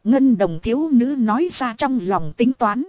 Ngân đồng thiếu nữ nói ra trong lòng tính toán.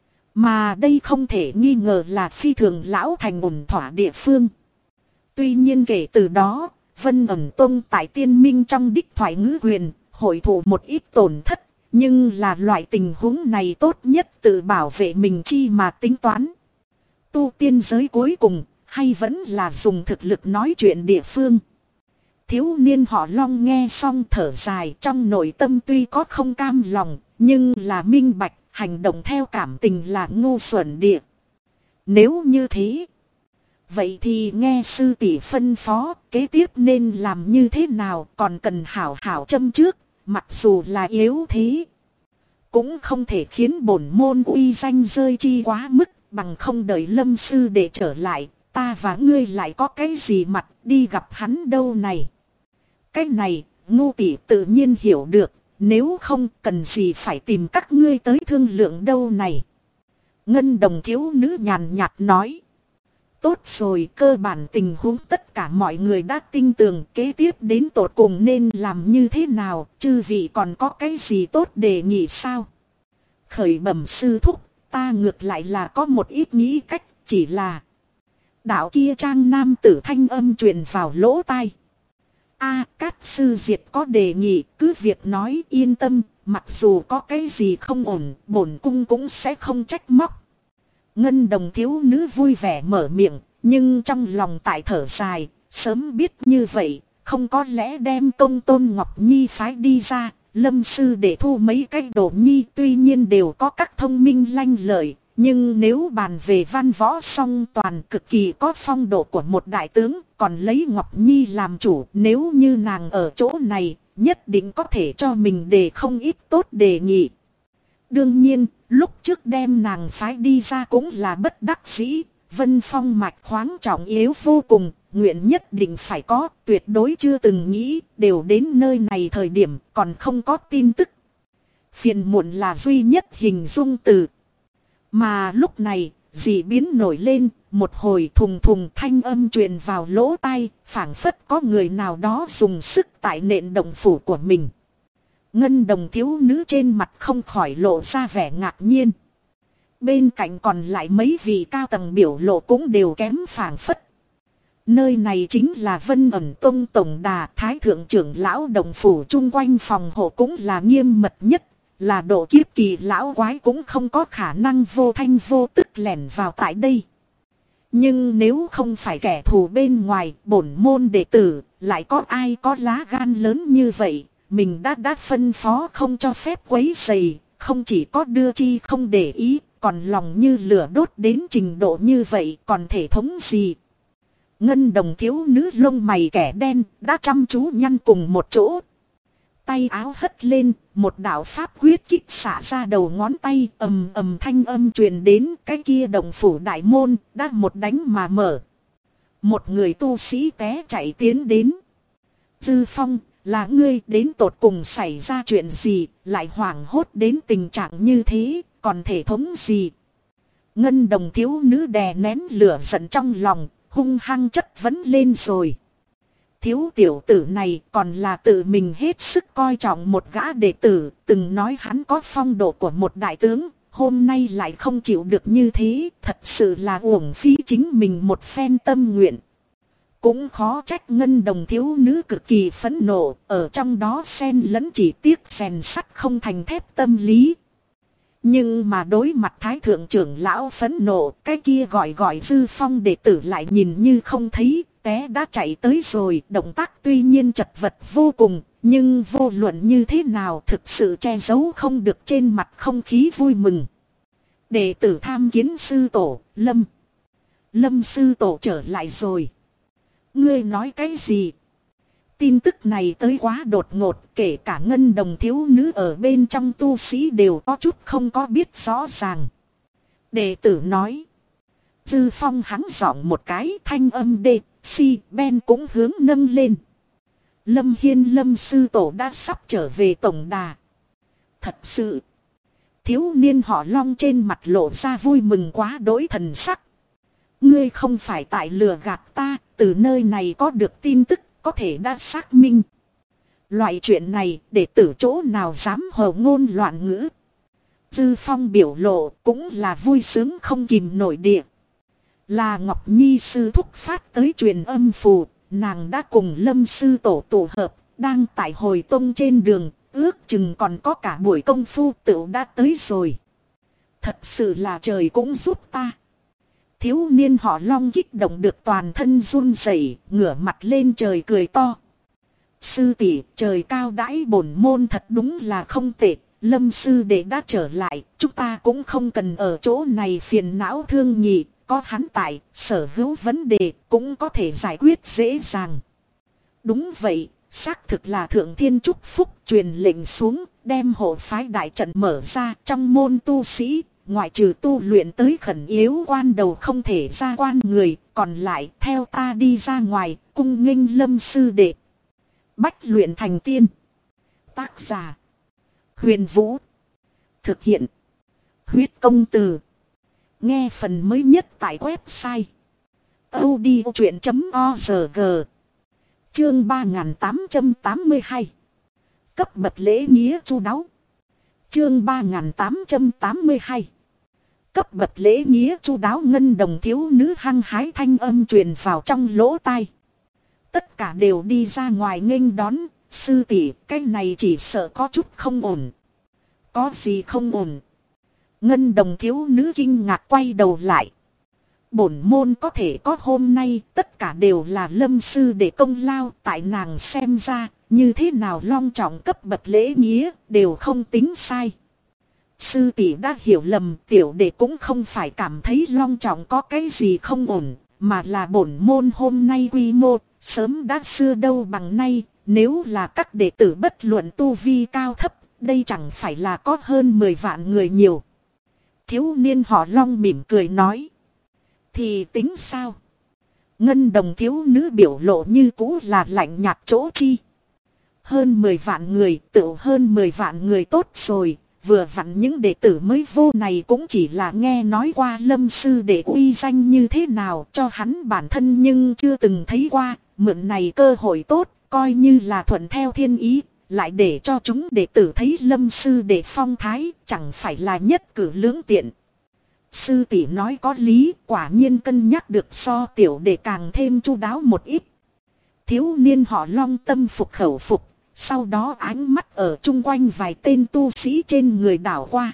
Mà đây không thể nghi ngờ là phi thường lão thành ổn thỏa địa phương. Tuy nhiên kể từ đó, Vân ẩn tông tại tiên minh trong đích thoại ngữ quyền, hội thụ một ít tổn thất. Nhưng là loại tình huống này tốt nhất tự bảo vệ mình chi mà tính toán. Tu tiên giới cuối cùng, hay vẫn là dùng thực lực nói chuyện địa phương. Thiếu niên họ Long nghe xong thở dài, trong nội tâm tuy có không cam lòng, nhưng là minh bạch, hành động theo cảm tình là ngu xuẩn địa. Nếu như thế, vậy thì nghe sư tỷ phân phó, kế tiếp nên làm như thế nào, còn cần hảo hảo châm trước, mặc dù là yếu thế. Cũng không thể khiến bổn môn uy danh rơi chi quá mức, bằng không đợi Lâm sư để trở lại, ta và ngươi lại có cái gì mặt đi gặp hắn đâu này. Cái này, ngu tỷ tự nhiên hiểu được, nếu không cần gì phải tìm các ngươi tới thương lượng đâu này. Ngân đồng thiếu nữ nhàn nhạt nói. Tốt rồi, cơ bản tình huống tất cả mọi người đã tin tưởng, kế tiếp đến tột cùng nên làm như thế nào, chư vị còn có cái gì tốt đề nghị sao? Khởi bẩm sư thúc, ta ngược lại là có một ít nghĩ cách, chỉ là đạo kia trang nam tử thanh âm truyền vào lỗ tai. Cát sư diệt có đề nghị, cứ việc nói yên tâm, mặc dù có cái gì không ổn, bổn cung cũng sẽ không trách móc. Ngân đồng thiếu nữ vui vẻ mở miệng, nhưng trong lòng tại thở dài, sớm biết như vậy, không có lẽ đem công tôn Ngọc Nhi phái đi ra, Lâm sư để thu mấy cái đồ nhi tuy nhiên đều có các thông minh lanh lợi. Nhưng nếu bàn về văn võ song toàn cực kỳ có phong độ của một đại tướng, còn lấy Ngọc Nhi làm chủ, nếu như nàng ở chỗ này, nhất định có thể cho mình đề không ít tốt đề nghị. Đương nhiên, lúc trước đem nàng phái đi ra cũng là bất đắc dĩ, Vân Phong mạch khoáng trọng yếu vô cùng, nguyện nhất định phải có, tuyệt đối chưa từng nghĩ, đều đến nơi này thời điểm còn không có tin tức. Phiền muộn là duy nhất hình dung từ. Mà lúc này, dị biến nổi lên, một hồi thùng thùng thanh âm truyền vào lỗ tai, phảng phất có người nào đó dùng sức tại nện động phủ của mình. Ngân đồng thiếu nữ trên mặt không khỏi lộ ra vẻ ngạc nhiên. Bên cạnh còn lại mấy vị cao tầng biểu lộ cũng đều kém phảng phất. Nơi này chính là Vân ẩn tông tổng đà, thái thượng trưởng lão đồng phủ chung quanh phòng hộ cũng là nghiêm mật nhất. Là độ kiếp kỳ lão quái cũng không có khả năng vô thanh vô tức lẻn vào tại đây. Nhưng nếu không phải kẻ thù bên ngoài, bổn môn đệ tử, lại có ai có lá gan lớn như vậy, mình đã phân phó không cho phép quấy rầy, không chỉ có đưa chi không để ý, còn lòng như lửa đốt đến trình độ như vậy, còn thể thống gì. Ngân đồng thiếu nữ lông mày kẻ đen, đã chăm chú nhăn cùng một chỗ. Tay áo hất lên, một đạo pháp quyết kích xả ra đầu ngón tay, ầm ầm thanh âm truyền đến, cái kia động phủ đại môn, đã một đánh mà mở. Một người tu sĩ té chạy tiến đến. Dư Phong, là ngươi đến tột cùng xảy ra chuyện gì, lại hoảng hốt đến tình trạng như thế, còn thể thống gì. Ngân đồng thiếu nữ đè nén lửa giận trong lòng, hung hăng chất vấn lên rồi. Thiếu tiểu tử này còn là tự mình hết sức coi trọng một gã đệ tử, từng nói hắn có phong độ của một đại tướng, hôm nay lại không chịu được như thế, thật sự là uổng phí chính mình một phen tâm nguyện. Cũng khó trách ngân đồng thiếu nữ cực kỳ phẫn nộ, ở trong đó xen lẫn chỉ tiếc rèn sắt không thành thép tâm lý. Nhưng mà đối mặt thái thượng trưởng lão phẫn nộ, cái kia gọi Dư Phong đệ tử lại nhìn như không thấy, té đã chạy tới rồi, động tác tuy nhiên chật vật vô cùng, nhưng vô luận như thế nào thực sự che giấu không được trên mặt không khí vui mừng. Đệ tử tham kiến sư tổ, Lâm sư tổ trở lại rồi. Ngươi nói cái gì? Tin tức này tới quá đột ngột, kể cả ngân đồng thiếu nữ ở bên trong tu sĩ đều có chút không có biết rõ ràng. Đệ tử nói. Dư Phong hắn giọng một cái, thanh âm đê, si, ben cũng hướng nâng lên. Lâm Hiên Lâm sư tổ đã sắp trở về tổng đà. Thật sự. Thiếu niên họ Long trên mặt lộ ra vui mừng quá đỗi thần sắc. Ngươi không phải tại lừa gạt ta, từ nơi này có được tin tức, có thể đã xác minh. Loại chuyện này đệ tử chỗ nào dám hồ ngôn loạn ngữ. Dư Phong biểu lộ cũng là vui sướng không kìm nổi địa. Là Ngọc Nhi sư thúc phát tới truyền âm phù, nàng đã cùng Lâm sư tổ tụ hợp, đang tại hồi tông trên đường, ước chừng còn có cả buổi công phu tựu đã tới rồi. Thật sự là trời cũng giúp ta. Thiếu niên họ Long kích động được toàn thân run rẩy, ngửa mặt lên trời cười to. Sư tỷ, trời cao đãi bổn môn thật đúng là không tệ. Lâm sư đệ đã trở lại, chúng ta cũng không cần ở chỗ này phiền não thương nhị. Có hắn tại, sở hữu vấn đề cũng có thể giải quyết dễ dàng. Đúng vậy, xác thực là thượng thiên chúc phúc truyền lệnh xuống, đem hộ phái đại trận mở ra trong môn tu sĩ. Ngoại trừ tu luyện tới khẩn yếu quan đầu không thể ra quan người, còn lại theo ta đi ra ngoài, cung nghênh Lâm sư đệ. Bách luyện thành tiên. Tác giả Huyền Vũ. Thực hiện Huyết Công Từ. Nghe phần mới nhất tại website audiochuyện.org. Chương 3882. Cấp bậc lễ nghĩa chu đáo. Chương 3882. Cấp bậc lễ nghĩa chu đáo. Ngân đồng thiếu nữ hăng hái thanh âm truyền vào trong lỗ tai. Tất cả đều đi ra ngoài nghênh đón. Sư tỷ, cái này chỉ sợ có chút không ổn. Có gì không ổn? Ngân đồng thiếu nữ kinh ngạc quay đầu lại. Bổn môn có thể có hôm nay, tất cả đều là Lâm sư để công lao. Tại nàng xem ra, như thế nào long trọng cấp bậc lễ nghĩa, đều không tính sai. Sư tỷ đã hiểu lầm, tiểu đệ cũng không phải cảm thấy long trọng có cái gì không ổn, mà là bổn môn hôm nay quy mô, sớm đã xưa đâu bằng nay. Nếu là các đệ tử bất luận tu vi cao thấp, đây chẳng phải là có hơn 10 vạn người nhiều. Thiếu niên họ Long mỉm cười nói. Thì tính sao? Ngân đồng thiếu nữ biểu lộ như cũ là lạnh nhạt chỗ chi. Hơn 10 vạn người, tự hơn 10 vạn người tốt rồi. Vừa vặn những đệ tử mới vô này cũng chỉ là nghe nói qua Lâm sư đệ uy danh như thế nào cho hắn bản thân nhưng chưa từng thấy qua. Mượn này cơ hội tốt, coi như là thuận theo thiên ý. Lại để cho chúng đệ tử thấy Lâm sư đệ phong thái, chẳng phải là nhất cử lưỡng tiện. Sư tỷ nói có lý, quả nhiên cân nhắc được so tiểu đệ càng thêm chu đáo một ít. Thiếu niên họ Long tâm phục khẩu phục, sau đó ánh mắt ở chung quanh vài tên tu sĩ trên người đảo qua.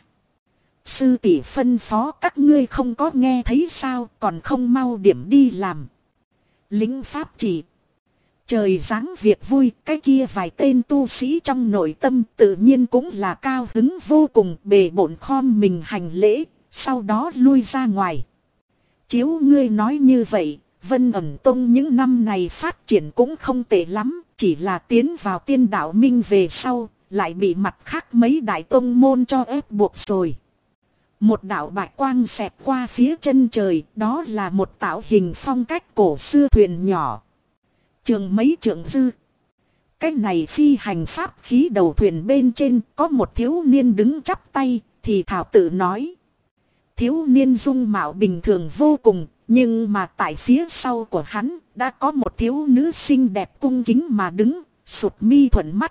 Sư tỷ phân phó các ngươi không có nghe thấy sao, còn không mau điểm đi làm. Lính pháp chỉ. Trời giáng việc vui, cái kia vài tên tu sĩ trong nội tâm tự nhiên cũng là cao hứng vô cùng, bề bộn khom mình hành lễ, sau đó lui ra ngoài. Chiếu ngươi nói như vậy, Vân Ẩn Tông những năm này phát triển cũng không tệ lắm, chỉ là tiến vào tiên đạo minh về sau, lại bị mặt khác mấy đại tông môn cho ép buộc rồi. Một đạo bạch quang xẹt qua phía chân trời, đó là một tạo hình phong cách cổ xưa thuyền nhỏ. Trường mấy trượng dư. Cái này phi hành pháp khí đầu thuyền bên trên có một thiếu niên đứng chắp tay, thì thảo tự nói. Thiếu niên dung mạo bình thường vô cùng, nhưng mà tại phía sau của hắn đã có một thiếu nữ xinh đẹp cung kính mà đứng, sụt mi thuận mắt.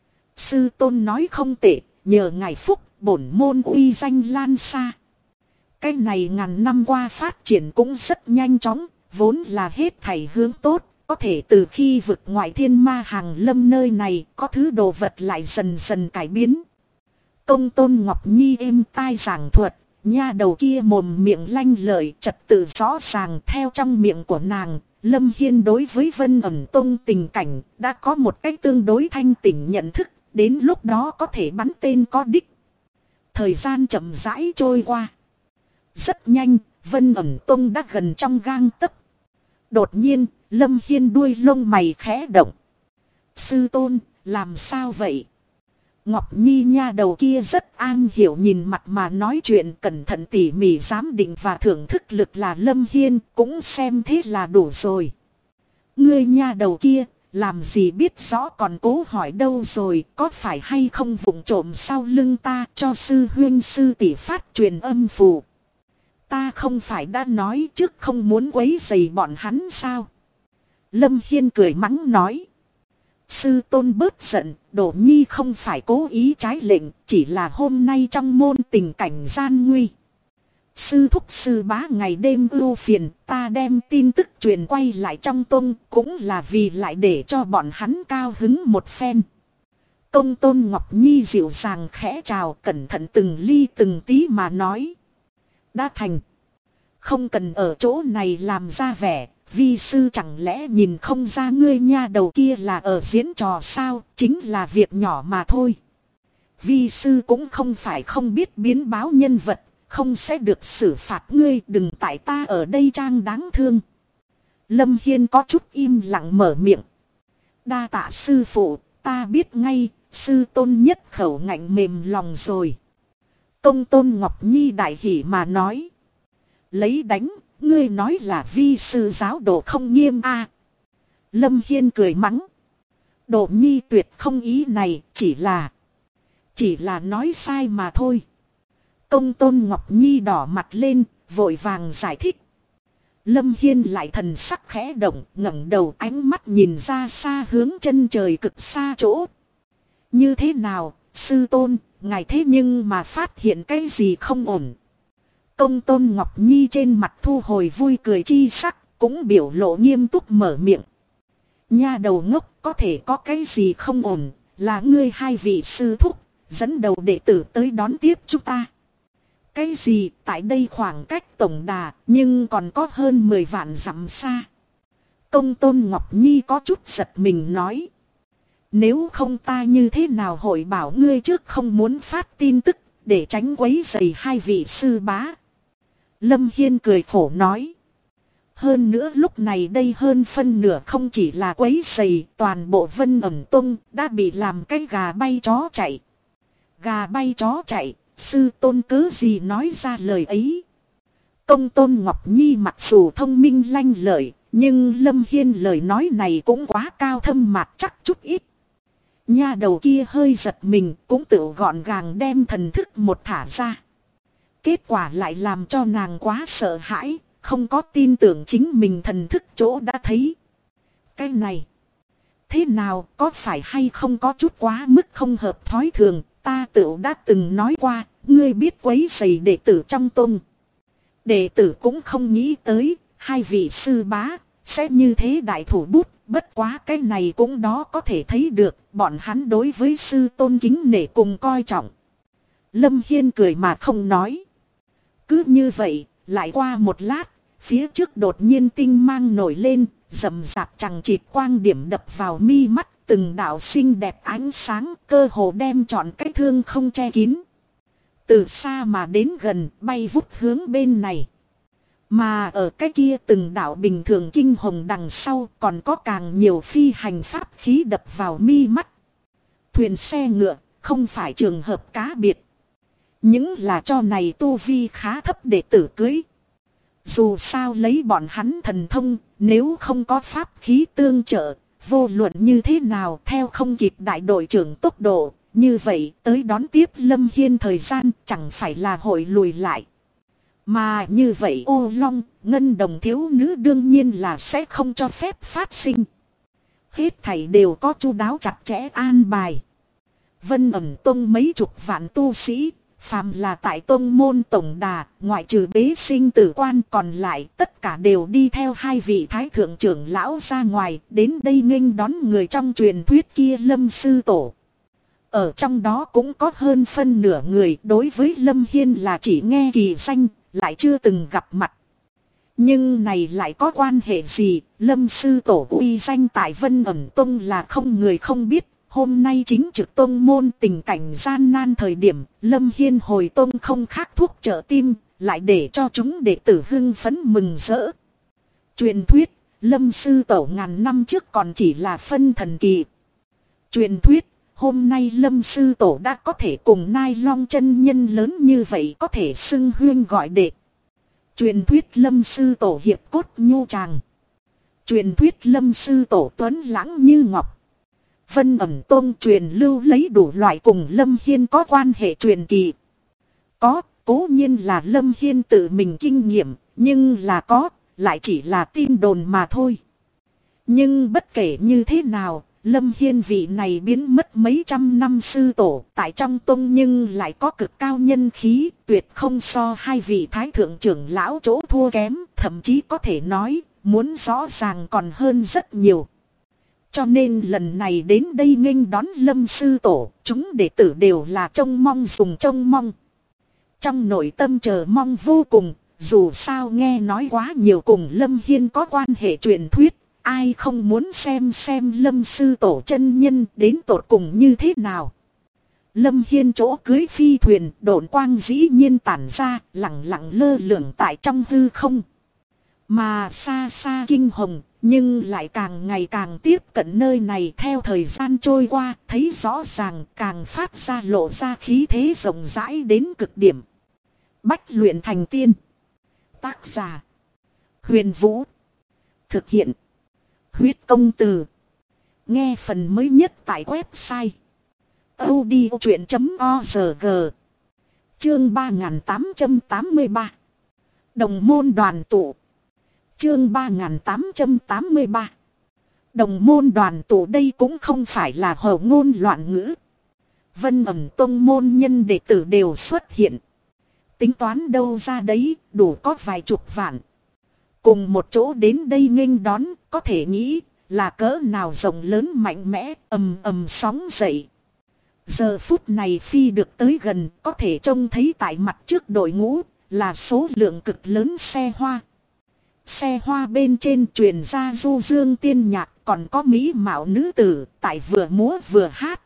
Sư tôn nói không tệ, nhờ ngài phúc, bổn môn uy danh lan xa. Cái này ngàn năm qua phát triển cũng rất nhanh chóng, vốn là hết thảy hướng tốt. Có thể từ khi vực ngoại thiên ma hàng lâm nơi này có thứ đồ vật lại dần dần cải biến. Công tôn Ngọc Nhi êm tai giảng thuật, nha đầu kia mồm miệng lanh lợi trật tự rõ ràng theo trong miệng của nàng. Lâm Hiên đối với Vân Ẩn Tông tình cảnh đã có một cách tương đối thanh tỉnh nhận thức, đến lúc đó có thể bắn tên có đích. Thời gian chậm rãi trôi qua. Rất nhanh, Vân Ẩn Tông đã gần trong gang tấc. Đột nhiên, Lâm Hiên đuôi lông mày khẽ động. Sư tôn, làm sao vậy? Ngọc Nhi nha đầu kia rất an hiểu nhìn mặt mà nói chuyện cẩn thận tỉ mỉ giám định và thưởng thức lực là Lâm Hiên cũng xem thế là đủ rồi. Ngươi nha đầu kia, làm gì biết rõ còn cố hỏi đâu rồi, có phải hay không vụng trộm sau lưng ta cho sư huynh sư tỷ phát truyền âm phù. Ta không phải đã nói trước không muốn quấy rầy bọn hắn sao? Lâm Hiên cười mắng nói. Sư tôn bớt giận, Đỗ Nhi không phải cố ý trái lệnh, chỉ là hôm nay trong môn tình cảnh gian nguy. Sư thúc sư bá ngày đêm ưu phiền, ta đem tin tức truyền quay lại trong tông, cũng là vì lại để cho bọn hắn cao hứng một phen. Công tôn Ngọc Nhi dịu dàng khẽ chào, cẩn thận từng ly từng tí mà nói. Đã thành. Không cần ở chỗ này làm ra vẻ, vi sư chẳng lẽ nhìn không ra ngươi nha đầu kia là ở diễn trò sao, chính là việc nhỏ mà thôi. Vi sư cũng không phải không biết biến báo nhân vật, không sẽ được xử phạt, ngươi đừng tại ta ở đây trang đáng thương. Lâm Hiên có chút im lặng mở miệng. Đa tạ sư phụ, ta biết ngay, sư tôn nhất khẩu ngạnh mềm lòng rồi. Công tôn Ngọc Nhi đại hỉ mà nói. Lấy đánh, ngươi nói là vi sư giáo đồ không nghiêm a. Lâm Hiên cười mắng. Đỗ Nhi tuyệt không ý này, chỉ là nói sai mà thôi. Công tôn Ngọc Nhi đỏ mặt lên, vội vàng giải thích. Lâm Hiên lại thần sắc khẽ động, ngẩng đầu ánh mắt nhìn ra xa hướng chân trời cực xa chỗ. Như thế nào, sư tôn, ngài thế nhưng mà phát hiện cái gì không ổn. Công tôn Ngọc Nhi trên mặt thu hồi vui cười chi sắc, cũng biểu lộ nghiêm túc mở miệng. Nha đầu ngốc, có thể có cái gì không ổn, là ngươi hai vị sư thúc, dẫn đầu đệ tử tới đón tiếp chúng ta. Cái gì, tại đây khoảng cách tổng đà, nhưng còn có hơn 10 vạn dặm xa. Công tôn Ngọc Nhi có chút giật mình nói. Nếu không ta như thế nào hội bảo ngươi trước không muốn phát tin tức, để tránh quấy rầy hai vị sư bá. Lâm Hiên cười khổ nói. Hơn nữa lúc này đây hơn phân nửa không chỉ là quấy rầy, toàn bộ Vân Ẩm Tông đã bị làm cái gà bay chó chạy. Gà bay chó chạy, sư tôn cớ gì nói ra lời ấy. Công tôn Ngọc Nhi mặc dù thông minh lanh lợi, nhưng Lâm Hiên lời nói này cũng quá cao thâm mạt chắc chút ít. Nha đầu kia hơi giật mình, cũng tự gọn gàng đem thần thức một thả ra. Kết quả lại làm cho nàng quá sợ hãi, không có tin tưởng chính mình thần thức chỗ đã thấy. Cái này, thế nào, có phải hay không có chút quá mức không hợp thói thường, ta tự đã từng nói qua, ngươi biết quấy rầy đệ tử trong tông. Đệ tử cũng không nghĩ tới, hai vị sư bá, sẽ như thế đại thủ bút, bất quá cái này cũng đó có thể thấy được, bọn hắn đối với sư tôn kính nể cùng coi trọng. Lâm Hiên cười mà không nói. Cứ như vậy, lại qua một lát, phía trước đột nhiên tinh mang nổi lên, rầm rạp chằng chịt quang điểm đập vào mi mắt, từng đạo xinh đẹp ánh sáng, cơ hồ đem trọn cái thương không che kín. Từ xa mà đến gần, bay vút hướng bên này. Mà ở cái kia từng đạo bình thường kinh hồng đằng sau còn có càng nhiều phi hành pháp khí đập vào mi mắt. Thuyền xe ngựa, không phải trường hợp cá biệt. Những là cho này tu vi khá thấp đệ tử cưới. Dù sao lấy bọn hắn thần thông, nếu không có pháp khí tương trợ, vô luận như thế nào theo không kịp đại đội trưởng tốc độ, như vậy tới đón tiếp Lâm Hiên thời gian chẳng phải là hội lùi lại. Mà như vậy ô long, ngân đồng thiếu nữ đương nhiên là sẽ không cho phép phát sinh. Hết thảy đều có chu đáo chặt chẽ an bài. Vân Ẩm Tông mấy chục vạn tu sĩ, phàm là tại tông môn tổng đà, ngoại trừ bế sinh tử quan còn lại tất cả đều đi theo hai vị thái thượng trưởng lão ra ngoài, đến đây nghênh đón người trong truyền thuyết kia Lâm sư tổ. Ở trong đó cũng có hơn phân nửa người đối với Lâm Hiên là chỉ nghe kỳ danh, lại chưa từng gặp mặt. Nhưng này lại có quan hệ gì, Lâm sư tổ uy danh tại Vân Ẩm Tông là không người không biết. Hôm nay chính trực tông môn tình cảnh gian nan thời điểm, Lâm Hiên hồi tông không khác thuốc trợ tim, lại để cho chúng đệ tử hưng phấn mừng rỡ. Truyền thuyết, Lâm sư tổ ngàn năm trước còn chỉ là phân thần kỳ. Truyền thuyết, hôm nay Lâm sư tổ đã có thể cùng Nai Long chân nhân lớn như vậy có thể xưng huyên gọi đệ. Truyền thuyết Lâm sư tổ hiệp cốt nhu tràng. Truyền thuyết Lâm sư tổ tuấn lãng như ngọc. Vân Ẩm Tông truyền lưu lấy đủ loại cùng Lâm Hiên có quan hệ truyền kỳ. Có, cố nhiên là Lâm Hiên tự mình kinh nghiệm, nhưng là có, lại chỉ là tin đồn mà thôi. Nhưng bất kể như thế nào, Lâm Hiên vị này biến mất mấy trăm năm sư tổ tại trong tông nhưng lại có cực cao nhân khí, tuyệt không so hai vị thái thượng trưởng lão chỗ thua kém, thậm chí có thể nói, muốn rõ ràng còn hơn rất nhiều. Cho nên lần này đến đây nghênh đón Lâm sư tổ, chúng đệ tử đều là trông mong dùng trông mong. Trong nội tâm chờ mong vô cùng, dù sao nghe nói quá nhiều cùng Lâm Hiên có quan hệ truyền thuyết. Ai không muốn xem Lâm sư tổ chân nhân đến tột cùng như thế nào. Lâm Hiên chỗ cưới phi thuyền độn quang dĩ nhiên tản ra lặng lặng lơ lửng tại trong hư không. Mà xa xa kinh hồng nhưng lại càng ngày càng tiếp cận nơi này, theo thời gian trôi qua thấy rõ ràng càng phát ra lộ ra khí thế rộng rãi đến cực điểm. Bách luyện thành tiên. Tác giả Huyền Vũ. Thực hiện Huyết Công Từ. Nghe phần mới nhất tại website audiochuyện.org. Chương 3883 Đồng môn đoàn tụ. Chương 3883 Đồng môn đoàn tụ. Đây cũng không phải là hầu ngôn loạn ngữ. Vân ẩm tông môn nhân đệ tử đều xuất hiện. Tính toán đâu ra đấy, đủ có vài chục vạn. Cùng một chỗ đến đây nghênh đón, có thể nghĩ là cỡ nào rộng lớn mạnh mẽ, ầm ầm sóng dậy. Giờ phút này phi được tới gần, có thể trông thấy tại mặt trước đội ngũ là số lượng cực lớn xe hoa. Xe hoa bên trên truyền ra du dương tiên nhạc, còn có mỹ mạo nữ tử tại vừa múa vừa hát.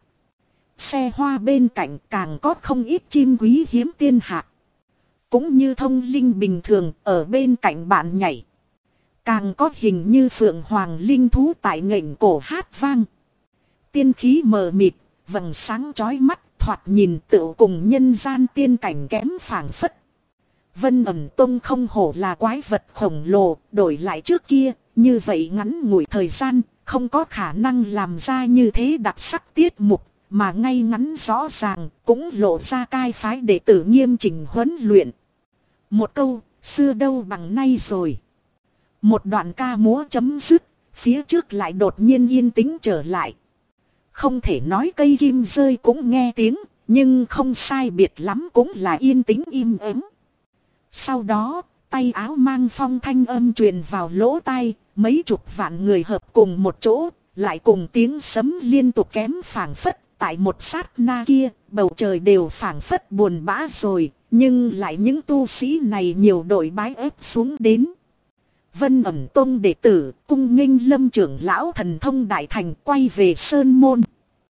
Xe hoa bên cạnh càng có không ít chim quý hiếm tiên hạc. Cũng như thông linh bình thường ở bên cạnh bạn nhảy. Càng có hình như phượng hoàng linh thú tại nghệnh cổ hát vang. Tiên khí mờ mịt, vầng sáng chói mắt, thoạt nhìn tựu cùng nhân gian tiên cảnh kém phảng phất. Vân ẩm tông không hổ là quái vật khổng lồ, đổi lại trước kia, như vậy ngắn ngủi thời gian, không có khả năng làm ra như thế đặc sắc tiết mục, mà ngay ngắn rõ ràng, cũng lộ ra cai phái đệ tử nghiêm chỉnh huấn luyện. Một câu, xưa đâu bằng nay rồi. Một đoạn ca múa chấm dứt, phía trước lại đột nhiên yên tĩnh trở lại. Không thể nói cây kim rơi cũng nghe tiếng, nhưng không sai biệt lắm cũng là yên tĩnh im ắng. Sau đó, tay áo mang phong thanh âm truyền vào lỗ tai, mấy chục vạn người hợp cùng một chỗ, lại cùng tiếng sấm liên tục kém phảng phất. Tại một sát na kia, bầu trời đều phảng phất buồn bã rồi, nhưng lại những tu sĩ này nhiều đội bái ép xuống đến. Vân ẩm tông đệ tử cung nghênh Lâm trưởng lão thần thông đại thành quay về sơn môn.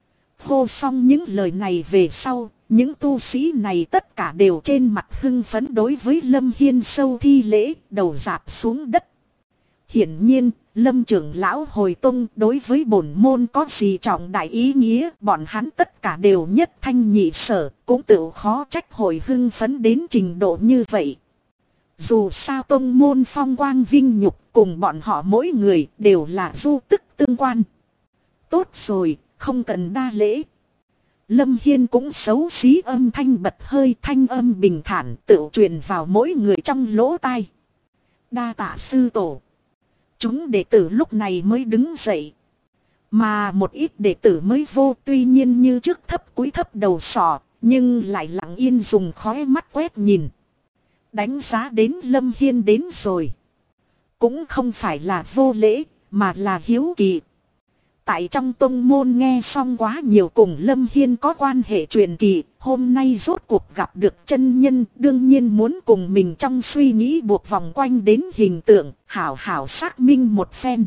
Hô xong những lời này về sau, những tu sĩ này tất cả đều trên mặt hưng phấn đối với Lâm Hiên sâu thi lễ, đầu rạp xuống đất. Hiển nhiên, Lâm trưởng lão hồi tông đối với bổn môn có gì trọng đại ý nghĩa, bọn hắn tất cả đều nhất thanh nhị sở, cũng tự khó trách hồi hưng phấn đến trình độ như vậy. Dù sao tông môn phong quang vinh nhục cùng bọn họ mỗi người đều là du tức tương quan. Tốt rồi, không cần đa lễ. Lâm Hiên cũng xấu xí âm thanh bật hơi, thanh âm bình thản tự truyền vào mỗi người trong lỗ tai. Đa tạ sư tổ. Chúng đệ tử lúc này mới đứng dậy. Mà một ít đệ tử mới vô, tuy nhiên như trước thấp cúi thấp đầu sọ, nhưng lại lặng yên dùng khóe mắt quét nhìn. Đánh giá đến Lâm Hiên đến rồi. Cũng không phải là vô lễ, mà là hiếu kỳ. Tại trong tông môn nghe xong quá nhiều cùng Lâm Hiên có quan hệ truyền kỳ, hôm nay rốt cuộc gặp được chân nhân, đương nhiên muốn cùng mình trong suy nghĩ buộc vòng quanh đến hình tượng, hảo hảo xác minh một phen.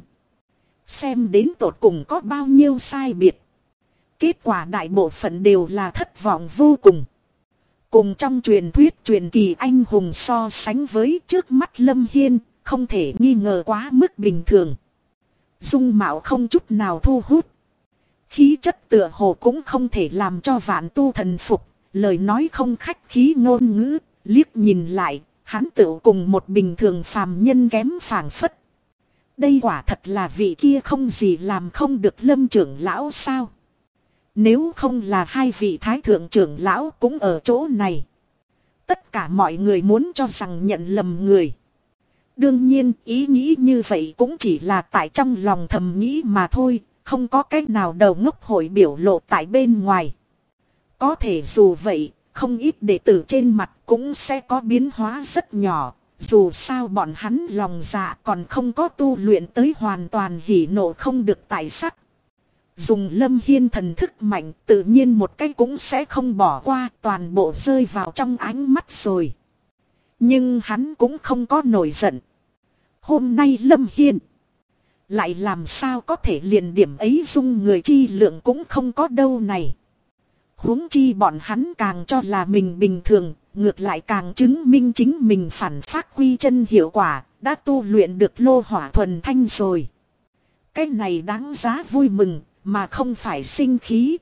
Xem đến tột cùng có bao nhiêu sai biệt. Kết quả đại bộ phận đều là thất vọng vô cùng. Cùng trong truyền thuyết truyền kỳ anh hùng so sánh với trước mắt Lâm Hiên, không thể nghi ngờ quá mức bình thường. Dung mạo không chút nào thu hút. Khí chất tựa hồ cũng không thể làm cho vạn tu thần phục. Lời nói không khách khí ngôn ngữ, liếc nhìn lại, hắn tự cùng một bình thường phàm nhân kém phảng phất. Đây quả thật là vị kia không gì làm không được Lâm trưởng lão sao? Nếu không là hai vị thái thượng trưởng lão cũng ở chỗ này. Tất cả mọi người muốn cho rằng nhận lầm người. Đương nhiên ý nghĩ như vậy cũng chỉ là tại trong lòng thầm nghĩ mà thôi, không có cách nào đầu ngốc hội biểu lộ tại bên ngoài. Có thể dù vậy, không ít đệ tử trên mặt cũng sẽ có biến hóa rất nhỏ. Dù sao bọn hắn lòng dạ còn không có tu luyện tới hoàn toàn hỉ nộ không được tại sắc. Dùng Lâm Hiên thần thức mạnh tự nhiên một cái cũng sẽ không bỏ qua, toàn bộ rơi vào trong ánh mắt rồi. Nhưng hắn cũng không có nổi giận. Hôm nay Lâm Hiên lại làm sao có thể liền điểm ấy dung người chi lượng cũng không có đâu này. Huống chi bọn hắn càng cho là mình bình thường, ngược lại càng chứng minh chính mình phản phát quy chân hiệu quả, đã tu luyện được lô hỏa thuần thanh rồi. Cái này đáng giá vui mừng, mà không phải sinh khí.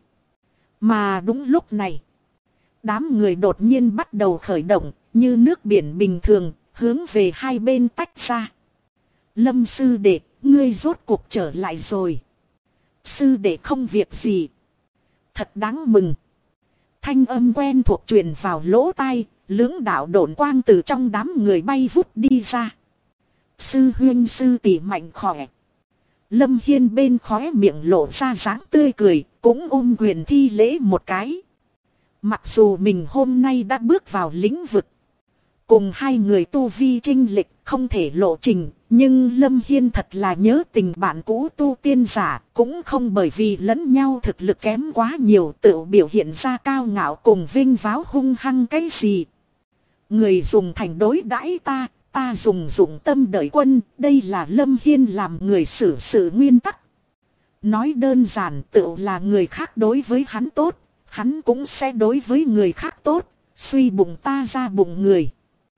Mà đúng lúc này, đám người đột nhiên bắt đầu khởi động, như nước biển bình thường, hướng về hai bên tách ra. Lâm sư đệ, ngươi rốt cuộc trở lại rồi. Sư đệ không việc gì. Thật đáng mừng. Thanh âm quen thuộc truyền vào lỗ tai, lưỡng đạo độn quang từ trong đám người bay vút đi ra. Sư huynh sư tỷ mạnh khỏe. Lâm Hiên bên khóe miệng lộ ra dáng tươi cười, cũng ôm quyền thi lễ một cái. Mặc dù mình hôm nay đã bước vào lĩnh vực, cùng hai người tu vi chênh lệch không thể lộ trình, nhưng Lâm Hiên thật là nhớ tình bạn cũ tu tiên giả, cũng không bởi vì lẫn nhau thực lực kém quá nhiều tự biểu hiện ra cao ngạo cùng vinh váo hung hăng cái gì. Người dùng thành đối đãi ta, ta dùng dụng tâm đợi quân, đây là Lâm Hiên làm người xử sự nguyên tắc. Nói đơn giản tự là người khác đối với hắn tốt, hắn cũng sẽ đối với người khác tốt, suy bụng ta ra bụng người.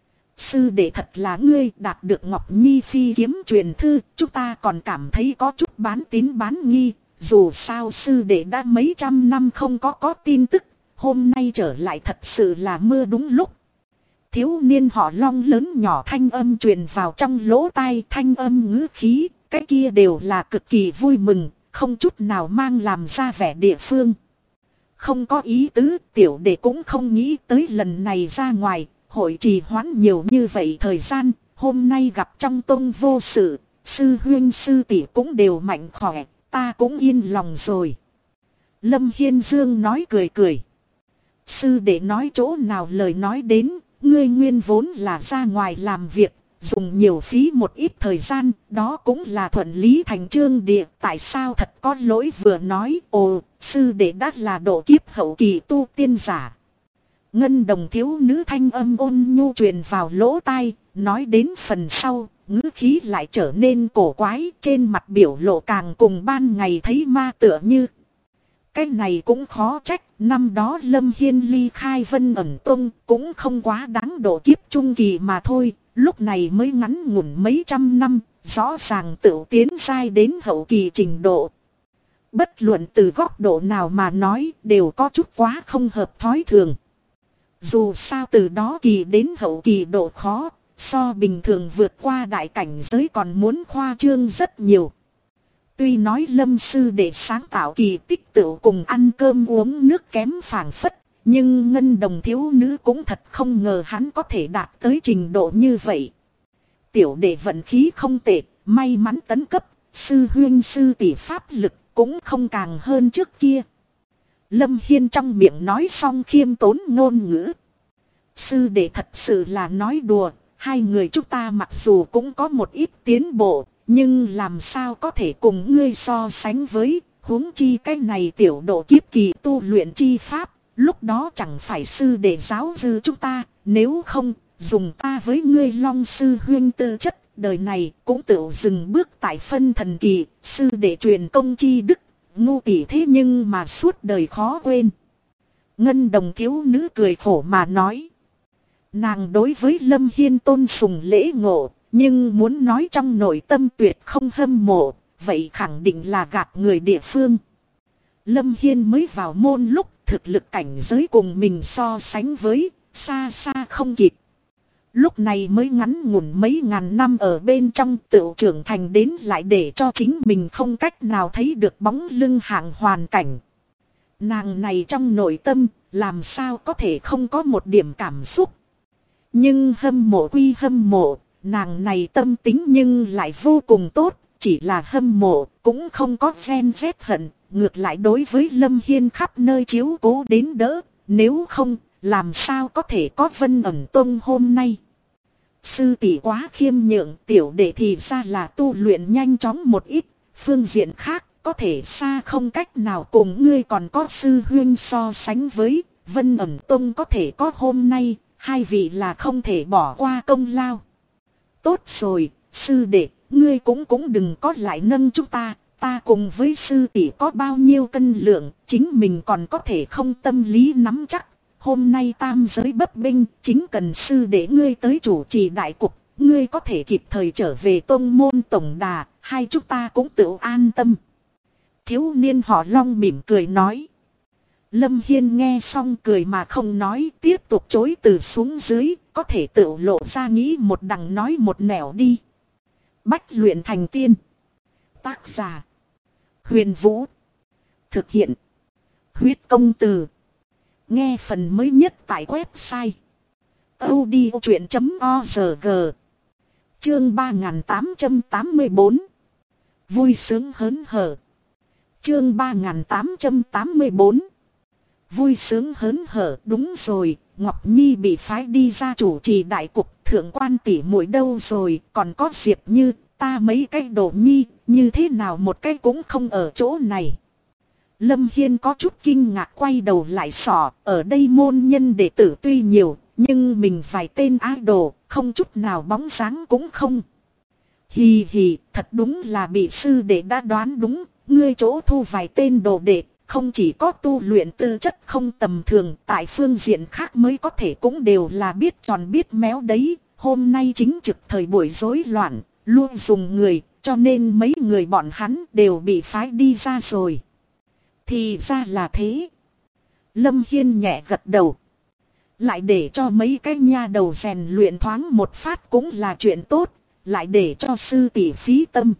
Sư đệ thật là ngươi đạt được Ngọc Nhi phi kiếm truyền thư, chúng ta còn cảm thấy có chút bán tín bán nghi, dù sao sư đệ đã mấy trăm năm không có tin tức, hôm nay trở lại thật sự là mưa đúng lúc. Thiếu niên họ Long lớn nhỏ thanh âm truyền vào trong lỗ tai, thanh âm ngữ khí, cái kia đều là cực kỳ vui mừng, không chút nào mang làm ra vẻ địa phương. Không có ý tứ, tiểu đệ cũng không nghĩ tới lần này ra ngoài, hội trì hoãn nhiều như vậy thời gian, hôm nay gặp trong tông vô sự, sư huynh sư tỷ cũng đều mạnh khỏe, ta cũng yên lòng rồi. Lâm Hiên Dương nói cười cười. Sư đệ nói chỗ nào lời nói đến, ngươi nguyên vốn là ra ngoài làm việc, dùng nhiều phí một ít thời gian, đó cũng là thuận lý thành chương địa, tại sao thật có lỗi vừa nói, ồ, sư đệ đã là độ kiếp hậu kỳ tu tiên giả. Ngân đồng thiếu nữ thanh âm ôn nhu truyền vào lỗ tai, nói đến phần sau, ngữ khí lại trở nên cổ quái, trên mặt biểu lộ càng cùng ban ngày thấy ma tựa như. Cái này cũng khó trách, năm đó Lâm Hiên ly khai Vân Ẩn Tông cũng không quá đáng độ kiếp trung kỳ mà thôi, lúc này mới ngắn ngủn mấy trăm năm, rõ ràng tự tiến giai đến hậu kỳ trình độ. Bất luận từ góc độ nào mà nói đều có chút quá không hợp thói thường. Dù sao từ đó kỳ đến hậu kỳ độ khó, so bình thường vượt qua đại cảnh giới còn muốn khoa trương rất nhiều. Tuy nói Lâm sư để sáng tạo kỳ tích tựu cùng ăn cơm uống nước kém phảng phất, nhưng ngân đồng thiếu nữ cũng thật không ngờ hắn có thể đạt tới trình độ như vậy. Tiểu đệ vận khí không tệ, may mắn tấn cấp, sư huynh sư tỷ pháp lực cũng không càng hơn trước kia. Lâm Hiên trong miệng nói xong khiêm tốn ngôn ngữ. Sư đệ thật sự là nói đùa, hai người chúng ta mặc dù cũng có một ít tiến bộ, nhưng làm sao có thể cùng ngươi so sánh với, huống chi cái này tiểu độ kiếp kỳ tu luyện chi pháp, lúc đó chẳng phải sư đệ giáo dư chúng ta, nếu không, dùng ta với ngươi Long sư huynh tư chất, đời này cũng tự dừng bước tại phân thần kỳ, sư đệ truyền công chi đức, ngu tỷ thế nhưng mà suốt đời khó quên. Ngân đồng thiếu nữ cười khổ mà nói. Nàng đối với Lâm Hiên tôn sùng lễ ngộ, nhưng muốn nói trong nội tâm tuyệt không hâm mộ, vậy khẳng định là gạt người địa phương. Lâm Hiên mới vào môn lúc thực lực cảnh giới cùng mình so sánh với, xa xa không kịp. Lúc này mới ngắn ngủn mấy ngàn năm ở bên trong tự trưởng thành đến lại để cho chính mình không cách nào thấy được bóng lưng hạng hoàn cảnh. Nàng này trong nội tâm, làm sao có thể không có một điểm cảm xúc. Nhưng hâm mộ quy hâm mộ, nàng này tâm tính nhưng lại vô cùng tốt, chỉ là hâm mộ, cũng không có ghen ghét hận. Ngược lại đối với Lâm Hiên khắp nơi chiếu cố đến đỡ, nếu không, làm sao có thể có Vân Ẩn Tông hôm nay. Sư tỷ quá khiêm nhượng, tiểu đệ thì ra là tu luyện nhanh chóng một ít, phương diện khác có thể xa không cách nào cùng ngươi còn có sư huynh so sánh với. Vân Ẩn Tông có thể có hôm nay, hai vị là không thể bỏ qua công lao. Tốt rồi, sư đệ, ngươi cũng đừng có lại nâng chúng ta. Ta cùng với sư tỷ có bao nhiêu cân lượng, chính mình còn có thể không tâm lý nắm chắc. Hôm nay tam giới bấp bênh, chính cần sư để ngươi tới chủ trì đại cục, ngươi có thể kịp thời trở về tông môn tổng đà, hai chúng ta cũng tự an tâm. Thiếu niên họ Long mỉm cười nói. Lâm Hiên nghe xong cười mà không nói, tiếp tục chối từ xuống dưới, có thể tự lộ ra nghĩ một đằng nói một nẻo đi. Bách luyện thành tiên. Tác giả: Huyền Vũ. Thực hiện: Huyết Công Từ. Nghe phần mới nhất tại website audiochuyện.org. Chương 3884. Vui sướng hớn hở. Chương 3884. Vui sướng hớn hở. Đúng rồi, Ngọc Nhi bị phái đi ra chủ trì đại cục, thượng quan tỷ muội đâu rồi, còn có Diệp Như, ta mấy cái đồ nhi, như thế nào một cái cũng không ở chỗ này. Lâm Hiên có chút kinh ngạc quay đầu lại sỏ, ở đây môn nhân đệ tử tuy nhiều, nhưng mình vài tên idol, không chút nào bóng dáng cũng không. Hì hì, thật đúng là bị sư đệ đã đoán đúng, ngươi chỗ thu vài tên đồ đệ, không chỉ có tu luyện tư chất không tầm thường, tại phương diện khác mới có thể cũng đều là biết tròn biết méo đấy. Hôm nay chính trực thời buổi rối loạn, luôn dùng người, cho nên mấy người bọn hắn đều bị phái đi ra rồi. Thì ra là thế. Lâm Hiên nhẹ gật đầu. Lại để cho mấy cái nha đầu rèn luyện thoáng một phát cũng là chuyện tốt. Lại để cho sư tỷ phí tâm.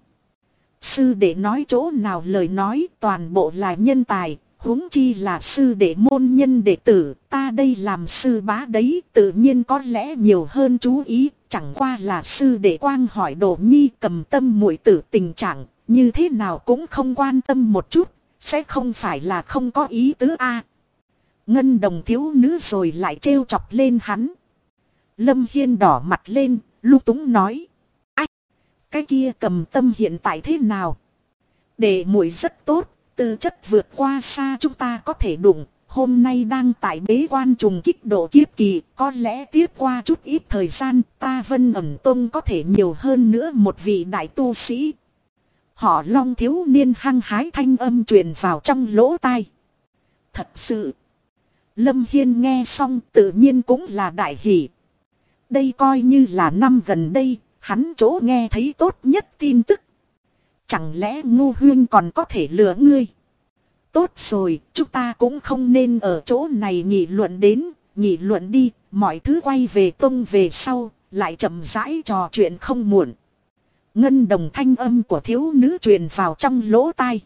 Sư đệ nói chỗ nào lời nói toàn bộ là nhân tài. Huống chi là sư đệ môn nhân đệ tử. Ta đây làm sư bá đấy tự nhiên có lẽ nhiều hơn chú ý. Chẳng qua là sư đệ quang hỏi Đồ Nhi cầm tâm muội tử tình trạng. Như thế nào cũng không quan tâm một chút. Sẽ không phải là không có ý tứ a. Ngân Đồng thiếu nữ rồi lại trêu chọc lên hắn. Lâm Hiên đỏ mặt lên, lung túng nói. Ách, cái kia cầm tâm hiện tại thế nào? Đệ muội rất tốt, tư chất vượt qua xa chúng ta có thể đụng. Hôm nay đang tại bế quan trùng kích độ kiếp kỳ, có lẽ tiếp qua chút ít thời gian, ta Vân Ẩn Tông có thể nhiều hơn nữa một vị đại tu sĩ. Họ Long thiếu niên hăng hái thanh âm truyền vào trong lỗ tai. Thật sự. Lâm Hiên nghe xong tự nhiên cũng là đại hỷ. Đây coi như là năm gần đây, hắn chỗ nghe thấy tốt nhất tin tức. Chẳng lẽ ngu huyên còn có thể lừa ngươi? Tốt rồi, chúng ta cũng không nên ở chỗ này nghị luận đến, nghị luận đi, mọi thứ quay về tông về sau, lại chậm rãi trò chuyện không muộn. Ngân Đồng thanh âm của thiếu nữ truyền vào trong lỗ tai.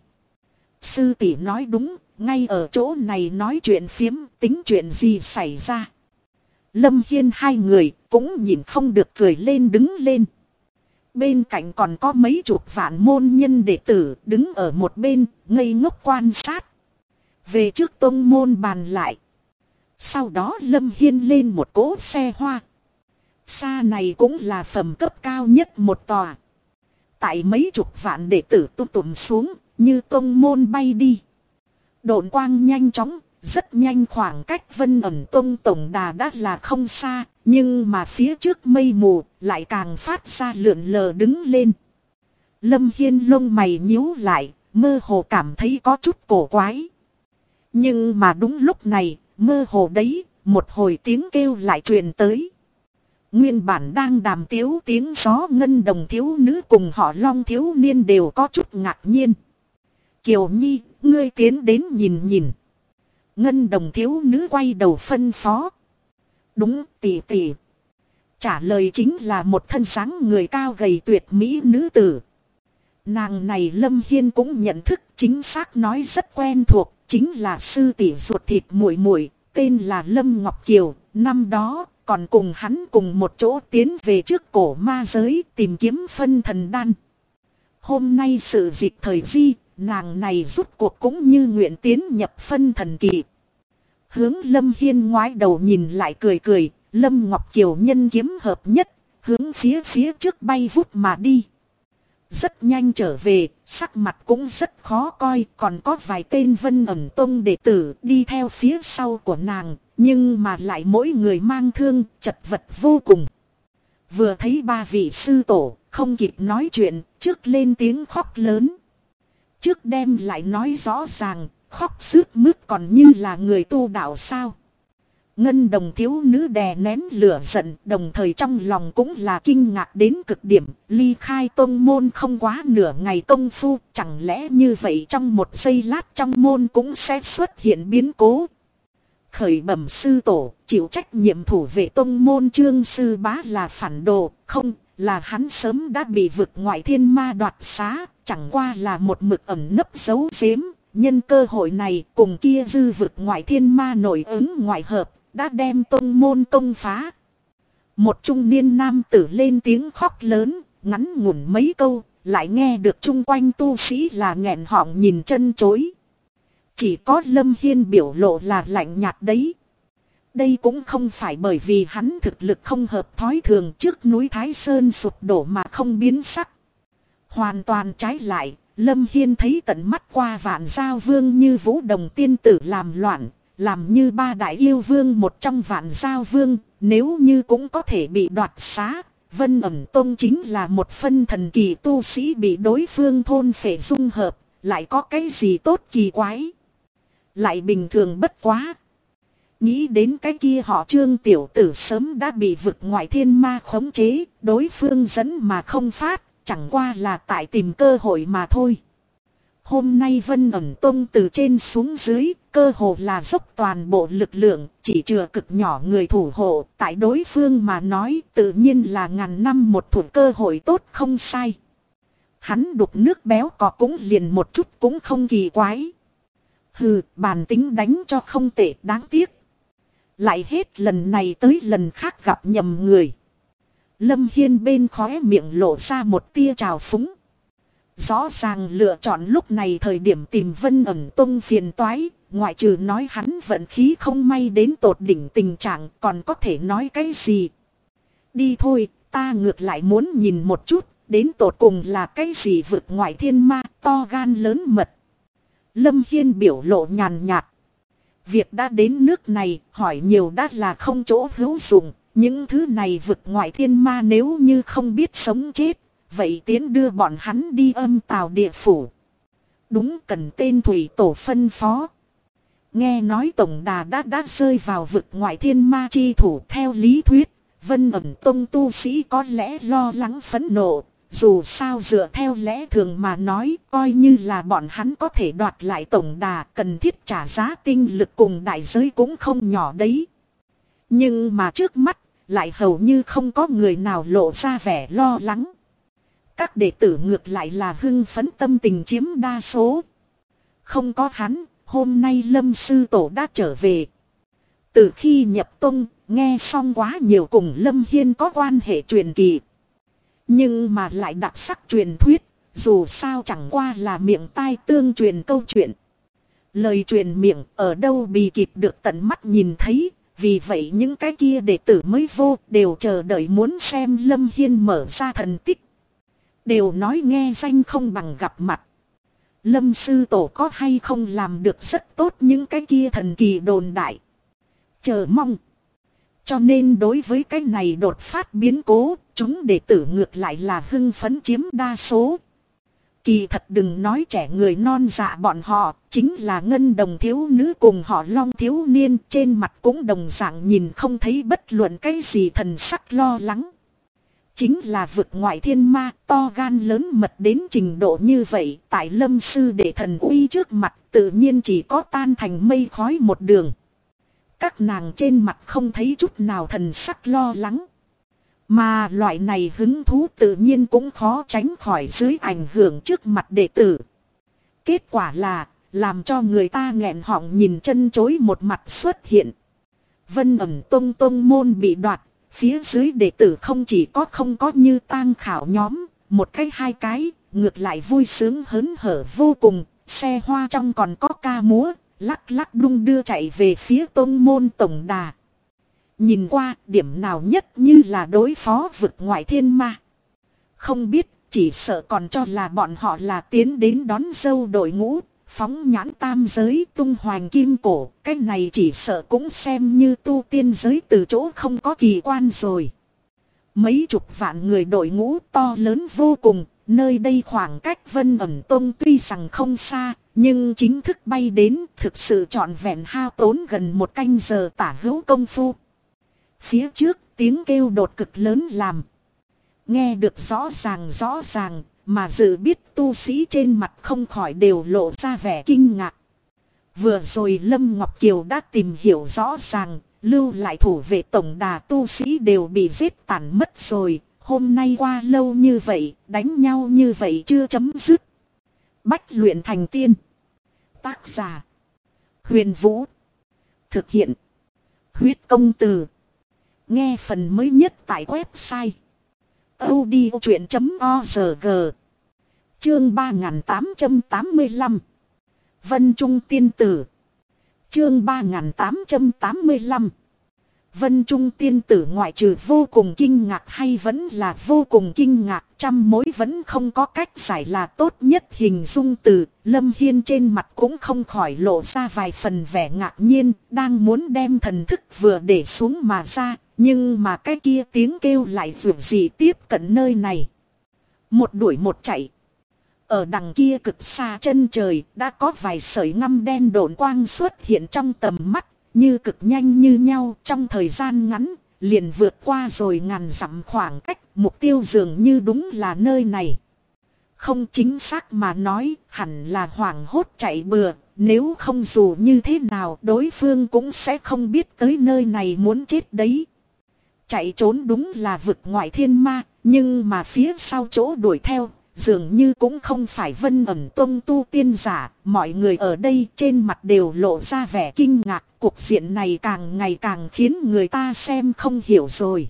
Sư tỷ nói đúng, ngay ở chỗ này nói chuyện phiếm, tính chuyện gì xảy ra. Lâm Hiên hai người cũng nhìn không được cười lên đứng lên. Bên cạnh còn có mấy chục vạn môn nhân đệ tử đứng ở một bên, ngây ngốc quan sát. Về trước tông môn bàn lại. Sau đó Lâm Hiên lên một cỗ xe hoa. Xa này cũng là phẩm cấp cao nhất một tòa. Tại mấy chục vạn đệ tử tung tùm xuống, như tông môn bay đi. Độn quang nhanh chóng, rất nhanh khoảng cách Vân Ẩn Tông tổng đà đã là không xa, nhưng mà phía trước mây mù lại càng phát ra lượn lờ đứng lên. Lâm Hiên lông mày nhíu lại, mơ hồ cảm thấy có chút cổ quái. Nhưng mà đúng lúc này, mơ hồ đấy, một hồi tiếng kêu lại truyền tới. Nguyên bản đang đàm tiếu tiếng gió Ngân Đồng thiếu nữ cùng họ Long thiếu niên đều có chút ngạc nhiên. Kiều Nhi, ngươi tiến đến nhìn nhìn. Ngân Đồng thiếu nữ quay đầu phân phó. Đúng tỷ tỷ. Trả lời chính là một thân dáng người cao gầy tuyệt mỹ nữ tử. Nàng này Lâm Hiên cũng nhận thức chính xác nói rất quen thuộc. Chính là sư tỷ ruột thịt muội muội, tên là Lâm Ngọc Kiều. Năm đó còn cùng hắn cùng một chỗ tiến về trước cổ ma giới tìm kiếm phân thần đan. Hôm nay sự dịch thời di, nàng này rút cuộc cũng như nguyện tiến nhập phân thần kỳ. Hướng Lâm Hiên ngoái đầu nhìn lại cười cười, Lâm Ngọc Kiều nhân kiếm hợp nhất, hướng phía trước bay vút mà đi. Rất nhanh trở về, sắc mặt cũng rất khó coi, còn có vài tên Vân Ẩn Tông đệ tử đi theo phía sau của nàng, nhưng mà lại mỗi người mang thương, chật vật vô cùng. Vừa thấy ba vị sư tổ, không kịp nói chuyện, trước lên tiếng khóc lớn. Trước đem lại nói rõ ràng, khóc sướt mướt còn như là người tu đạo sao. Ngân Đồng thiếu nữ đè nén lửa giận, đồng thời trong lòng cũng là kinh ngạc đến cực điểm, ly khai tông môn không quá nửa ngày công phu, chẳng lẽ như vậy trong một giây lát trong môn cũng sẽ xuất hiện biến cố. Khởi bẩm sư tổ, chịu trách nhiệm thủ vệ tông môn Trương sư bá là phản đồ, không, là hắn sớm đã bị vực ngoại thiên ma đoạt xá, chẳng qua là một mực ẩn nấp giấu giếm, nhân cơ hội này cùng kia dư vực ngoại thiên ma nổi ứng ngoại hợp, đã đem tông môn công phá. Một trung niên nam tử lên tiếng khóc lớn, ngắn ngủn mấy câu, lại nghe được chung quanh tu sĩ là nghẹn họng nhìn chân chối. Chỉ có Lâm Hiên biểu lộ là lạnh nhạt đấy. Đây cũng không phải bởi vì hắn thực lực không hợp thói thường trước núi Thái Sơn sụp đổ mà không biến sắc. Hoàn toàn trái lại, Lâm Hiên thấy tận mắt qua Vạn Giao Vương như Vũ Đồng tiên tử làm loạn, làm như ba đại yêu vương một trong Vạn Giao Vương, nếu như cũng có thể bị đoạt xá, Vân Ẩn Tông chính là một phân thần kỳ tu sĩ bị đối phương thôn phệ dung hợp, lại có cái gì tốt kỳ quái. Lại bình thường bất quá. Nghĩ đến cái kia họ Trương tiểu tử sớm đã bị vực ngoại thiên ma khống chế, đối phương dẫn mà không phát, chẳng qua là tại tìm cơ hội mà thôi. Hôm nay Vân Ẩn Tông từ trên xuống dưới, cơ hồ là dốc toàn bộ lực lượng, chỉ chừa cực nhỏ người thủ hộ, tại đối phương mà nói tự nhiên là ngàn năm một thủa cơ hội tốt không sai. Hắn đục nước béo cò cũng liền một chút cũng không kỳ quái. Hừ, bản tính đánh cho không tệ, đáng tiếc. Lại hết lần này tới lần khác gặp nhầm người. Lâm Hiên bên khóe miệng lộ ra một tia trào phúng. Rõ ràng lựa chọn lúc này thời điểm tìm Vân Ẩn Tông phiền toái, ngoại trừ nói hắn vận khí không may đến tột đỉnh tình trạng, còn có thể nói cái gì. Đi thôi, ta ngược lại muốn nhìn một chút, đến tột cùng là cái gì vực ngoại thiên ma to gan lớn mật. Lâm Hiên biểu lộ nhàn nhạt. Việc đã đến nước này, hỏi nhiều đã là không chỗ hữu dụng. Những thứ này vực ngoại thiên ma nếu như không biết sống chết, vậy tiến đưa bọn hắn đi âm tào địa phủ. Đúng, cần tên thủy tổ phân phó. Nghe nói tổng đà đã rơi vào vực ngoại thiên ma chi thủ, theo lý thuyết, Vân Ẩn Tông tu sĩ có lẽ lo lắng phẫn nộ. Dù sao dựa theo lẽ thường mà nói, coi như là bọn hắn có thể đoạt lại tổng đà, cần thiết trả giá tinh lực cùng đại giới cũng không nhỏ đấy. Nhưng mà trước mắt, lại hầu như không có người nào lộ ra vẻ lo lắng. Các đệ tử ngược lại là hưng phấn, tâm tình chiếm đa số. Không có hắn, hôm nay Lâm sư tổ đã trở về. Từ khi nhập tông, nghe xong quá nhiều cùng Lâm Hiên có quan hệ truyền kỳ. Nhưng mà lại đặc sắc truyền thuyết, dù sao chẳng qua là miệng tai tương truyền câu chuyện. Lời truyền miệng ở đâu bì kịp được tận mắt nhìn thấy, vì vậy những cái kia đệ tử mới vô đều chờ đợi muốn xem Lâm Hiên mở ra thần tích. Đều nói nghe danh không bằng gặp mặt. Lâm sư tổ có hay không làm được rất tốt những cái kia thần kỳ đồn đại. Chờ mong. Cho nên đối với cái này đột phát biến cố, chúng đệ tử ngược lại là hưng phấn chiếm đa số. Kỳ thật đừng nói trẻ người non dạ bọn họ, chính là Ngân Đồng thiếu nữ cùng họ Long thiếu niên trên mặt cũng đồng dạng nhìn không thấy bất luận cái gì thần sắc lo lắng. Chính là vực ngoại thiên ma to gan lớn mật đến trình độ như vậy, tại Lâm sư đệ thần uy trước mặt tự nhiên chỉ có tan thành mây khói một đường. Các nàng trên mặt không thấy chút nào thần sắc lo lắng. Mà loại này hứng thú tự nhiên cũng khó tránh khỏi dưới ảnh hưởng trước mặt đệ tử. Kết quả là, làm cho người ta nghẹn họng nhìn chân chối một mặt xuất hiện. Vân Ẩn Tông môn bị đoạt, phía dưới đệ tử không chỉ có không có như tang khảo nhóm, một cái hai cái, ngược lại vui sướng hớn hở vô cùng, xe hoa trong còn có ca múa, lắc lắc đung đưa chạy về phía tôn môn tổng đà. Nhìn qua điểm nào nhất như là đối phó vực ngoại thiên ma. Không biết, chỉ sợ còn cho là bọn họ là tiến đến đón dâu đội ngũ, phóng nhãn tam giới tung hoành kim cổ. Cái này chỉ sợ cũng xem như tu tiên giới từ chỗ không có kỳ quan rồi. Mấy chục vạn người đội ngũ to lớn vô cùng, nơi đây khoảng cách Vân Ẩn Tông tuy rằng không xa, nhưng chính thức bay đến thực sự trọn vẹn hao tốn gần 1 canh giờ tả hữu công phu. Phía trước tiếng kêu đột cực lớn làm. Nghe được rõ ràng, mà dự biết tu sĩ trên mặt không khỏi đều lộ ra vẻ kinh ngạc. Vừa rồi Lâm Ngọc Kiều đã tìm hiểu rõ ràng, lưu lại thủ vệ tổng đà tu sĩ đều bị giết tàn mất rồi. Hôm nay qua lâu như vậy, đánh nhau như vậy chưa chấm dứt. Bách luyện thành tiên. Tác giả: Huyền Vũ. Thực hiện: Huyết Công Từ. Nghe phần mới nhất tại website audiochuyện.org. Chương 3885. Vân Trung Tiên Tử. Chương 3885. Vân Trung Tiên Tử ngoại trừ vô cùng kinh ngạc hay vẫn là vô cùng kinh ngạc, trăm mối vẫn không có cách giải là tốt nhất hình dung từ. Lâm Hiên trên mặt cũng không khỏi lộ ra vài phần vẻ ngạc nhiên, đang muốn đem thần thức vừa để xuống mà ra, nhưng mà cái kia tiếng kêu lại dường gì tiếp cận nơi này. Một đuổi một chạy. Ở đằng kia cực xa chân trời đã có vài sợi ngăm đen độn quang xuất hiện trong tầm mắt. Như cực nhanh như nhau, trong thời gian ngắn, liền vượt qua rồi ngàn dặm khoảng cách, mục tiêu dường như đúng là nơi này. Không chính xác mà nói, hẳn là hoảng hốt chạy bừa, nếu không dù như thế nào đối phương cũng sẽ không biết tới nơi này muốn chết đấy. Chạy trốn đúng là vực ngoại thiên ma, nhưng mà phía sau chỗ đuổi theo, dường như cũng không phải Vân Ẩn Tông tu tiên giả. Mọi người ở đây trên mặt đều lộ ra vẻ kinh ngạc. Cuộc diện này càng ngày càng khiến người ta xem không hiểu rồi.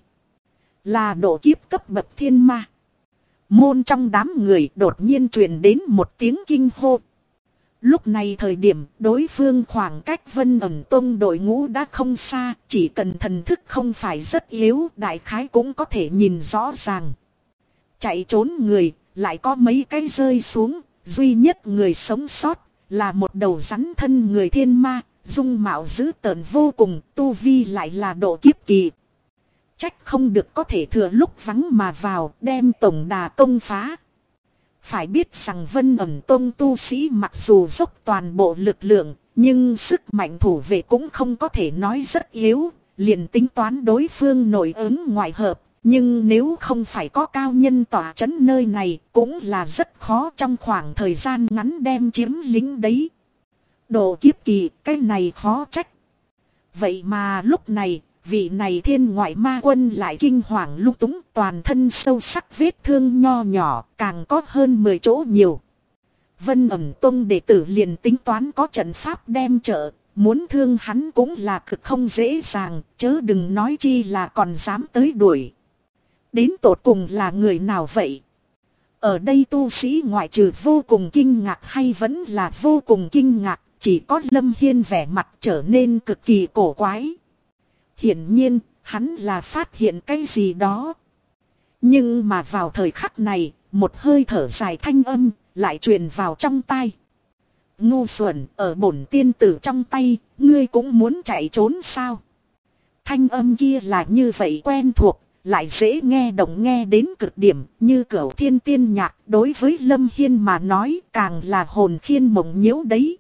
Là độ kiếp cấp bậc thiên ma. Môn trong đám người đột nhiên truyền đến một tiếng kinh hô. Lúc này thời điểm đối phương khoảng cách Vân Ẩn Tông đội ngũ đã không xa. Chỉ cần thần thức không phải rất yếu, đại khái cũng có thể nhìn rõ ràng. Chạy trốn người lại có mấy cái rơi xuống, duy nhất người sống sót là một đầu rắn thân người thiên ma, dung mạo dữ tợn vô cùng, tu vi lại là độ kiếp kỳ. Trách không được có thể thừa lúc vắng mà vào, đem tổng đà công phá. Phải biết rằng Vân Ẩn Tông tu sĩ mặc dù dốc toàn bộ lực lượng, nhưng sức mạnh thủ vệ cũng không có thể nói rất yếu, liền tính toán đối phương nội ứng ngoại hợp. Nhưng nếu không phải có cao nhân tỏa trấn nơi này, cũng là rất khó trong khoảng thời gian ngắn đem chiếm lĩnh đấy. Độ kiếp kỳ, cái này khó trách. Vậy mà lúc này, vị này thiên ngoại ma quân lại kinh hoàng lung túng, toàn thân sâu sắc vết thương nho nhỏ, càng có hơn 10 chỗ nhiều. Vân Ẩn Tông đệ tử liền tính toán có trận pháp đem trợ, muốn thương hắn cũng là cực không dễ dàng, chớ đừng nói chi là còn dám tới đuổi. Đến tột cùng là người nào vậy? Ở đây tu sĩ ngoại trừ vô cùng kinh ngạc hay vẫn là vô cùng kinh ngạc, chỉ có Lâm Hiên vẻ mặt trở nên cực kỳ cổ quái. Hiển nhiên, hắn là phát hiện cái gì đó. Nhưng mà vào thời khắc này, một hơi thở dài thanh âm lại truyền vào trong tai. Ngu xuẩn, ở bổn tiên tử trong tay, ngươi cũng muốn chạy trốn sao? Thanh âm kia là như vậy quen thuộc. Lại dễ nghe động nghe đến cực điểm, như cửu thiên tiên nhạc, đối với Lâm Hiên mà nói càng là hồn khiên mộng nhiễu đấy.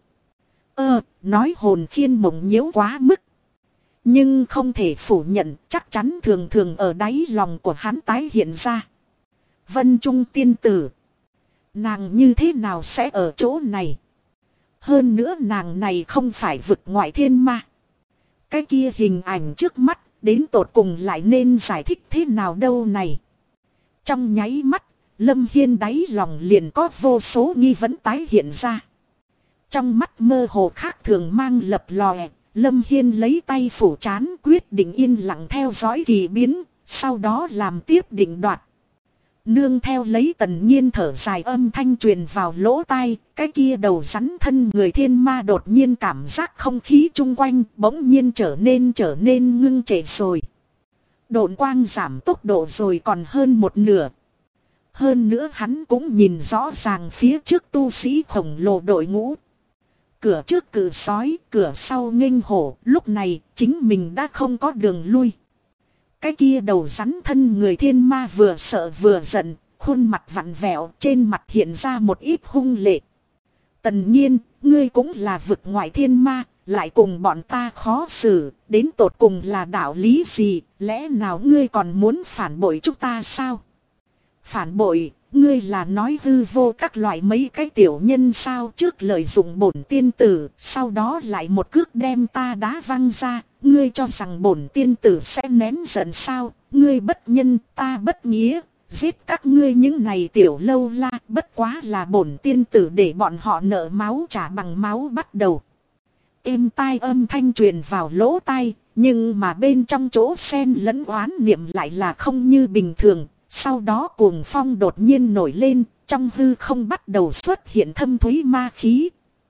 Nói hồn khiên mộng nhiễu quá mức. Nhưng không thể phủ nhận, chắc chắn thường thường ở đáy lòng của hắn tái hiện ra. Vân Trung Tiên Tử. Nàng như thế nào sẽ ở chỗ này? Hơn nữa nàng này không phải vực ngoại thiên ma. Cái kia hình ảnh trước mắt. Đến tột cùng lại nên giải thích thế nào đâu này. Trong nháy mắt, Lâm Hiên đáy lòng liền có vô số nghi vấn tái hiện ra. Trong mắt mơ hồ khác thường mang lập lòe, Lâm Hiên lấy tay phủ trán quyết định yên lặng theo dõi kỳ biến, sau đó làm tiếp định đoạt. Nương theo lấy Tần Nhiên thở dài âm thanh truyền vào lỗ tai, cái kia đầu rắn thân người thiên ma đột nhiên cảm giác không khí chung quanh bỗng nhiên trở nên ngưng trệ rồi. Độn quang giảm tốc độ rồi còn hơn một nửa. Hơn nữa hắn cũng nhìn rõ ràng phía trước tu sĩ khổng lồ đội ngũ. Cửa trước cự sói, cửa sau nghênh hổ, lúc này chính mình đã không có đường lui. Cái kia đầu rắn thân người thiên ma vừa sợ vừa giận, khuôn mặt vặn vẹo, trên mặt hiện ra một ít hung lệ. Tần Nhiên, ngươi cũng là vực ngoại thiên ma, lại cùng bọn ta khó xử, đến tột cùng là đạo lý gì, lẽ nào ngươi còn muốn phản bội chúng ta sao? Phản bội, ngươi là nói hư vô các loại mấy cái tiểu nhân sao, trước lợi dụng bổn tiên tử, sau đó lại một cước đem ta đá văng ra, ngươi cho rằng bổn tiên tử sẽ nén giận sao, ngươi bất nhân, ta bất nghĩa, giết các ngươi những này tiểu lâu la, bất quá là bổn tiên tử để bọn họ nợ máu trả bằng máu bắt đầu. Êm tai âm thanh truyền vào lỗ tai, nhưng mà bên trong chỗ xen lẫn oán niệm lại là không như bình thường. Sau đó cuồng phong đột nhiên nổi lên, trong hư không bắt đầu xuất hiện thâm thúy ma khí.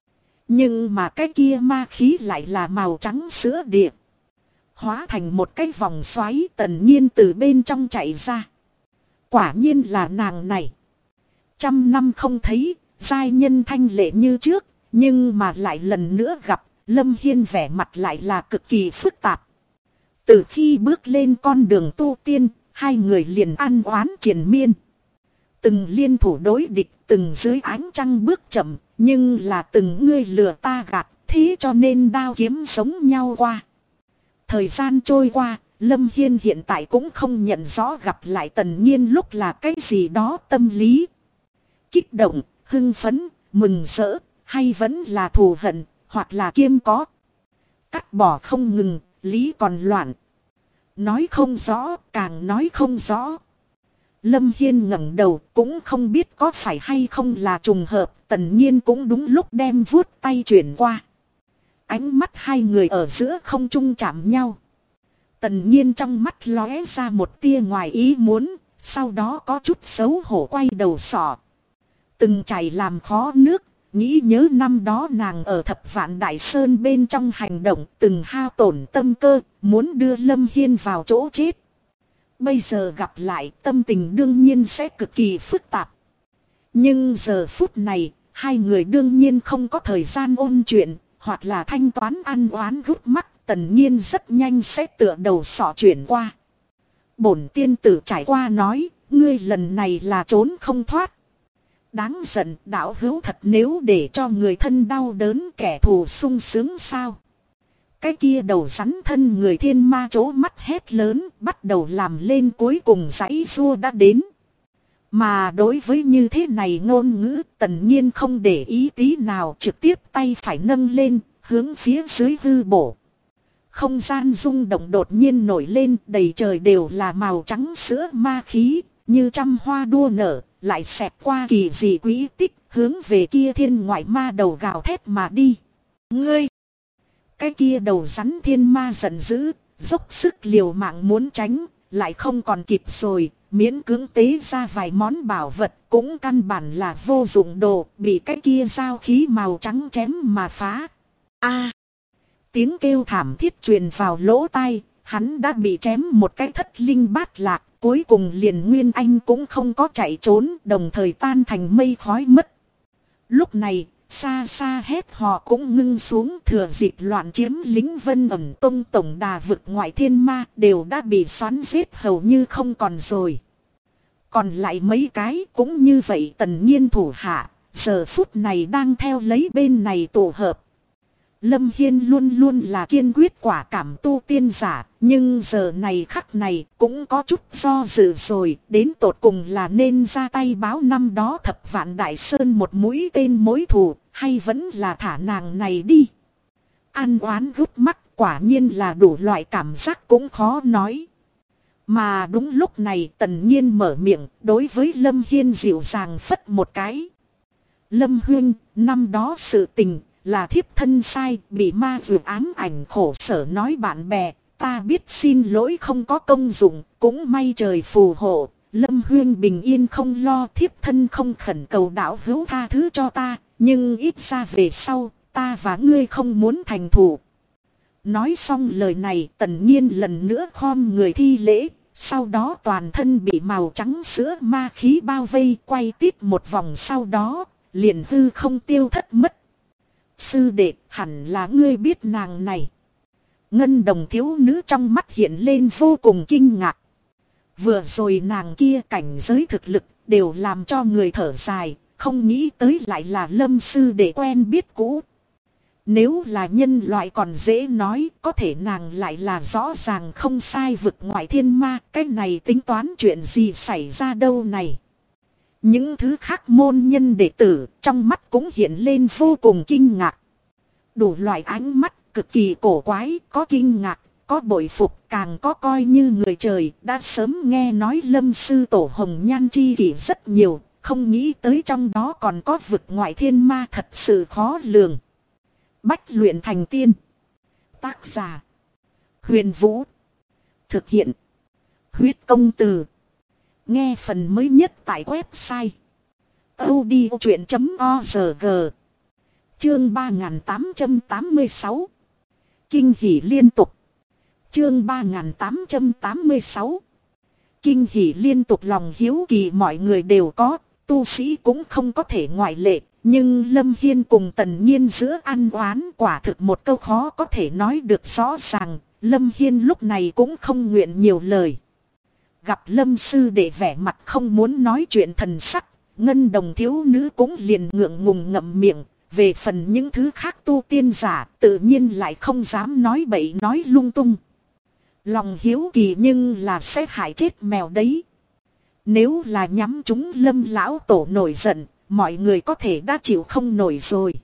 Nhưng mà cái kia ma khí lại là màu trắng sữa địa. Hóa thành một cái vòng xoáy, Tần Nhiên từ bên trong chạy ra. Quả nhiên là nàng này. 100 năm không thấy, giai nhân thanh lệ như trước, nhưng mà lại lần nữa gặp, Lâm Hiên vẻ mặt lại là cực kỳ phức tạp. Từ khi bước lên con đường tu tiên, hai người liền ăn oán triền miên. Từng liên thủ đối địch, từng dưới ánh trăng bước chậm, nhưng là từng ngươi lừa ta gạt, thế cho nên đao kiếm sống nhau qua. Thời gian trôi qua, Lâm Hiên hiện tại cũng không nhận rõ gặp lại Tần Nhiên lúc là cái gì đó tâm lý. Kích động, hưng phấn, mừng rỡ, hay vẫn là thù hận, hoặc là kiêm có. Cắt bỏ không ngừng, lý còn loạn. Nói không rõ, càng nói không rõ. Lâm Hiên ngẩng đầu cũng không biết có phải hay không là trùng hợp. Tần Nhiên cũng đúng lúc đem vuốt tay chuyển qua. Ánh mắt hai người ở giữa không trung chạm nhau. Tần Nhiên trong mắt lóe ra một tia ngoài ý muốn. Sau đó có chút xấu hổ quay đầu sọ. Từng chảy làm khó nước. Nghĩ nhớ năm đó nàng ở Thập Vạn Đại Sơn bên trong hành động từng hao tổn tâm cơ, muốn đưa Lâm Hiên vào chỗ chết. Bây giờ gặp lại tâm tình đương nhiên sẽ cực kỳ phức tạp. Nhưng giờ phút này, hai người đương nhiên không có thời gian ôn chuyện, hoặc là thanh toán ăn oán gút mắt, Tần Nhiên rất nhanh sẽ tựa đầu sọ chuyển qua. Bổn tiên tử trải qua nói, ngươi lần này là trốn không thoát. Đáng giận, đạo hữu thật nếu để cho người thân đau đớn, kẻ thù sung sướng sao? Cái kia đầu rắn thân người thiên ma chố mắt hét lớn, bắt đầu làm lên, cuối cùng giãy giụa đã đến. Mà đối với như thế này ngôn ngữ, Tần Nhiên không để ý tí nào, trực tiếp tay phải nâng lên, hướng phía dưới hư bổ. Không gian rung động đột nhiên nổi lên, đầy trời đều là màu trắng sữa ma khí, như trăm hoa đua nở. Lại xẹt qua kỳ dị quỹ tích, hướng về kia thiên ngoại ma đầu gào thét mà đi. Ngươi! Cái kia đầu rắn thiên ma giận dữ, dốc sức liều mạng muốn tránh, lại không còn kịp rồi, miễn cưỡng tế ra vài món bảo vật, cũng căn bản là vô dụng đồ, bị cái kia dao khí màu trắng chém mà phá. A! Tiếng kêu thảm thiết truyền vào lỗ tai, hắn đã bị chém một cái thất linh bát lạc. Cuối cùng liền Nguyên Anh cũng không có chạy trốn, đồng thời tan thành mây khói mất. Lúc này, xa xa hét họ cũng ngưng xuống, thừa dịp loạn chiếm lính Vân Ẩm Tông tổng đà vực ngoại thiên ma đều đã bị xoắn giết hầu như không còn rồi. Còn lại mấy cái cũng như vậy. Tần Nhiên thủ hạ, giờ phút này đang theo lấy bên này tổ hợp. Lâm Hiên luôn luôn là kiên quyết quả cảm tu tiên giả, nhưng giờ này khắc này cũng có chút do dự rồi, đến tột cùng là nên ra tay báo năm đó Thập Vạn Đại Sơn một mũi tên mối thù, hay vẫn là thả nàng này đi. Ăn oán gút mắt, quả nhiên là đủ loại cảm giác cũng khó nói. Mà đúng lúc này Tần Nhiên mở miệng, đối với Lâm Hiên dịu dàng phất một cái. Lâm huynh, năm đó sự tình là thiếp thân sai, bị ma vượt ám ảnh khổ sở nói bạn bè, ta biết xin lỗi không có công dụng, cũng may trời phù hộ, Lâm Huyên bình yên không lo, thiếp thân không khẩn cầu đạo hữu tha thứ cho ta, nhưng ít ra về sau, ta và ngươi không muốn thành thù. Nói xong lời này, Tần Nhiên lần nữa khom người thi lễ, sau đó toàn thân bị màu trắng sữa ma khí bao vây, quay tít một vòng, sau đó liền hư không tiêu thất mất. Sư đệ, hẳn là ngươi biết nàng này. Ngân đồng thiếu nữ trong mắt hiện lên vô cùng kinh ngạc. Vừa rồi nàng kia cảnh giới thực lực đều làm cho người thở dài, không nghĩ tới lại là Lâm sư đệ quen biết cũ. Nếu là nhân loại còn dễ nói, có thể nàng lại là rõ ràng không sai vực ngoại thiên ma, cái này tính toán chuyện gì xảy ra đâu này. Những thứ khác môn nhân đệ tử trong mắt cũng hiện lên vô cùng kinh ngạc. Đủ loại ánh mắt cực kỳ cổ quái, có kinh ngạc, có bội phục, càng có coi như người trời. Đã sớm nghe nói Lâm sư tổ hồng nhan chi kỷ rất nhiều, không nghĩ tới trong đó còn có vực ngoại thiên ma, thật sự khó lường. Bách luyện thành tiên. Tác giả Huyền Vũ. Thực hiện Huyết Công Từ. Nghe phần mới nhất tại website audiochuyện.org. Chương 3886. Kinh hỉ liên tục. Chương 3886. Kinh hỉ liên tục, lòng hiếu kỳ mọi người đều có, tu sĩ cũng không có thể ngoại lệ. Nhưng Lâm Hiên cùng Tần Nhiên giữa ăn oán quả thực một câu khó có thể nói được rõ ràng. Lâm Hiên lúc này cũng không nguyện nhiều lời. Gặp Lâm sư đệ vẻ mặt không muốn nói chuyện thần sắc, Ngân đồng thiếu nữ cũng liền ngượng ngùng ngậm miệng. Về phần những thứ khác tu tiên giả tự nhiên lại không dám nói bậy nói lung tung. Lòng hiếu kỳ nhưng là sẽ hại chết mèo đấy. Nếu là nhắm chúng Lâm lão tổ nổi giận, mọi người có thể đã chịu không nổi rồi.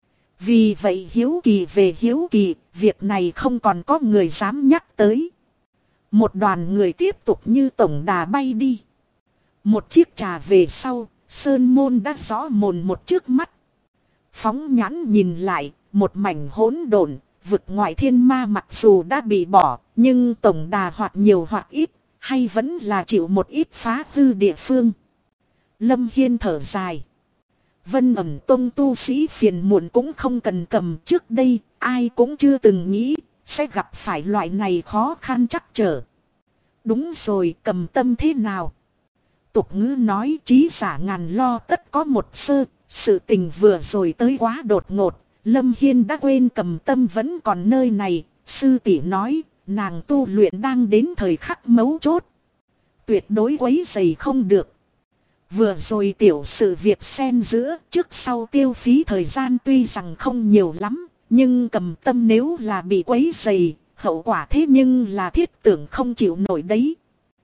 Vì vậy hiếu kỳ về hiếu kỳ, việc này không còn có người dám nhắc tới. Một đoàn người tiếp tục như tổng đà bay đi. Một chiếc trà về sau, Sơn Môn đã rõ mồn một trước mắt. Phóng nhãn nhìn lại, một mảnh hỗn độn, vực ngoại thiên ma mặc dù đã bị bỏ, nhưng tổng đà hoặc nhiều hoặc ít, hay vẫn là chịu một ít phá hư địa phương. Lâm Hiên thở dài. Vân Ẩm Tông tu sĩ phiền muộn cũng không cần cầm, trước đây ai cũng chưa từng nghĩ sẽ gặp phải loại này khó khăn trắc trở. Đúng rồi, Cầm Tâm thế nào? Tục ngữ nói trí giả ngàn lo tất có một sơ, sự tình vừa rồi tới quá đột ngột, Lâm Hiên đã quên Cầm Tâm vẫn còn nơi này. Sư tỷ nói nàng tu luyện đang đến thời khắc mấu chốt, tuyệt đối quấy rầy không được. Vừa rồi tiểu sự việc xen giữa, trước sau tiêu phí thời gian tuy rằng không nhiều lắm, nhưng Cầm Tâm nếu là bị quấy rầy, hậu quả thế nhưng là thiết tưởng không chịu nổi đấy.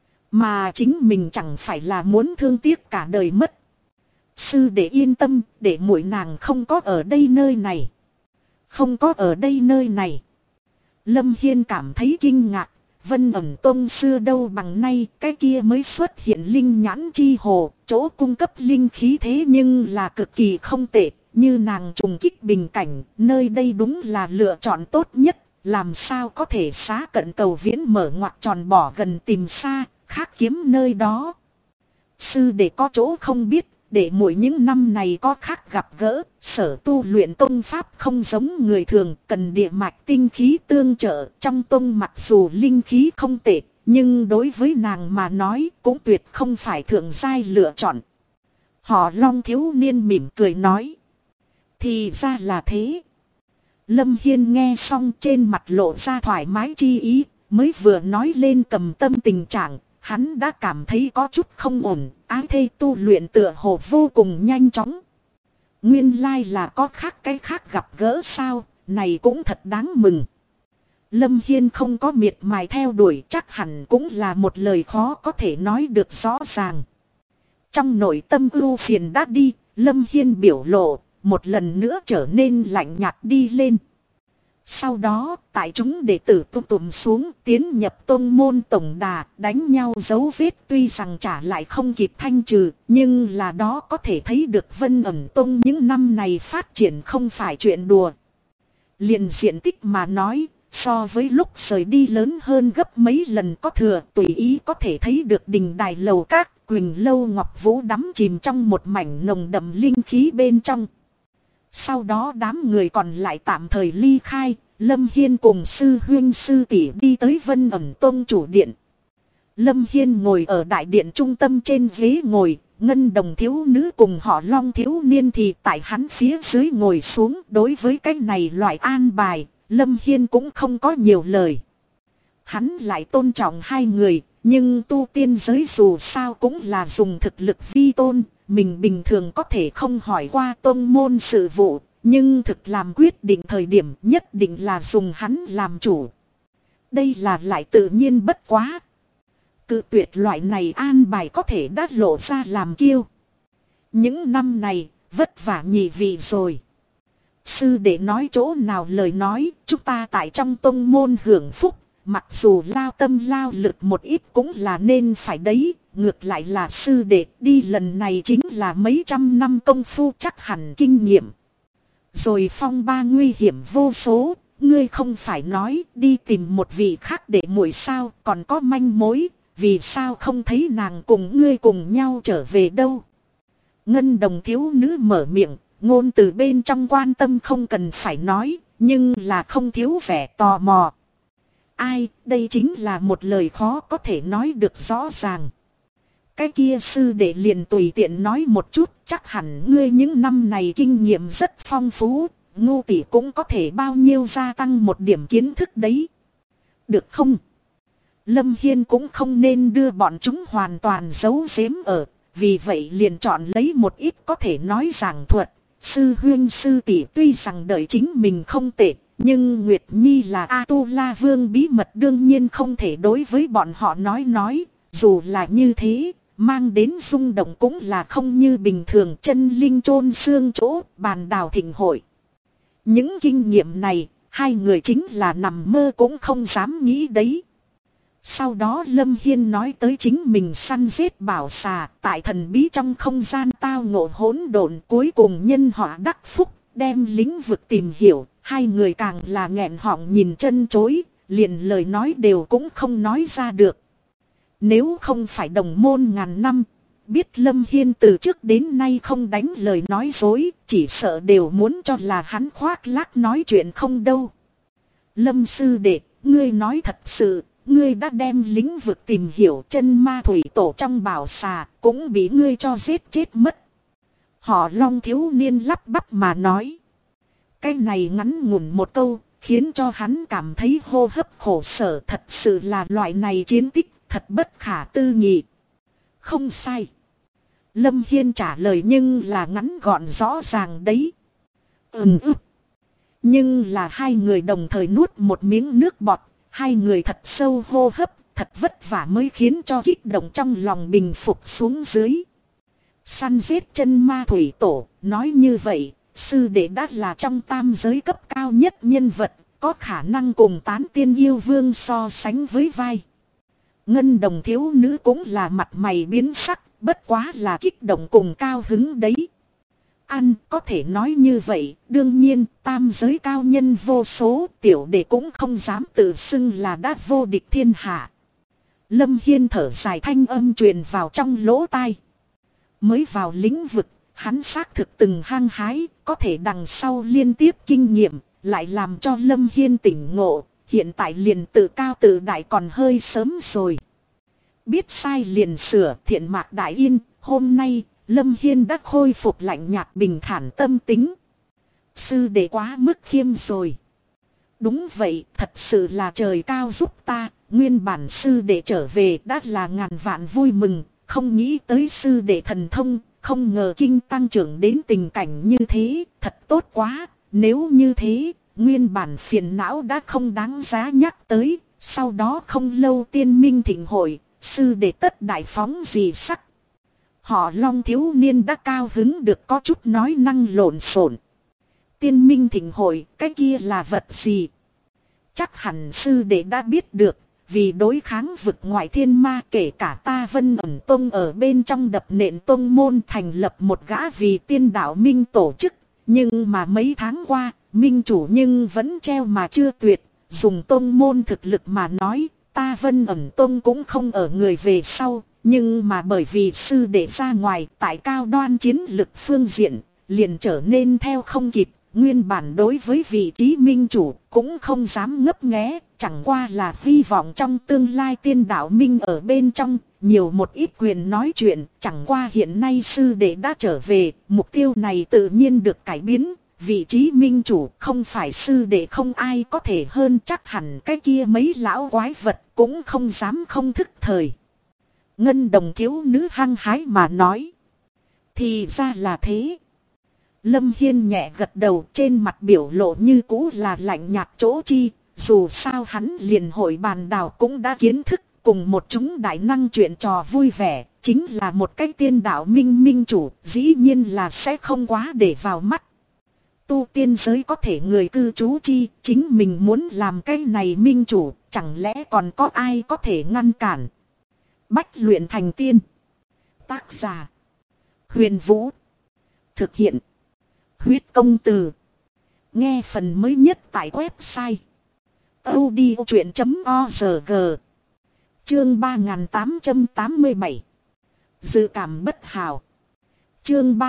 Mà chính mình chẳng phải là muốn thương tiếc cả đời mất. Sư đệ yên tâm, để muội nàng không có ở đây nơi này. Không có ở đây nơi này. Lâm Hiên cảm thấy kinh ngạc. Vân Ẩm Tông xưa đâu bằng nay, cái kia mới xuất hiện linh nhãn chi hồ, chỗ cung cấp linh khí thế nhưng là cực kỳ không tệ, như nàng trùng kích bình cảnh, nơi đây đúng là lựa chọn tốt nhất, làm sao có thể xá cận cầu viễn mở ngoặt tròn bỏ gần tìm xa, khác kiếm nơi đó. Sư đệ có chỗ không biết, để mỗi những năm này có khác gặp gỡ, sở tu luyện tông pháp không giống người thường, cần địa mạch tinh khí tương trợ. Trong tông mặc dù linh khí không tệ, nhưng đối với nàng mà nói cũng tuyệt không phải thượng giai lựa chọn. Họ Long thiếu niên mỉm cười nói. Thì ra là thế. Lâm Hiên nghe xong trên mặt lộ ra thoải mái chi ý, mới vừa nói lên Cầm Tâm tình trạng. Hắn đã cảm thấy có chút không ổn, ái thê tu luyện tựa hồ vô cùng nhanh chóng. Nguyên lai là có khác cái khác gặp gỡ sao, này cũng thật đáng mừng. Lâm Hiên không có miệt mài theo đuổi, chắc hẳn cũng là một lời khó có thể nói được rõ ràng. Trong nội tâm ưu phiền đã đi, Lâm Hiên biểu lộ, một lần nữa trở nên lạnh nhạt đi lên. Sau đó, tại chúng đệ tử tụm xuống tiến nhập tông môn tổng đà, đánh nhau dấu vết tuy rằng trả lại không kịp thanh trừ, nhưng là đó có thể thấy được Vân Ẩm Tông những năm này phát triển không phải chuyện đùa. Liền diện tích mà nói, so với lúc rời đi lớn hơn gấp mấy lần có thừa, tùy ý có thể thấy được đình đài lầu các, Quỳnh lâu Ngọc Vũ đắm chìm trong một mảnh nồng đậm linh khí bên trong. Sau đó đám người còn lại tạm thời ly khai, Lâm Hiên cùng sư huynh sư tỷ đi tới Vân Ẩn Tông chủ điện. Lâm Hiên ngồi ở đại điện trung tâm trên ghế ngồi, Ngân Đồng thiếu nữ cùng họ Long thiếu niên thì tại hắn phía dưới ngồi xuống. Đối với cái này loại an bài, Lâm Hiên cũng không có nhiều lời. Hắn lại tôn trọng hai người, nhưng tu tiên giới dù sao cũng là dùng thực lực vi tôn. Mình bình thường có thể không hỏi qua tông môn sự vụ, nhưng thực làm quyết định thời điểm nhất định là dùng hắn làm chủ. Đây là lại tự nhiên bất quá. Cự tuyệt loại này an bài có thể đã lộ ra làm kiêu. Những năm này, vất vả nhị vị rồi. Sư đệ nói chỗ nào lời nói, chúng ta tại trong tông môn hưởng phúc, mặc dù lao tâm lao lực một ít cũng là nên phải đấy. Ngược lại là sư đệ đi lần này chính là mấy trăm năm công phu chắc hẳn kinh nghiệm. Rồi phong ba nguy hiểm vô số, ngươi không phải nói đi tìm một vị khác để muội sao, còn có manh mối, vì sao không thấy nàng cùng ngươi cùng nhau trở về đâu. Ngân Đồng thiếu nữ mở miệng, ngôn từ bên trong quan tâm không cần phải nói, nhưng là không thiếu vẻ tò mò. Ai, đây chính là một lời khó có thể nói được rõ ràng. Cái kia sư đệ liền tùy tiện nói một chút, chắc hẳn ngươi những năm này kinh nghiệm rất phong phú, ngu tỷ cũng có thể bao nhiêu gia tăng một điểm kiến thức đấy. Được không? Lâm Hiên cũng không nên đưa bọn chúng hoàn toàn giấu giếm ở, vì vậy liền chọn lấy một ít có thể nói giảng thuật. Sư huynh sư tỷ tuy rằng đợi chính mình không tệ, nhưng Nguyệt Nhi là A-tu-la vương bí mật đương nhiên không thể đối với bọn họ nói, dù là như thế. Mang đến rung động cũng là không như bình thường, chân linh chôn xương chỗ, bàn đào thịnh hội. Những kinh nghiệm này, hai người chính là nằm mơ cũng không dám nghĩ đấy. Sau đó Lâm Hiên nói tới chính mình săn giết bảo xà, tại thần bí trong không gian tao ngộ hỗn độn, cuối cùng nhân họa đắc phúc, đem lĩnh vực tìm hiểu. Hai người càng là nghẹn họng nhìn chân chối, liền lời nói đều cũng không nói ra được. Nếu không phải đồng môn ngàn năm, biết Lâm Hiên từ trước đến nay không đánh lời nói dối, chỉ sợ đều muốn cho là hắn khoác lác nói chuyện không đâu. Lâm sư đệ, ngươi nói thật sự, ngươi đã đem lĩnh vực tìm hiểu, chân ma thủy tổ trong bảo xà, cũng bị ngươi cho giết chết mất. Họ Long thiếu niên lắp bắp mà nói. Cái này ngắn ngủn một câu, khiến cho hắn cảm thấy hô hấp khổ sở, thật sự là loại này chiến tích. Thật bất khả tư nghị. Không sai. Lâm Hiên trả lời nhưng là ngắn gọn rõ ràng đấy. Nhưng là hai người đồng thời nuốt một miếng nước bọt. Hai người thật sâu hô hấp, thật vất vả mới khiến cho kích động trong lòng bình phục xuống dưới. Săn giết chân ma thủy tổ, nói như vậy, sư đệ đã là trong tam giới cấp cao nhất nhân vật, có khả năng cùng tán tiên yêu vương so sánh với vai. Ngân Đồng thiếu nữ cũng là mặt mày biến sắc, bất quá là kích động cùng cao hứng đấy. Ăn có thể nói như vậy, đương nhiên tam giới cao nhân vô số, tiểu đệ cũng không dám tự xưng là đã vô địch thiên hạ. Lâm Hiên thở dài thanh âm truyền vào trong lỗ tai. Mới vào lĩnh vực, hắn xác thực từng hăng hái, có thể đằng sau liên tiếp kinh nghiệm, lại làm cho Lâm Hiên tỉnh ngộ. Hiện tại liền tự cao tự đại còn hơi sớm rồi. Biết sai liền sửa, thiện mạc đại yên. Hôm nay Lâm Hiên đã khôi phục lạnh nhạt bình thản tâm tính. Sư đệ quá mức khiêm rồi. Đúng vậy, thật sự là trời cao giúp ta. Nguyên bản sư đệ trở về đã là ngàn vạn vui mừng. Không nghĩ tới sư đệ thần thông, không ngờ kinh tăng trưởng đến tình cảnh như thế. Thật tốt quá, nếu như thế nguyên bản phiền não đã không đáng giá nhắc tới, sau đó không lâu tiên minh thịnh hội, sư đệ tất đại phóng gì sắc. Họ Long thiếu niên đã cao hứng được có chút nói năng lộn xộn. Tiên minh thịnh hội, cái kia là vật gì? Chắc hẳn sư đệ đã biết được, vì đối kháng vực ngoại thiên ma, kể cả ta Vân Ẩn Tông ở bên trong đập nện tông môn thành lập một gã vì tiên đạo minh tổ chức. Nhưng mà mấy tháng qua, minh chủ nhưng vẫn treo mà chưa tuyệt, dùng tôn môn thực lực mà nói, ta Vân ẩn tôn cũng không ở người về sau. Nhưng mà bởi vì sư đệ ra ngoài tại cao đoan chiến lực phương diện, liền trở nên theo không kịp. Nguyên bản đối với vị trí minh chủ cũng không dám ngấp nghé, chẳng qua là hy vọng trong tương lai tiên đạo minh ở bên trong, nhiều một ít quyền nói chuyện, chẳng qua hiện nay sư đệ đã trở về, mục tiêu này tự nhiên được cải biến, vị trí minh chủ không phải sư đệ không ai có thể hơn, chắc hẳn cái kia mấy lão quái vật cũng không dám không thức thời. Ngân đồng thiếu nữ hăng hái mà nói. Thì ra là thế. Lâm Hiên nhẹ gật đầu, trên mặt biểu lộ như cũ là lạnh nhạt chỗ chi. Dù sao hắn liền hội bàn đào cũng đã kiến thức, cùng một chúng đại năng chuyện trò vui vẻ. Chính là một cái tiên đạo minh chủ, dĩ nhiên là sẽ không quá để vào mắt. Tu tiên giới có thể người cư trú chi, chính mình muốn làm cái này minh chủ, chẳng lẽ còn có ai có thể ngăn cản. Bách luyện thành tiên. Tác giả Huyền Vũ. Thực hiện Huyết Công Từ. Nghe phần mới nhất tại website audiochuyện.org. Chương 3887. Dự cảm bất hảo. Chương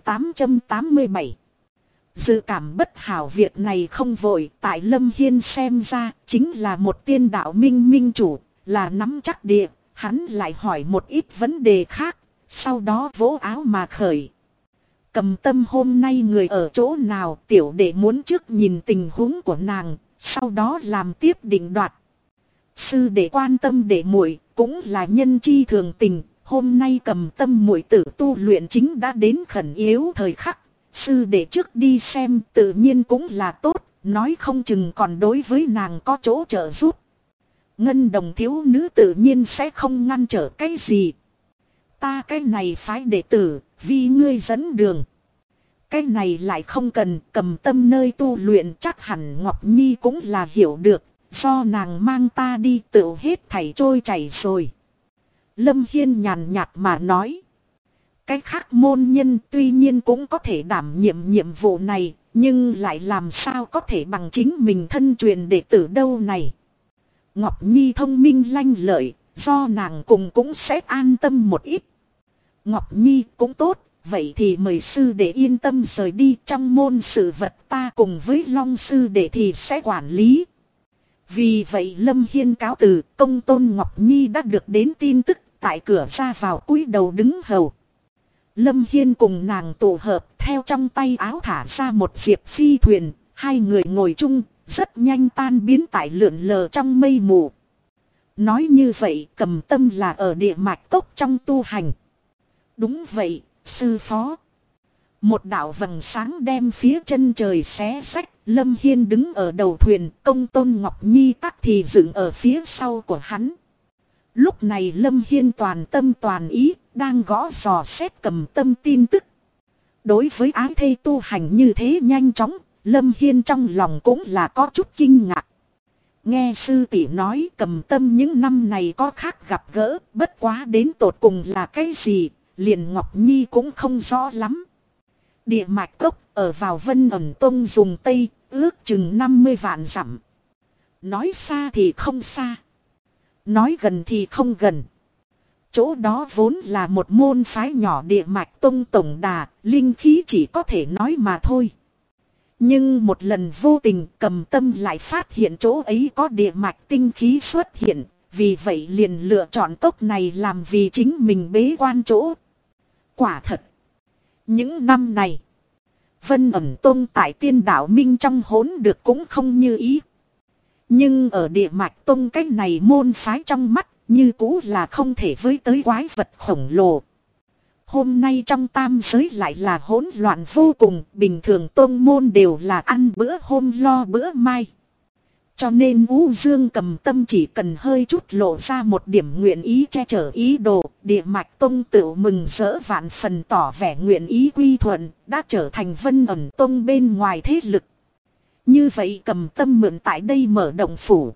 3887. Dự cảm bất hảo, việc này không vội, tại Lâm Hiên xem ra chính là một tiên đạo minh chủ, là nắm chắc địa. Hắn lại hỏi một ít vấn đề khác, sau đó vỗ áo mà khởi. Cầm Tâm hôm nay người ở chỗ nào, tiểu đệ muốn trước nhìn tình huống của nàng, sau đó làm tiếp định đoạt. Sư đệ quan tâm đệ muội cũng là nhân chi thường tình, hôm nay Cầm Tâm muội tử tu luyện chính đã đến khẩn yếu thời khắc, sư đệ trước đi xem tự nhiên cũng là tốt, nói không chừng còn đối với nàng có chỗ trợ giúp. Ngân đồng thiếu nữ tự nhiên sẽ không ngăn trở cái gì. Ta cái này phái đệ tử, vì ngươi dẫn đường. Cái này lại không cần, Cầm Tâm nơi tu luyện chắc hẳn Ngọc Nhi cũng là hiểu được. Do nàng mang ta đi tự hết thảy trôi chảy rồi. Lâm Hiên nhàn nhạt mà nói. Cái khác môn nhân tuy nhiên cũng có thể đảm nhiệm vụ này, nhưng lại làm sao có thể bằng chính mình thân truyền đệ tử đâu này. Ngọc Nhi thông minh lanh lợi, do nàng cùng cũng sẽ an tâm một ít. Ngọc Nhi cũng tốt, vậy thì mời sư đệ yên tâm rời đi, trong môn sự vật ta cùng với Long sư đệ thì sẽ quản lý. Vì vậy Lâm Hiên cáo từ, công tôn Ngọc Nhi đã được đến tin tức, tại cửa ra vào cúi đầu đứng hầu. Lâm Hiên cùng nàng tụ hợp, theo trong tay áo thả ra một diệp phi thuyền, hai người ngồi chung, rất nhanh tan biến tại lượn lờ trong mây mù. Nói như vậy, Cầm Tâm là ở địa mạch tốc trong tu hành. Đúng vậy, sư phó. Một đạo vầng sáng đem phía chân trời xé rách, Lâm Hiên đứng ở đầu thuyền, công tôn Ngọc Nhi tắc thì dựng ở phía sau của hắn. Lúc này Lâm Hiên toàn tâm toàn ý, đang gõ dò xét Cầm Tâm tin tức. Đối với ái thê tu hành như thế nhanh chóng, Lâm Hiên trong lòng cũng là có chút kinh ngạc. Nghe sư tỷ nói Cầm Tâm những năm này có khác gặp gỡ, bất quá đến tột cùng là cái gì, liền Ngọc Nhi cũng không rõ lắm. Địa mạch cốc ở vào Vân ẩn tông dùng Tây, ước chừng 50 vạn dặm. Nói xa thì không xa, nói gần thì không gần. Chỗ đó vốn là một môn phái nhỏ địa mạch tông tổng đà, linh khí chỉ có thể nói mà thôi. Nhưng một lần vô tình Cầm Tâm lại phát hiện chỗ ấy có địa mạch tinh khí xuất hiện, vì vậy liền lựa chọn cốc này làm vì chính mình bế quan chỗ. Quả thật, những năm này, Vân ẩn tông tại tiên đạo minh trong hỗn được cũng không như ý. Nhưng ở địa mạch tông cách này môn phái trong mắt, như cũ là không thể với tới quái vật khổng lồ. Hôm nay trong tam giới lại là hỗn loạn vô cùng, bình thường tông môn đều là ăn bữa hôm lo bữa mai. Cho nên U Dương Cầm Tâm chỉ cần hơi chút lộ ra một điểm nguyện ý che chở ý đồ, địa mạch tông tự mừng rỡ vạn phần tỏ vẻ nguyện ý quy thuận, đã trở thành Vân ẩn tông bên ngoài thế lực. Như vậy Cầm Tâm mượn tại đây mở động phủ,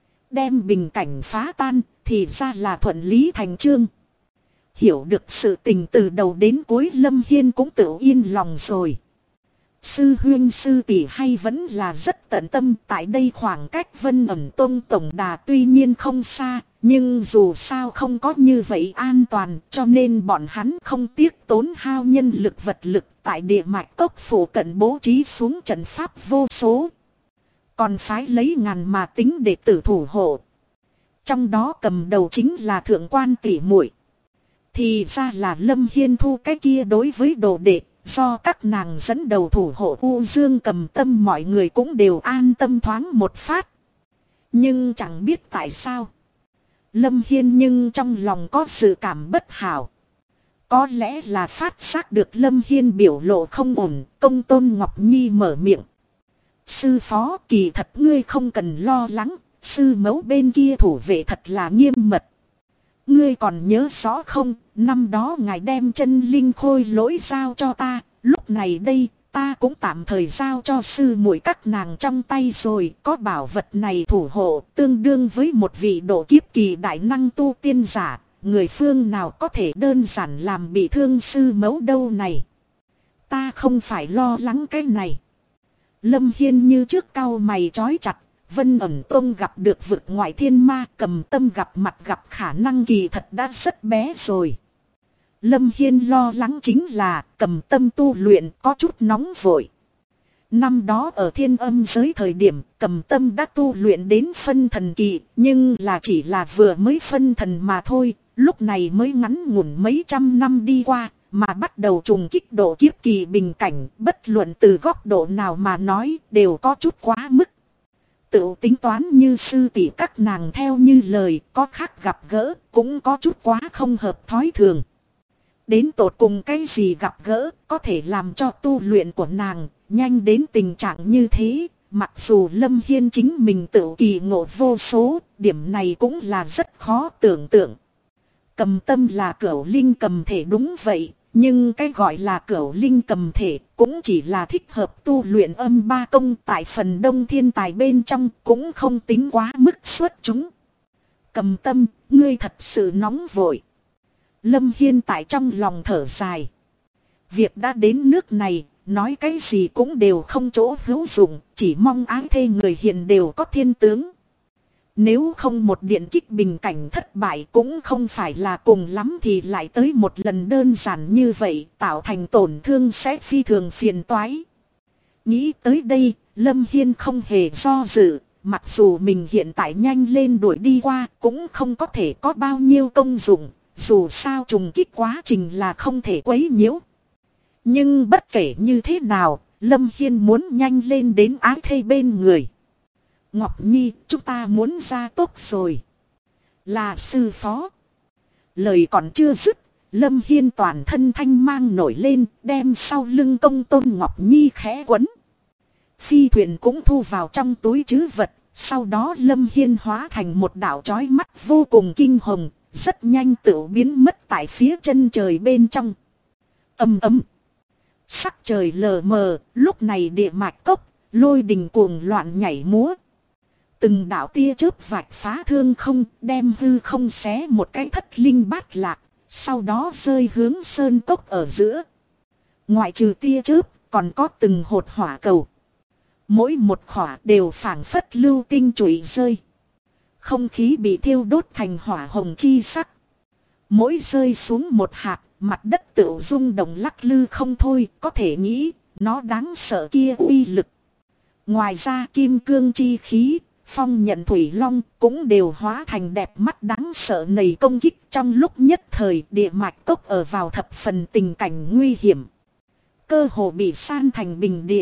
đem bình cảnh phá tan, thì ra là thuận lý thành chương. Hiểu được sự tình từ đầu đến cuối Lâm Hiên cũng tự yên lòng rồi. Sư huynh sư tỷ hay vẫn là rất tận tâm. Tại đây khoảng cách Vân Ẩn Tông tổng đà tuy nhiên không xa, nhưng dù sao không có như vậy an toàn, cho nên bọn hắn không tiếc tốn hao nhân lực vật lực tại địa mạch cốc phủ cận bố trí xuống trận pháp vô số. Còn phái lấy ngàn mà tính đệ tử thủ hộ. Trong đó cầm đầu chính là thượng quan tỷ muội. Thì ra là Lâm Hiên thu cái kia đối với đồ đệ, do các nàng dẫn đầu thủ hộ U Dương Cầm Tâm, mọi người cũng đều an tâm thoáng một phát. Nhưng chẳng biết tại sao Lâm Hiên nhưng trong lòng có sự cảm bất hảo. Có lẽ là phát giác được Lâm Hiên biểu lộ không ổn, Công Tôn Ngọc Nhi mở miệng. Sư phó, kỳ thật ngươi không cần lo lắng, sư mẫu bên kia thủ vệ thật là nghiêm mật. Ngươi còn nhớ rõ không, năm đó ngài đem chân linh khôi lỗi giao cho ta, lúc này đây ta cũng tạm thời giao cho sư muội các nàng trong tay rồi. Có bảo vật này thủ hộ, tương đương với một vị độ kiếp kỳ đại năng tu tiên giả, người phương nào có thể đơn giản làm bị thương sư mẫu đâu này. Ta không phải lo lắng cái này. Lâm Hiên như trước cau mày chói chặt. Vân Ẩn Tông gặp được vực ngoại thiên ma, Cầm Tâm gặp mặt gặp khả năng kỳ thật đã rất bé rồi. Lâm Hiên lo lắng chính là Cầm Tâm tu luyện có chút nóng vội. Năm đó ở Thiên Âm giới thời điểm, Cầm Tâm đã tu luyện đến phân thần kỳ, nhưng là chỉ là vừa mới phân thần mà thôi, lúc này mới ngắn ngủn mấy trăm năm đi qua, mà bắt đầu trùng kích độ kiếp kỳ bình cảnh, bất luận từ góc độ nào mà nói đều có chút quá mức. Tự tính toán như sư tỷ các nàng theo như lời, có khác gặp gỡ, cũng có chút quá không hợp thói thường. Đến tột cùng cái gì gặp gỡ, có thể làm cho tu luyện của nàng nhanh đến tình trạng như thế. Mặc dù Lâm Hiên chính mình tự kỳ ngộ vô số, điểm này cũng là rất khó tưởng tượng. Cầm Tâm là cửu linh cầm thể đúng vậy, nhưng cái gọi là cửu linh cầm thể cũng chỉ là thích hợp tu luyện âm ba công, tại phần đông thiên tài bên trong cũng không tính quá mức xuất chúng. Cầm Tâm, ngươi thật sự nóng vội. Lâm Hiên tại trong lòng thở dài. Việc đã đến nước này, nói cái gì cũng đều không chỗ hữu dụng, chỉ mong ái thê người hiền đều có thiên tướng. Nếu không một điện kích bình cảnh thất bại cũng không phải là cùng lắm thì lại tới một lần đơn giản như vậy, tạo thành tổn thương sẽ phi thường phiền toái. Nghĩ tới đây, Lâm Hiên không hề do dự, mặc dù mình hiện tại nhanh lên đuổi đi qua cũng không có thể có bao nhiêu công dụng, dù sao trùng kích quá trình là không thể quấy nhiễu. Nhưng bất kể như thế nào, Lâm Hiên muốn nhanh lên đến ái thê bên người. Ngọc Nhi, chúng ta muốn ra tốt rồi. Là sư phó. Lời còn chưa dứt, Lâm Hiên toàn thân thanh mang nổi lên, đem sau lưng Công Tôn Ngọc Nhi khẽ quấn. Phi thuyền cũng thu vào trong túi trữ vật, sau đó Lâm Hiên hóa thành một đạo chói mắt vô cùng kinh hồng, rất nhanh tự biến mất tại phía chân trời bên trong. Ầm ầm. Sắc trời lờ mờ, lúc này địa mạch cốc, lôi đình cuồng loạn nhảy múa. Từng đạo tia chớp vạch phá thương không, đem hư không xé một cái thất linh bát lạc, sau đó rơi hướng sơn cốc ở giữa. Ngoại trừ tia chớp, còn có từng hột hỏa cầu. Mỗi một khỏa đều phảng phất lưu tinh chùy rơi. Không khí bị thiêu đốt thành hỏa hồng chi sắc. Mỗi rơi xuống một hạt, mặt đất tự rung động lắc lư không thôi, có thể nghĩ, nó đáng sợ kia uy lực. Ngoài ra kim cương chi khí, phong nhận thủy long cũng đều hóa thành đẹp mắt đáng sợ nầy công kích. Trong lúc nhất thời địa mạch cốc ở vào thập phần tình cảnh nguy hiểm. Cơ hồ bị san thành bình địa.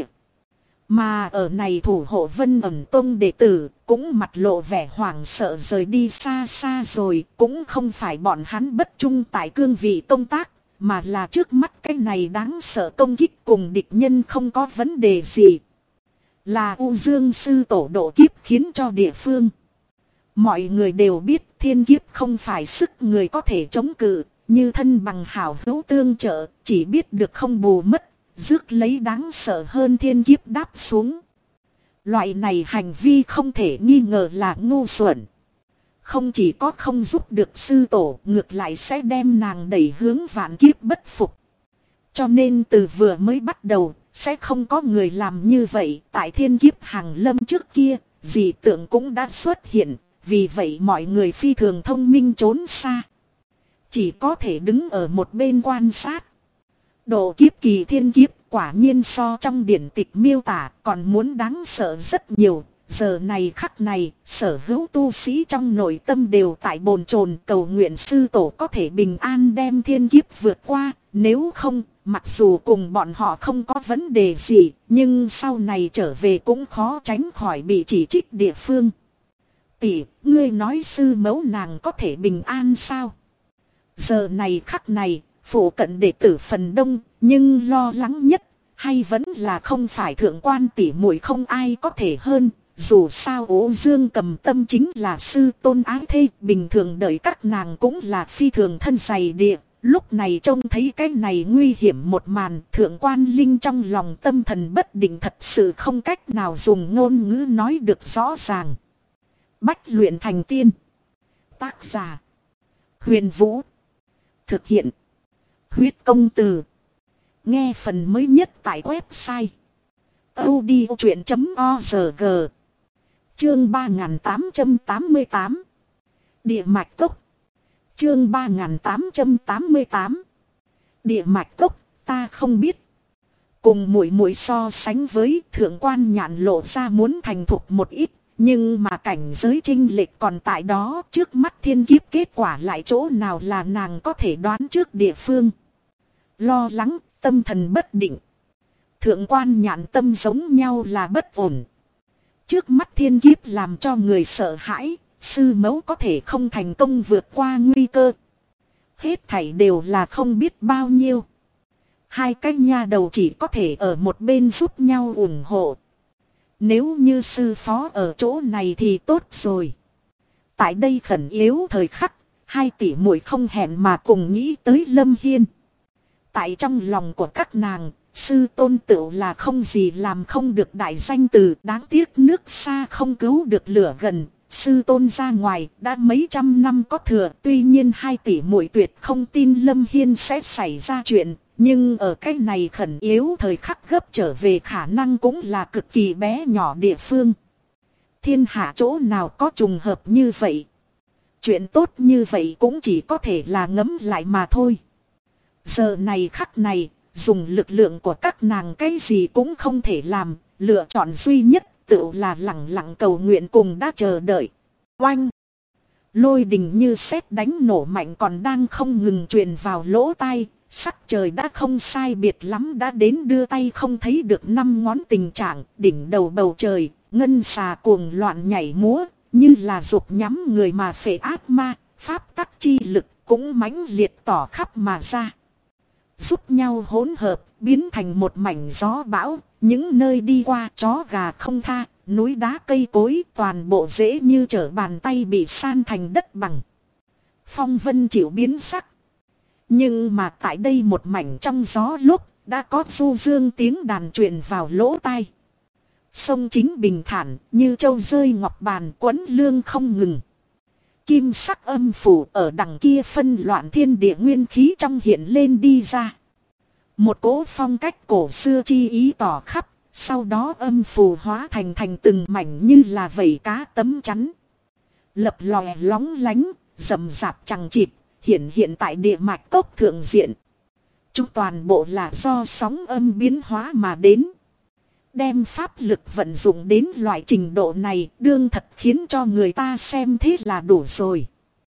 Mà ở này thủ hộ Vân Ẩn Tông đệ tử cũng mặt lộ vẻ hoảng sợ rời đi xa xa rồi. Cũng không phải bọn hắn bất trung tại cương vị công tác, mà là trước mắt cái này đáng sợ công kích cùng địch nhân không có vấn đề gì. Là U Dương sư tổ độ kiếp khiến cho địa phương. Mọi người đều biết thiên kiếp không phải sức người có thể chống cự, như thân bằng hảo hữu tương trợ, chỉ biết được không bù mất, rước lấy đáng sợ hơn thiên kiếp đáp xuống. Loại này hành vi không thể nghi ngờ là ngu xuẩn. Không chỉ có không giúp được sư tổ, ngược lại sẽ đem nàng đẩy hướng vạn kiếp bất phục. Cho nên từ vừa mới bắt đầu, sẽ không có người làm như vậy. Tại thiên kiếp hàng lâm trước kia, dị tượng cũng đã xuất hiện, vì vậy mọi người phi thường thông minh trốn xa. Chỉ có thể đứng ở một bên quan sát. Độ kiếp kỳ thiên kiếp quả nhiên so trong điển tịch miêu tả còn muốn đáng sợ rất nhiều. Giờ này khắc này, sở hữu tu sĩ trong nội tâm đều tại bồn chồn cầu nguyện sư tổ có thể bình an đem thiên kiếp vượt qua. Nếu không, mặc dù cùng bọn họ không có vấn đề gì, nhưng sau này trở về cũng khó tránh khỏi bị chỉ trích địa phương. Tỷ, ngươi nói sư mẫu nàng có thể bình an sao? Giờ này khắc này, phụ cận đệ tử phần đông, nhưng lo lắng nhất, hay vẫn là không phải thượng quan tỷ muội không ai có thể hơn. Dù sao Ố Dương Cầm Tâm chính là sư tôn ái thê, bình thường đợi các nàng cũng là phi thường thân dày địa. Lúc này trông thấy cái này nguy hiểm một màn, thượng quan Linh trong lòng tâm thần bất định thật sự không cách nào dùng ngôn ngữ nói được rõ ràng. Bách luyện thành tiên. Tác giả: Huyền Vũ. Thực hiện: Huyết Công Từ. Nghe phần mới nhất tại website audiochuyen.org. Chương 3888. Địa mạch cốc. Chương 3888. Địa mạch cốc, ta không biết. Cùng muội muội so sánh với, thượng quan Nhạn lộ ra muốn thành thục một ít, nhưng mà cảnh giới chênh lệch còn tại đó, trước mắt thiên kiếp kết quả lại chỗ nào là nàng có thể đoán trước địa phương. Lo lắng, tâm thần bất định. Thượng quan Nhạn tâm giống nhau là bất ổn. Trước mắt thiên kiếp làm cho người sợ hãi, sư mẫu có thể không thành công vượt qua nguy cơ. Hết thảy đều là không biết bao nhiêu. Hai cái nha đầu chỉ có thể ở một bên giúp nhau ủng hộ. Nếu như sư phó ở chỗ này thì tốt rồi. Tại đây khẩn yếu thời khắc, hai tỷ muội không hẹn mà cùng nghĩ tới Lâm Hiên. Tại trong lòng của các nàng, sư tôn tựu là không gì làm không được đại danh từ, đáng tiếc nước xa không cứu được lửa gần. Sư tôn ra ngoài đã mấy trăm năm có thừa, tuy nhiên hai tỷ muội tuyệt không tin Lâm Hiên sẽ xảy ra chuyện, nhưng ở cái này khẩn yếu thời khắc gấp trở về khả năng cũng là cực kỳ bé nhỏ địa phương. Thiên hạ chỗ nào có trùng hợp như vậy? Chuyện tốt như vậy cũng chỉ có thể là ngấm lại mà thôi. Giờ này khắc này, dùng lực lượng của các nàng cái gì cũng không thể làm, lựa chọn duy nhất tự là lặng lặng cầu nguyện cùng đã chờ đợi. Oanh! Lôi đình như sét đánh nổ mạnh còn đang không ngừng truyền vào lỗ tai, sắc trời đã không sai biệt lắm đã đến đưa tay không thấy được năm ngón tình trạng, đỉnh đầu bầu trời, ngân xà cuồng loạn nhảy múa, như là dục nhắm người mà phệ ác ma, pháp tắc chi lực cũng mãnh liệt tỏ khắp mà ra. Giúp nhau hỗn hợp, biến thành một mảnh gió bão, những nơi đi qua chó gà không tha, núi đá cây cối toàn bộ dễ như trở bàn tay bị san thành đất bằng. Phong vân chịu biến sắc. Nhưng mà tại đây một mảnh trong gió lúc, đã có du dương tiếng đàn truyền vào lỗ tai. Sông chính bình thản, như châu rơi ngọc bàn quấn lương không ngừng. Kim sắc âm phủ ở đằng kia phân loạn thiên địa nguyên khí trong hiện lên đi ra. Một cỗ phong cách cổ xưa chi ý tỏ khắp, sau đó âm phù hóa thành từng mảnh như là vảy cá tấm chắn. Lập lòe lóng lánh, rậm rạp chằng chịt, hiện tại địa mạch cốc thượng diện. Chúng toàn bộ là do sóng âm biến hóa mà đến. Đem pháp lực vận dụng đến loại trình độ này đương thật khiến cho người ta xem thế là đủ rồi.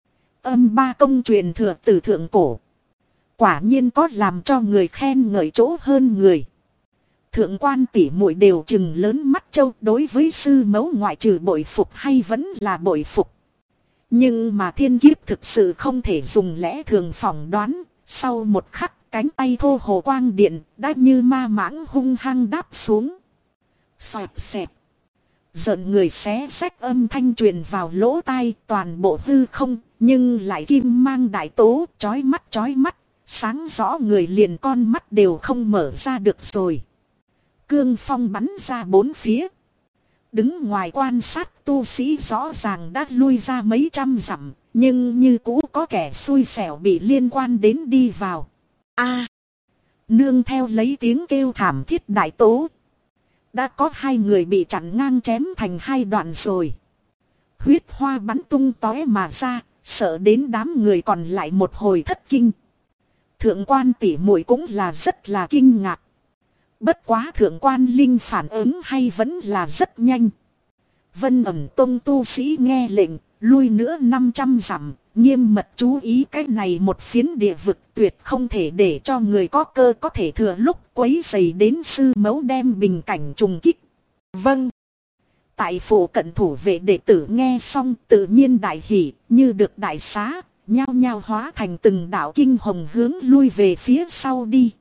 Âm ba công truyền thừa từ thượng cổ. Quả nhiên có làm cho người khen ngợi chỗ hơn người. Thượng quan tỷ muội đều chừng lớn mắt châu, đối với sư mẫu ngoại trừ bội phục hay vẫn là bội phục. Nhưng mà thiên kiếp thực sự không thể dùng lẽ thường phỏng đoán. Sau một khắc cánh tay thô hồ quang điện đã như ma mãng hung hăng đáp xuống. Xoẹt xẹt. Giận người xé xách âm thanh truyền vào lỗ tai, toàn bộ hư không, nhưng lại kim mang đại tố, chói mắt, sáng rõ người liền con mắt đều không mở ra được rồi. Cương phong bắn ra bốn phía. Đứng ngoài quan sát tu sĩ rõ ràng đã lui ra mấy trăm dặm, nhưng như cũ có kẻ xui xẻo bị liên quan đến đi vào. Nương theo lấy tiếng kêu thảm thiết đại tố. Đã có 2 người bị chặn ngang chém thành 2 đoạn rồi. Huyết hoa bắn tung tóe mà ra, sợ đến đám người còn lại một hồi thất kinh. Thượng quan tỷ muội cũng là rất là kinh ngạc. Bất quá thượng quan Linh phản ứng hay vẫn là rất nhanh. Vân Ẩm Tông tu sĩ nghe lệnh, lui nữa 500 dặm, nghiêm mật chú ý cái này một phiến địa vực, tuyệt không thể để cho người có cơ có thể thừa lúc quấy rầy đến sư mẫu đem bình cảnh trùng kích. Vâng. Tại phủ cận thủ vệ đệ tử nghe xong tự nhiên đại hỉ, như được đại xá, nhao nhao hóa thành từng đạo kinh hồng hướng lui về phía sau đi.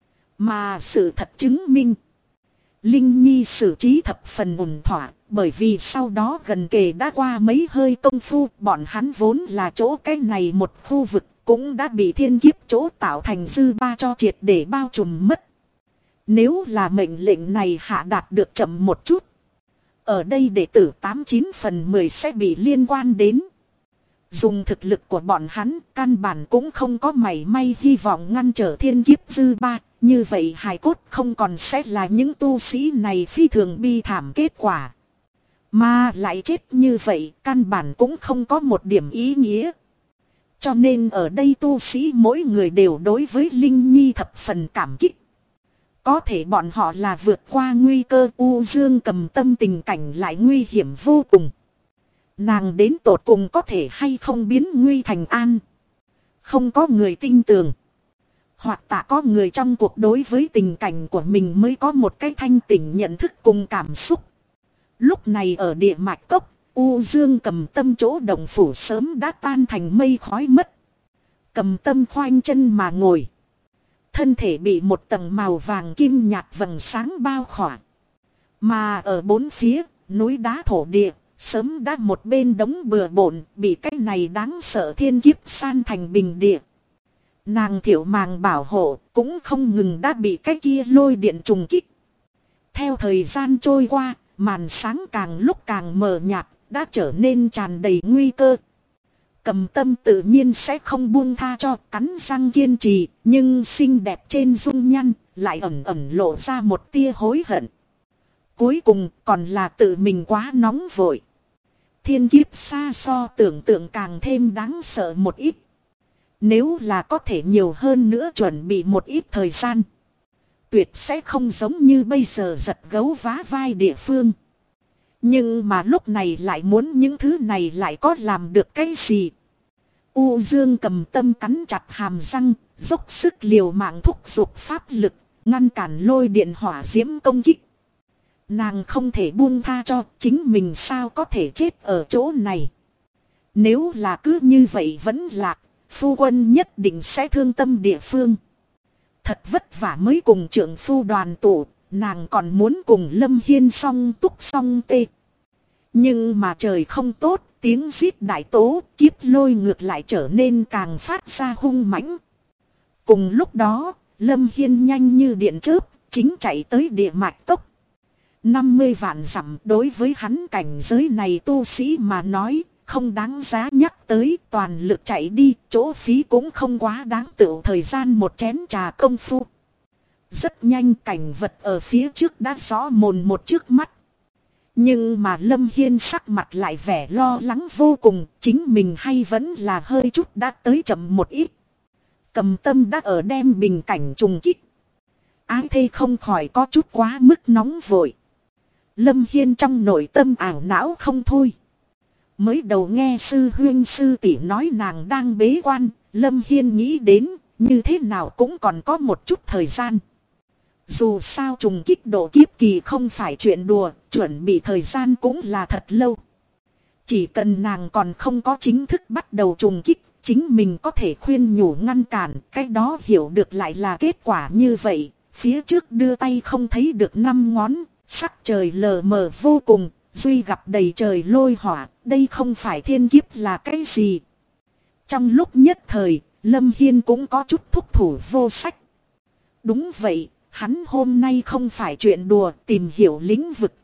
Mà sự thật chứng minh, Linh Nhi xử trí thập phần ổn thỏa, bởi vì sau đó gần kề đã qua mấy hơi công phu, bọn hắn vốn là chỗ cái này một khu vực cũng đã bị thiên kiếp chỗ tạo thành dư ba cho triệt để bao trùm mất. Nếu là mệnh lệnh này hạ đạt được chậm một chút, ở đây đệ tử 89 phần 10 sẽ bị liên quan đến. Dùng thực lực của bọn hắn, căn bản cũng không có mảy may hy vọng ngăn trở thiên kiếp dư ba. Như vậy hài cốt không còn sẽ là những tu sĩ này phi thường bi thảm kết quả. Mà lại chết như vậy, căn bản cũng không có một điểm ý nghĩa. Cho nên ở đây tu sĩ mỗi người đều đối với Linh Nhi thập phần cảm kích. Có thể bọn họ là vượt qua nguy cơ, U Dương Cầm Tâm tình cảnh lại nguy hiểm vô cùng. Nàng đến tột cùng có thể hay không biến nguy thành an. Không có người tin tưởng. Hoặc tạ có người trong cuộc đối với tình cảnh của mình mới có một cái thanh tỉnh nhận thức cùng cảm xúc. Lúc này ở địa mạch cốc, U Dương Cầm Tâm chỗ động phủ sớm đã tan thành mây khói mất. Cầm Tâm khoanh chân mà ngồi. Thân thể bị một tầng màu vàng kim nhạt vầng sáng bao khỏa. Mà ở bốn phía, núi đá thổ địa, sớm đã một bên đống bừa bộn, bị cái này đáng sợ thiên kiếp san thành bình địa. Nàng thiểu màng bảo hộ, cũng không ngừng đã bị cái kia lôi điện trùng kích. Theo thời gian trôi qua, màn sáng càng lúc càng mờ nhạt, đã trở nên tràn đầy nguy cơ. Cầm Tâm tự nhiên sẽ không buông tha cho, cắn răng kiên trì, nhưng xinh đẹp trên dung nhan, lại ẩn ẩn lộ ra một tia hối hận. Cuối cùng còn là tự mình quá nóng vội. Thiên kiếp xa so tưởng tượng càng thêm đáng sợ một ít. Nếu là có thể nhiều hơn nữa chuẩn bị một ít thời gian, tuyệt sẽ không giống như bây giờ giật gấu vá vai địa phương. Nhưng mà lúc này lại muốn những thứ này lại có làm được cái gì? U Dương Cầm Tâm cắn chặt hàm răng, dốc sức liều mạng thúc giục pháp lực, ngăn cản lôi điện hỏa diễm công kích. Nàng không thể buông tha cho chính mình, sao có thể chết ở chỗ này. Nếu là cứ như vậy vẫn lạc, phu quân nhất định sẽ thương tâm địa phương. Thật vất vả mới cùng trưởng phu đoàn tụ, nàng còn muốn cùng Lâm Hiên song túc song tê. Nhưng mà trời không tốt, tiếng rít đại tố, kiếp lôi ngược lại trở nên càng phát ra hung mãnh. Cùng lúc đó, Lâm Hiên nhanh như điện chớp, chính chạy tới địa mạch cốc. 50 vạn dặm đối với hắn cảnh giới này tu sĩ mà nói, không đáng giá nhắc tới, toàn lực chạy đi, chỗ phí cũng không quá đáng tựu thời gian một chén trà công phu. Rất nhanh cảnh vật ở phía trước đã rõ mồn một trước mắt. Nhưng mà Lâm Hiên sắc mặt lại vẻ lo lắng vô cùng, chính mình hay vẫn là hơi chút đã tới chậm một ít. Cầm Tâm đã ở đem bình cảnh trùng kích. Ái thê không khỏi có chút quá mức nóng vội. Lâm Hiên trong nội tâm ảo não không thôi. Mới đầu nghe sư huynh sư tỷ nói nàng đang bế quan, Lâm Hiên nghĩ đến như thế nào cũng còn có một chút thời gian. Dù sao trùng kích độ kiếp kỳ không phải chuyện đùa, chuẩn bị thời gian cũng là thật lâu. Chỉ cần nàng còn không có chính thức bắt đầu trùng kích, chính mình có thể khuyên nhủ ngăn cản, cái đó hiểu được lại là kết quả như vậy. Phía trước đưa tay không thấy được 5 ngón, sắc trời lờ mờ vô cùng, duy gặp đầy trời lôi hỏa, đây không phải thiên kiếp là cái gì. Trong lúc nhất thời, Lâm Hiên cũng có chút thúc thủ vô sách. Đúng vậy, hắn hôm nay không phải chuyện đùa, tìm hiểu lĩnh vực,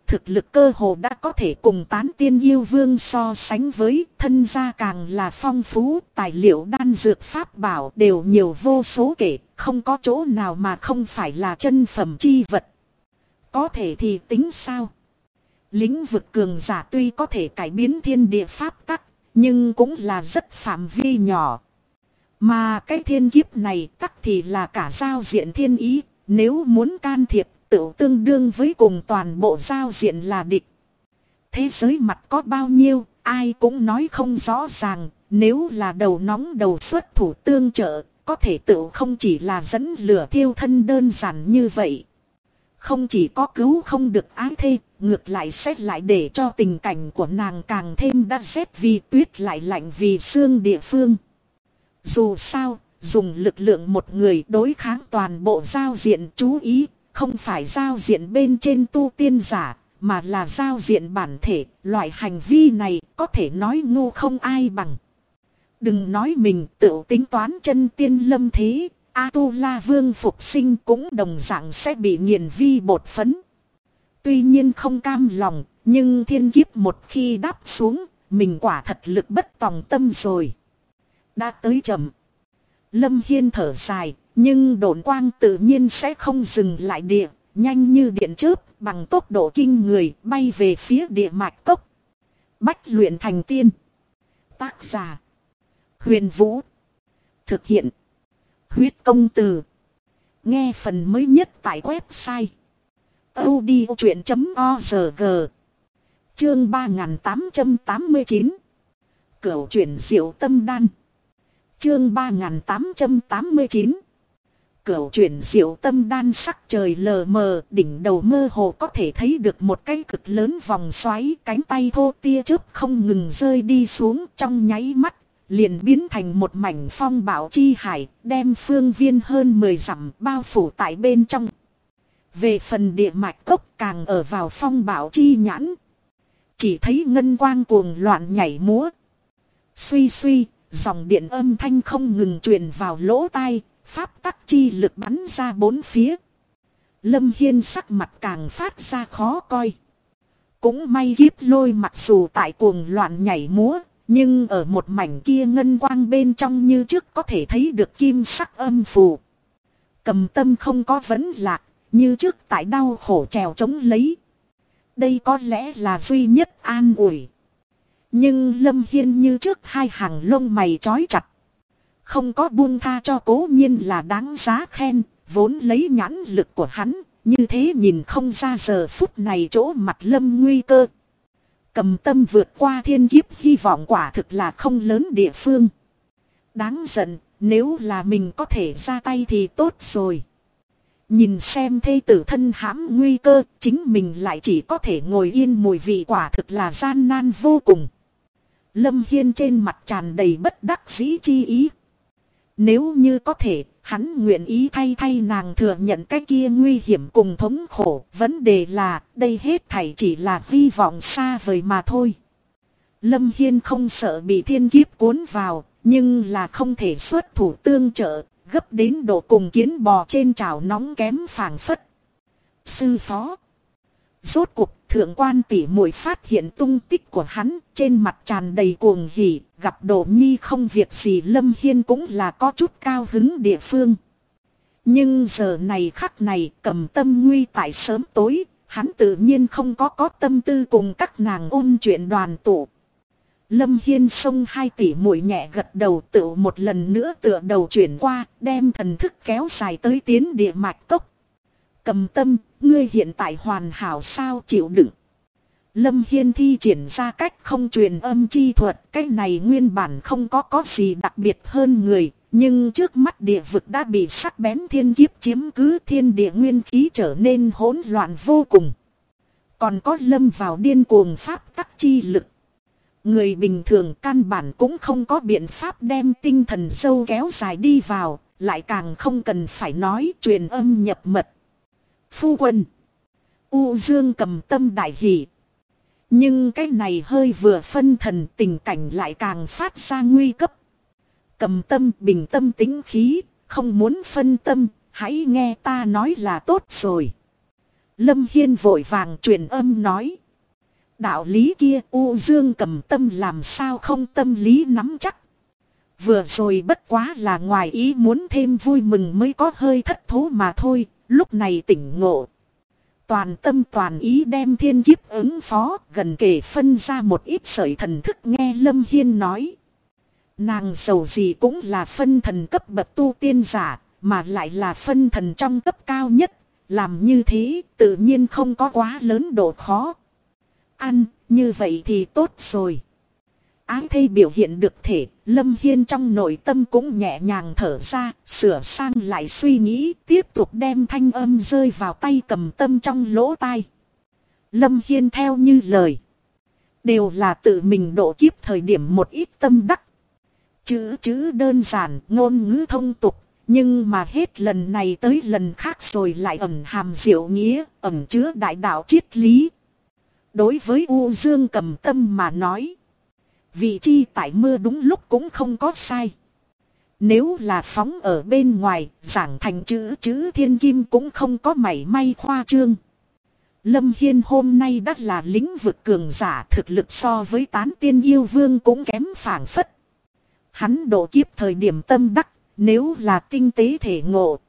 thực lực cơ hồ đã có thể cùng Tán Tiên Yêu Vương so sánh với, thân gia càng là phong phú, tài liệu đan dược pháp bảo đều nhiều vô số kể, không có chỗ nào mà không phải là chân phẩm chi vật. Có thể thì tính sao? Lĩnh vực cường giả tuy có thể cải biến thiên địa pháp tắc, nhưng cũng là rất phạm vi nhỏ. Mà cái thiên kiếp này tắc thì là cả giao diện thiên ý, nếu muốn can thiệp tự tương đương với cùng toàn bộ giao diện là địch. Thế giới mặt có bao nhiêu, ai cũng nói không rõ ràng, nếu là đầu nóng đầu xuất thủ tương trợ, có thể tự không chỉ là dẫn lửa thiêu thân đơn giản như vậy. Không chỉ có cứu không được ái thê, ngược lại sẽ lại để cho tình cảnh của nàng càng thêm đã rét vì tuyết lại lạnh vì xương địa phương. Dù sao, dùng lực lượng một người đối kháng toàn bộ giao diện, chú ý, không phải giao diện bên trên tu tiên giả, mà là giao diện bản thể, loại hành vi này có thể nói ngu không ai bằng. Đừng nói mình tự tính toán chân tiên lâm thế, A-tu-la vương phục sinh cũng đồng dạng sẽ bị nghiền vi bột phấn. Tuy nhiên không cam lòng, nhưng thiên kiếp một khi đáp xuống, mình quả thật lực bất tòng tâm rồi. Đã tới chậm. Lâm Hiên thở dài, nhưng độn quang tự nhiên sẽ không dừng lại địa, nhanh như điện chớp, bằng tốc độ kinh người bay về phía địa mạch cốc. Bách luyện thành tiên. Tác giả: Huyền Vũ. Thực hiện: Huyết Công Từ. Nghe phần mới nhất tại website audiochuyện.org. Chương 3889. Cửu chuyển diệu tâm đan. Chương 3889. Cửu chuyển diệu tâm đan. Sắc trời lờ mờ, đỉnh đầu mơ hồ có thể thấy được một cái cực lớn vòng xoáy, cánh tay thô tia chớp không ngừng rơi đi xuống, trong nháy mắt liền biến thành một mảnh phong bạo chi hải, đem phương viên hơn 10 dặm bao phủ tại bên trong. Về phần địa mạch cốc càng ở vào phong bạo chi nhãn, chỉ thấy ngân quang cuồng loạn nhảy múa. Suy suy, dòng điện âm thanh không ngừng truyền vào lỗ tai, pháp tắc chi lực bắn ra bốn phía. Lâm Hiên sắc mặt càng phát ra khó coi. Cũng may kiếp lôi mặc dù tại cuồng loạn nhảy múa, nhưng ở một mảnh kia ngân quang bên trong như trước có thể thấy được kim sắc âm phù. Cầm tâm không có vấn lạc, như trước tại đau khổ trèo chống lấy. Đây có lẽ là duy nhất an ủi. Nhưng Lâm Hiên như trước hai hàng lông mày trói chặt. Không có buông tha cho cố nhiên là đáng giá khen, vốn lấy nhãn lực của hắn, như thế nhìn không ra giờ phút này chỗ mặt Lâm nguy cơ. Cầm tâm vượt qua thiên kiếp hy vọng quả thực là không lớn địa phương. Đáng giận, nếu là mình có thể ra tay thì tốt rồi. Nhìn xem thê tử thân hãm nguy cơ, chính mình lại chỉ có thể ngồi yên mùi vị, quả thực là gian nan vô cùng. Lâm Hiên trên mặt tràn đầy bất đắc dĩ chi ý. Nếu như có thể, hắn nguyện ý thay nàng thừa nhận cái kia nguy hiểm cùng thống khổ. Vấn đề là, đây hết thảy chỉ là hy vọng xa vời mà thôi. Lâm Hiên không sợ bị thiên kiếp cuốn vào, nhưng là không thể xuất thủ tương trợ, gấp đến độ cùng kiến bò trên chảo nóng kém phảng phất. Sư phó. Rốt cuộc thượng quan tỷ muội phát hiện tung tích của hắn, trên mặt tràn đầy cuồng hỉ, gặp Đỗ Nhi không việc gì. Lâm Hiên cũng là có chút cao hứng địa phương. Nhưng giờ này khắc này, Cầm tâm nguy tại sớm tối, hắn tự nhiên không có tâm tư cùng các nàng ôn chuyện đoàn tụ. Lâm Hiên xông hai tỷ muội nhẹ gật đầu, tự một lần nữa tựa đầu chuyển qua, đem thần thức kéo dài tới tiến địa mạch cốc. Cầm tâm, ngươi hiện tại hoàn hảo sao, chịu đựng. Lâm Hiên thi triển ra cách không truyền âm chi thuật, cái này nguyên bản không có gì đặc biệt hơn người, nhưng trước mắt địa vực đã bị sắc bén thiên kiếp chiếm cứ, thiên địa nguyên khí trở nên hỗn loạn vô cùng. Còn có lâm vào điên cuồng pháp tắc chi lực. Người bình thường căn bản cũng không có biện pháp đem tinh thần sâu kéo dài đi vào, lại càng không cần phải nói truyền âm nhập mật. Phu quân. U Dương Cầm tâm đại hỉ. Nhưng cái này hơi vừa phân thần, tình cảnh lại càng phát ra nguy cấp. Cầm tâm bình tâm tĩnh khí, không muốn phân tâm, hãy nghe ta nói là tốt rồi. Lâm Hiên vội vàng truyền âm nói. Đạo lý kia U Dương Cầm Tâm làm sao không tâm lý nắm chắc. Vừa rồi bất quá là ngoài ý muốn thêm vui mừng mới có hơi thất thố mà thôi, lúc này tỉnh ngộ. Toàn tâm toàn ý đem thiên kiếp ứng phó, gần kể phân ra một ít sợi thần thức nghe Lâm Hiên nói. Nàng giàu gì cũng là phân thần cấp bậc tu tiên giả, mà lại là phân thần trong cấp cao nhất. Làm như thế tự nhiên không có quá lớn độ khó. Ăn, như vậy thì tốt rồi. Ái thây biểu hiện được thể, Lâm Hiên trong nội tâm cũng nhẹ nhàng thở ra, sửa sang lại suy nghĩ, tiếp tục đem thanh âm rơi vào tay Cầm Tâm trong lỗ tai. Lâm Hiên theo như lời. Đều là tự mình độ kiếp thời điểm một ít tâm đắc. Chữ đơn giản, ngôn ngữ thông tục, nhưng mà hết lần này tới lần khác rồi lại ẩn hàm diệu nghĩa, ẩn chứa đại đạo triết lý. Đối với U Dương Cầm Tâm mà nói, vị chi tại mưa đúng lúc cũng không có sai. Nếu là phóng ở bên ngoài, giảng thành chữ thiên kim cũng không có mảy may khoa trương. Lâm Hiên hôm nay đã là lĩnh vực cường giả, thực lực so với Tán Tiên Yêu Vương cũng kém phảng phất. Hắn độ kiếp thời điểm tâm đắc, nếu là tinh tế thể ngộ,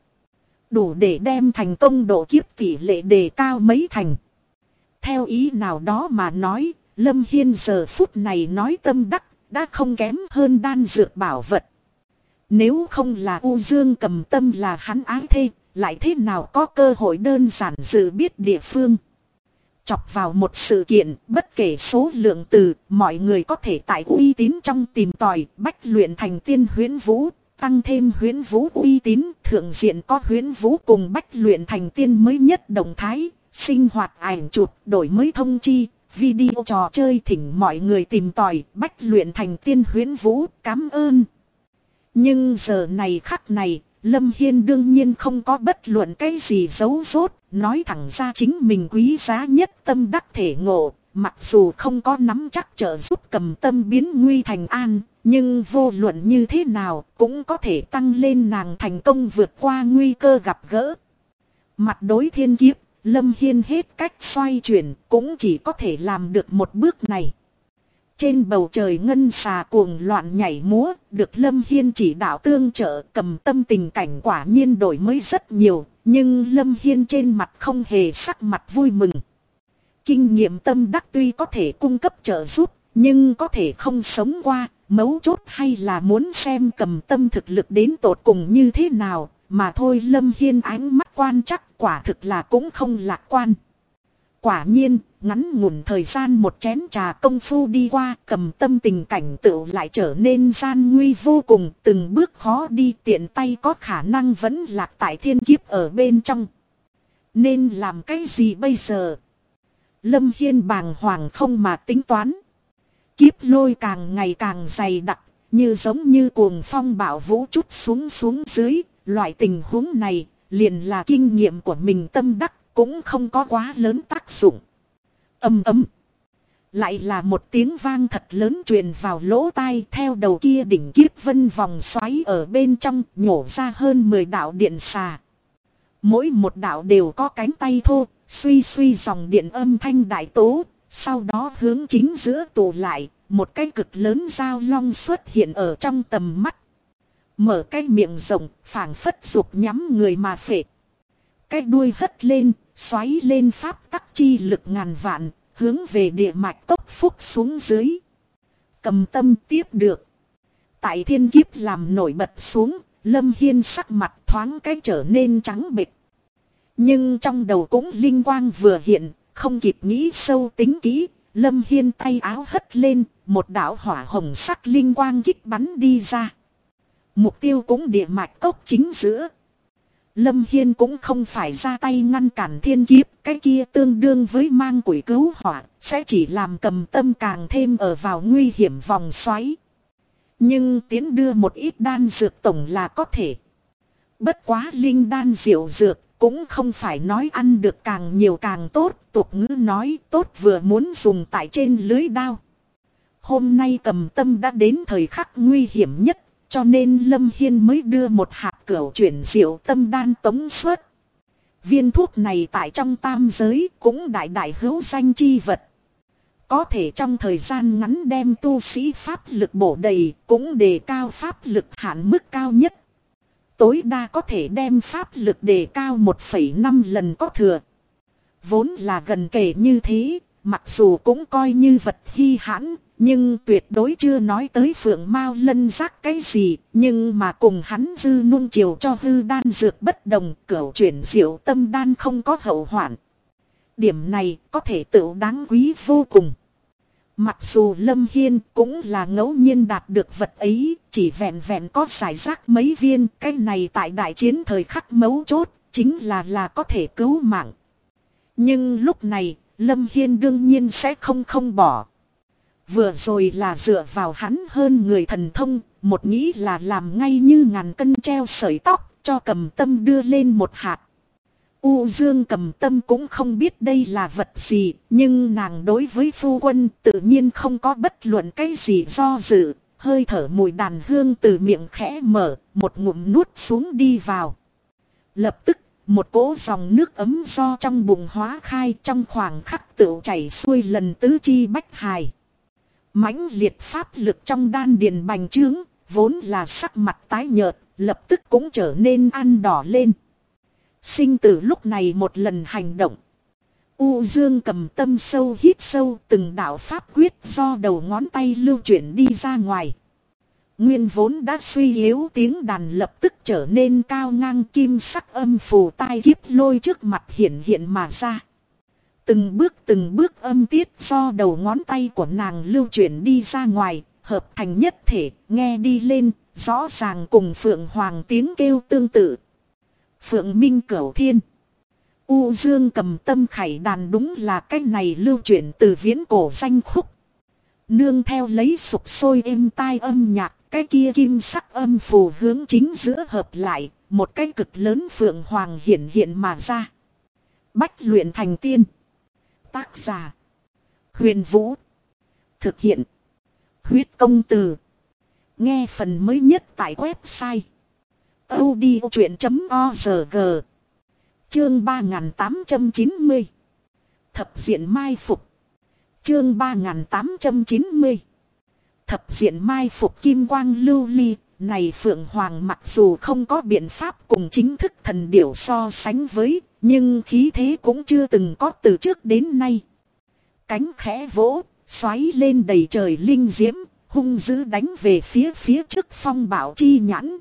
đủ để đem thành công độ kiếp tỷ lệ đề cao mấy thành. Theo ý nào đó mà nói, Lâm Hiên giờ phút này nói tâm đắc, đã không kém hơn đan dược bảo vật. Nếu không là U Dương Cầm Tâm là hắn ái thê, lại thế nào có cơ hội đơn giản dự biết địa phương. Chọc vào một sự kiện, bất kể số lượng từ, mọi người có thể tại uy tín trong tìm tòi, bách luyện thành tiên huyễn vũ, tăng thêm huyễn vũ uy tín, thượng diện có huyễn vũ cùng bách luyện thành tiên mới nhất động thái, sinh hoạt ảnh chụp, đổi mới thông chi, video trò chơi thỉnh mọi người tìm tòi, bách luyện thành tiên huyễn vũ, cảm ơn. Nhưng giờ này khắc này, Lâm Hiên đương nhiên không có bất luận cái gì giấu giốt, nói thẳng ra chính mình quý giá nhất tâm đắc thể ngộ, mặc dù không có nắm chắc trợ giúp Cầm Tâm biến nguy thành an, nhưng vô luận như thế nào cũng có thể tăng lên nàng thành công vượt qua nguy cơ gặp gỡ. Mặt đối thiên kiếp, Lâm Hiên hết cách xoay chuyển, cũng chỉ có thể làm được một bước này. Trên bầu trời ngân xà cuồng loạn nhảy múa, được Lâm Hiên chỉ đạo tương trợ, Cầm Tâm tình cảnh quả nhiên đổi mới rất nhiều, nhưng Lâm Hiên trên mặt không hề sắc mặt vui mừng. Kinh nghiệm tâm đắc tuy có thể cung cấp trợ giúp, nhưng có thể không sống qua, mấu chốt hay là muốn xem Cầm Tâm thực lực đến tột cùng như thế nào, mà thôi. Lâm Hiên ánh mắt quan chắc quả thực là cũng không lạc quan. Quả nhiên, ngắn ngủn thời gian một chén trà công phu đi qua, Cầm Tâm tình cảnh tựu lại trở nên gian nguy vô cùng, từng bước khó đi, tiện tay có khả năng vẫn lạc tại thiên kiếp ở bên trong. Nên làm cái gì bây giờ? Lâm Hiên bàng hoàng không mà tính toán. Kiếp lôi càng ngày càng dày đặc, như giống như cuồng phong bạo vũ trút xuống dưới, loại tình huống này, liền là kinh nghiệm của mình tâm đắc, cũng không có quá lớn tác dụng. Ầm ầm. Lại là một tiếng vang thật lớn truyền vào lỗ tai, theo đầu kia đỉnh kiếp vân vòng xoáy ở bên trong nhổ ra hơn 10 đạo điện xà. Mỗi một đạo đều có cánh tay thô, suy dòng điện âm thanh đại tố, sau đó hướng chính giữa tụ lại, một cái cực lớn dao long xuất hiện ở trong tầm mắt. Mở cái miệng rộng, phảng phất dục nhắm người mà phệ. Cái đuôi hất lên, xoáy lên pháp tắc chi lực ngàn vạn, hướng về địa mạch tốc phúc xuống dưới. Cầm Tâm tiếp được. Tại thiên kiếp làm nổi bật xuống, Lâm Hiên sắc mặt thoáng cái trở nên trắng bệch. Nhưng trong đầu cũng linh quang vừa hiện, không kịp nghĩ sâu tính kỹ, Lâm Hiên tay áo hất lên, một đạo hỏa hồng sắc linh quang kích bắn đi ra. Mục tiêu cũng địa mạch cốc chính giữa. Lâm Hiên cũng không phải ra tay ngăn cản thiên kiếp, cái kia tương đương với mang củi cứu hỏa, sẽ chỉ làm Cầm Tâm càng thêm ở vào nguy hiểm vòng xoáy. Nhưng tiến đưa một ít đan dược tổng là có thể. Bất quá linh đan diệu dược, cũng không phải nói ăn được càng nhiều càng tốt, tục ngữ nói tốt vừa muốn dùng tại trên lưới đao. Hôm nay Cầm Tâm đã đến thời khắc nguy hiểm nhất, cho nên Lâm Hiên mới đưa một hạt cửu chuyển diệu tâm đan tống xuất. Viên thuốc này tại trong tam giới cũng đại đại hữu danh chi vật. Có thể trong thời gian ngắn đem tu sĩ pháp lực bổ đầy, cũng đề cao pháp lực hạn mức cao nhất. Tối đa có thể đem pháp lực đề cao 1,5 lần có thừa. Vốn là gần kể như thế, mặc dù cũng coi như vật hy hãn, nhưng tuyệt đối chưa nói tới phượng mao lân giác cái gì. Nhưng mà cùng hắn dư nuông chiều cho hư đan dược bất đồng, cửu chuyển diệu tâm đan không có hậu hoạn. Điểm này có thể tự đáng quý vô cùng. Mặc dù Lâm Hiên cũng là ngẫu nhiên đạt được vật ấy, chỉ vẹn vẹn có giải rác mấy viên, cái này tại đại chiến thời khắc mấu chốt, chính là có thể cứu mạng. Nhưng lúc này, Lâm Hiên đương nhiên sẽ không bỏ. Vừa rồi là dựa vào hắn hơn người thần thông, một nghĩ là làm ngay như ngàn cân treo sợi tóc, cho Cầm Tâm đưa lên một hạt. U Dương Cầm Tâm cũng không biết đây là vật gì, nhưng nàng đối với phu quân tự nhiên không có bất luận cái gì do dự, hơi thở mùi đàn hương từ miệng khẽ mở, một ngụm nuốt xuống đi vào. Lập tức, một cỗ dòng nước ấm do trong bụng hóa khai trong khoảng khắc tựu chảy xuôi lần tứ chi bách hài. Mãnh liệt pháp lực trong đan điền bành trướng, vốn là sắc mặt tái nhợt, lập tức cũng trở nên ăn đỏ lên. Sinh tử lúc này một lần hành động. U Dương Cầm Tâm sâu hít sâu, từng đạo pháp quyết do đầu ngón tay lưu chuyển đi ra ngoài. Nguyên vốn đã suy yếu tiếng đàn lập tức trở nên cao ngang, kim sắc âm phù tai kiếp lôi trước mặt hiện hiện mà ra. Từng bước âm tiết do đầu ngón tay của nàng lưu chuyển đi ra ngoài, hợp thành nhất thể, nghe đi lên, rõ ràng cùng Phượng Hoàng tiếng kêu tương tự. Phượng Minh Cửu Thiên. U Dương Cầm Tâm khải đàn đúng là cách này lưu chuyển từ viễn cổ danh khúc. Nương theo lấy sục sôi êm tai âm nhạc, cái kia kim sắc âm phù hướng chính giữa hợp lại, một cái cực lớn Phượng Hoàng hiện hiện mà ra. Bách luyện thành tiên. Tác giả: Huyền Vũ. Thực hiện: Huyết Công Từ. Nghe phần mới nhất tại website audiochuyện.org. Chương 3890. Thập diện mai phục. Chương 3890. Thập diện mai phục kim quang lưu ly. Này Phượng Hoàng mặc dù không có biện pháp cùng chính thức thần điểu so sánh với, nhưng khí thế cũng chưa từng có từ trước đến nay. Cánh khẽ vỗ, xoáy lên đầy trời linh diễm, hung dữ đánh về phía trước phong bảo chi nhãn.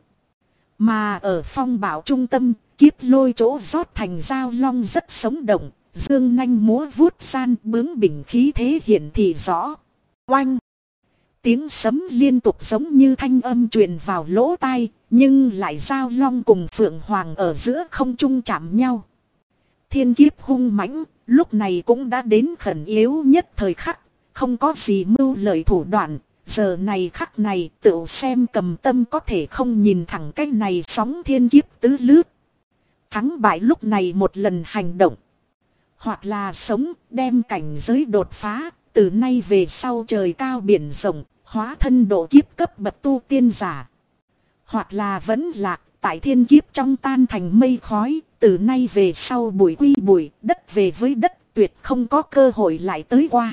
Mà ở phong bảo trung tâm, kiếp lôi chỗ rót thành dao long rất sống động, dương nanh múa vuốt san bướng bỉnh khí thế hiện thị rõ. Oanh! Tiếng sấm liên tục giống như thanh âm truyền vào lỗ tai, nhưng lại dao long cùng Phượng Hoàng ở giữa không trung chạm nhau. Thiên kiếp hung mãnh, lúc này cũng đã đến khẩn yếu nhất thời khắc, không có gì mưu lợi thủ đoạn. Giờ này khắc này tự xem Cầm Tâm có thể không nhìn thẳng cái này sóng thiên kiếp tứ lướt. Thắng bại lúc này một lần hành động. Hoặc là sống đem cảnh giới đột phá, từ nay về sau trời cao biển rộng, hóa thân độ kiếp cấp bậc tu tiên giả. Hoặc là vẫn lạc, tại thiên kiếp trong tan thành mây khói, từ nay về sau bụi quy bụi, đất về với đất, tuyệt không có cơ hội lại tới qua.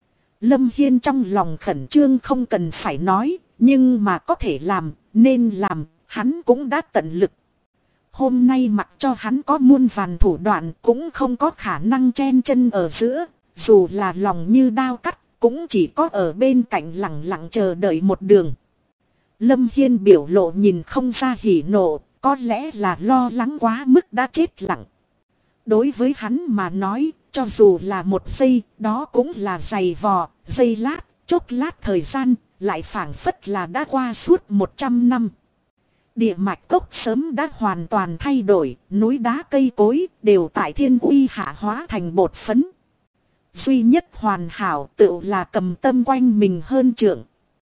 Lâm Hiên trong lòng khẩn trương không cần phải nói, nhưng mà có thể làm, nên làm, hắn cũng đã tận lực. Hôm nay mặc cho hắn có muôn vàn thủ đoạn cũng không có khả năng chen chân ở giữa, dù là lòng như đao cắt, cũng chỉ có ở bên cạnh lặng lặng chờ đợi một đường. Lâm Hiên biểu lộ nhìn không ra hỉ nộ, có lẽ là lo lắng quá mức đã chết lặng. Đối với hắn mà nói, cho dù là một giây, đó cũng là giày vò, giây lát, chốc lát thời gian, lại phảng phất là đã qua suốt 100 năm. Địa mạch cốc sớm đã hoàn toàn thay đổi, núi đá cây cối đều tại thiên uy hạ hóa thành bột phấn. Duy nhất hoàn hảo tự là Cầm Tâm quanh mình hơn trượng.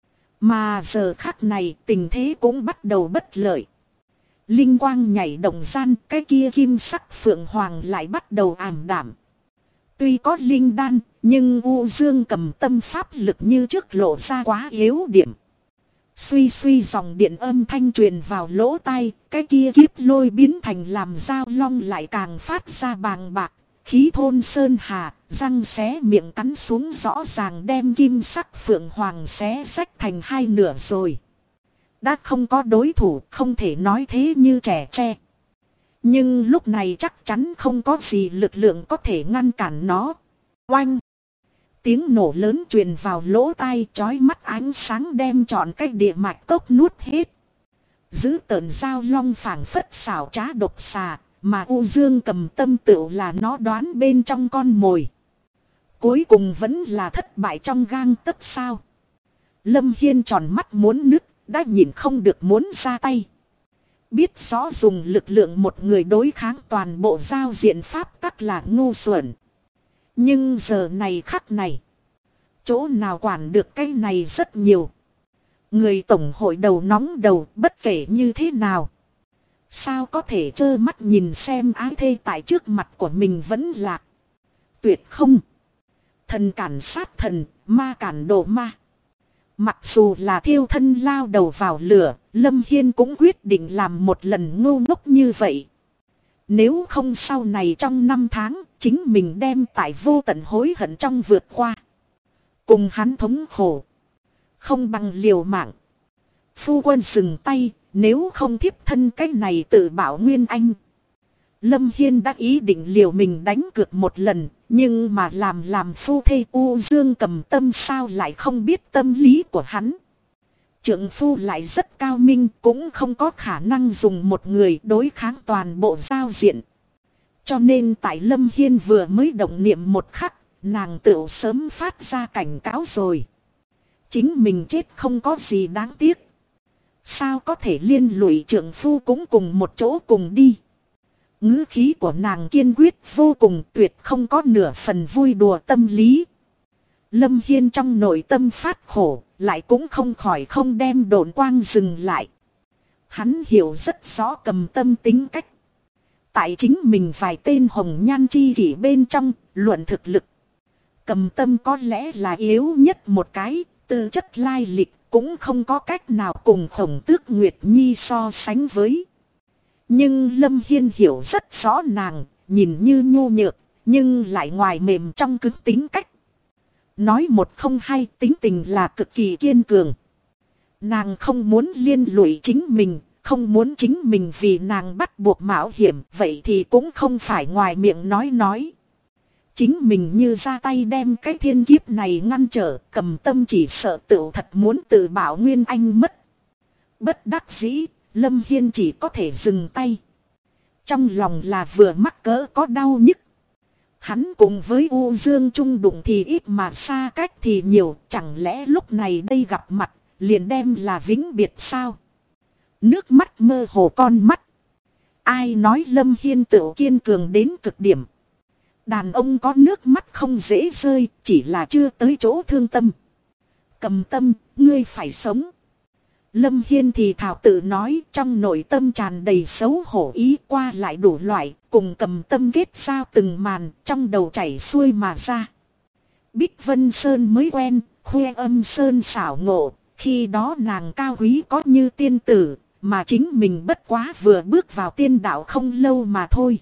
Mà giờ khắc này tình thế cũng bắt đầu bất lợi. Linh quang nhảy động gian, cái kia kim sắc Phượng Hoàng lại bắt đầu ảm đạm. Tuy có linh đan, nhưng U Dương Cầm Tâm pháp lực như trước lộ ra quá yếu điểm. Suy suy dòng điện âm thanh truyền vào lỗ tai, cái kia kiếp lôi biến thành làm dao long lại càng phát ra bàng bạc, khí thôn sơn hà, răng xé miệng cắn xuống rõ ràng đem kim sắc phượng hoàng xé rách thành hai nửa rồi. Đã không có đối thủ, không thể nói thế như trẻ tre. Nhưng lúc này chắc chắn không có gì lực lượng có thể ngăn cản nó. Oanh! Tiếng nổ lớn truyền vào lỗ tai, chói mắt ánh sáng đem trọn cái địa mạch cốc nuốt hết. Giữ tợn dao long phảng phất xảo trá độc xà, mà U Dương Cầm Tâm tựu là nó đoán bên trong con mồi. Cuối cùng vẫn là thất bại trong gang tấc sao. Lâm Hiên tròn mắt muốn nứt, đã nhìn không được muốn ra tay. Biết rõ dùng lực lượng một người đối kháng toàn bộ giao diện pháp tắc là ngu xuẩn. Nhưng giờ này khắc này, chỗ nào quản được cái này rất nhiều. Người tổng hội đầu nóng đầu bất kể như thế nào. Sao có thể trơ mắt nhìn xem ái thê tại trước mặt của mình vẫn lạc. Tuyệt không. Thần cản sát thần, ma cản đồ ma. Mặc dù là thiêu thân lao đầu vào lửa, Lâm Hiên cũng quyết định làm một lần ngu ngốc như vậy. Nếu không sau này trong 5 tháng, chính mình đem tại vô tận hối hận trong vượt qua. Cùng hắn thống khổ. Không bằng liều mạng. Phu quân dừng tay, nếu không thiếp thân cái này tự bảo Nguyên Anh. Lâm Hiên đã ý định liều mình đánh cược một lần, nhưng mà làm phu thê U Dương Cầm Tâm sao lại không biết tâm lý của hắn. Trượng phu lại rất cao minh, cũng không có khả năng dùng một người đối kháng toàn bộ giao diện. Cho nên tại Lâm Hiên vừa mới động niệm một khắc, nàng tự sớm phát ra cảnh cáo rồi. Chính mình chết không có gì đáng tiếc. Sao có thể liên lụy trượng phu cũng cùng một chỗ cùng đi. Ngữ khí của nàng kiên quyết vô cùng, tuyệt không có nửa phần vui đùa tâm lý. Lâm Hiên trong nội tâm phát khổ, lại cũng không khỏi không đem độn quang dừng lại. Hắn hiểu rất rõ Cầm Tâm tính cách. Tại chính mình vài tên hồng nhan chi kỷ bên trong, luận thực lực. Cầm Tâm có lẽ là yếu nhất một cái, tư chất lai lịch cũng không có cách nào cùng Khổng Tước Nguyệt Nhi so sánh với. Nhưng Lâm Hiên hiểu rất rõ nàng, nhìn như nhu nhược, nhưng lại ngoài mềm trong cứng tính cách. Nói một không hai, tính tình là cực kỳ kiên cường. Nàng không muốn liên lụy chính mình, không muốn chính mình vì nàng bắt buộc mạo hiểm, vậy thì cũng không phải ngoài miệng nói. Chính mình như ra tay đem cái thiên kiếp này ngăn trở, Cầm Tâm chỉ sợ tự thật muốn tự bảo Nguyên Anh mất. Bất đắc dĩ, Lâm Hiên chỉ có thể dừng tay. Trong lòng là vừa mắc cỡ có đau nhức. Hắn cùng với U Dương chung đụng thì ít mà xa cách thì nhiều, chẳng lẽ lúc này đây gặp mặt, liền đem là vĩnh biệt sao? Nước mắt mơ hồ con mắt. Ai nói Lâm Hiên tự kiên cường đến cực điểm. Đàn ông có nước mắt không dễ rơi, chỉ là chưa tới chỗ thương tâm. Cầm Tâm, ngươi phải sống. Lâm Hiên thì thảo tự nói, trong nội tâm tràn đầy xấu hổ ý, qua lại đủ loại, cùng Cầm Tâm kết giao từng màn, trong đầu chảy xuôi mà ra. Bích Vân Sơn mới quen, Khuê Âm Sơn xảo ngộ, khi đó nàng cao quý có như tiên tử, mà chính mình bất quá vừa bước vào tiên đạo không lâu mà thôi.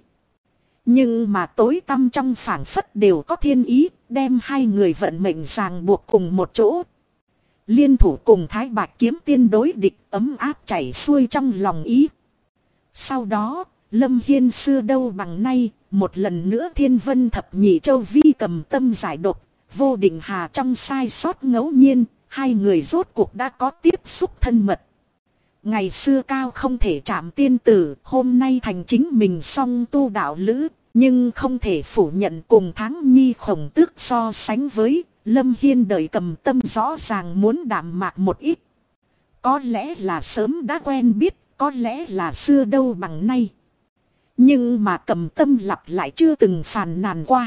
Nhưng mà tối tăm trong phảng phất đều có thiên ý, đem hai người vận mệnh ràng buộc cùng một chỗ. Liên thủ cùng Thái Bạch Kiếm Tiên đối địch, ấm áp chảy xuôi trong lòng ý. Sau đó, Lâm Hiên xưa đâu bằng nay, một lần nữa Thiên Vân Thập Nhị Châu vi Cầm Tâm giải độc, vô định hà trong sai sót ngẫu nhiên, hai người rốt cuộc đã có tiếp xúc thân mật. Ngày xưa cao không thể chạm tiên tử, hôm nay thành chính mình song tu đạo lữ, nhưng không thể phủ nhận cùng Tháng Nhi Khổng Tước so sánh với, Lâm Hiên đợi Cầm Tâm rõ ràng muốn đạm mạc một ít. Có lẽ là sớm đã quen biết, có lẽ là xưa đâu bằng nay. Nhưng mà Cầm Tâm lặp lại chưa từng phàn nàn qua.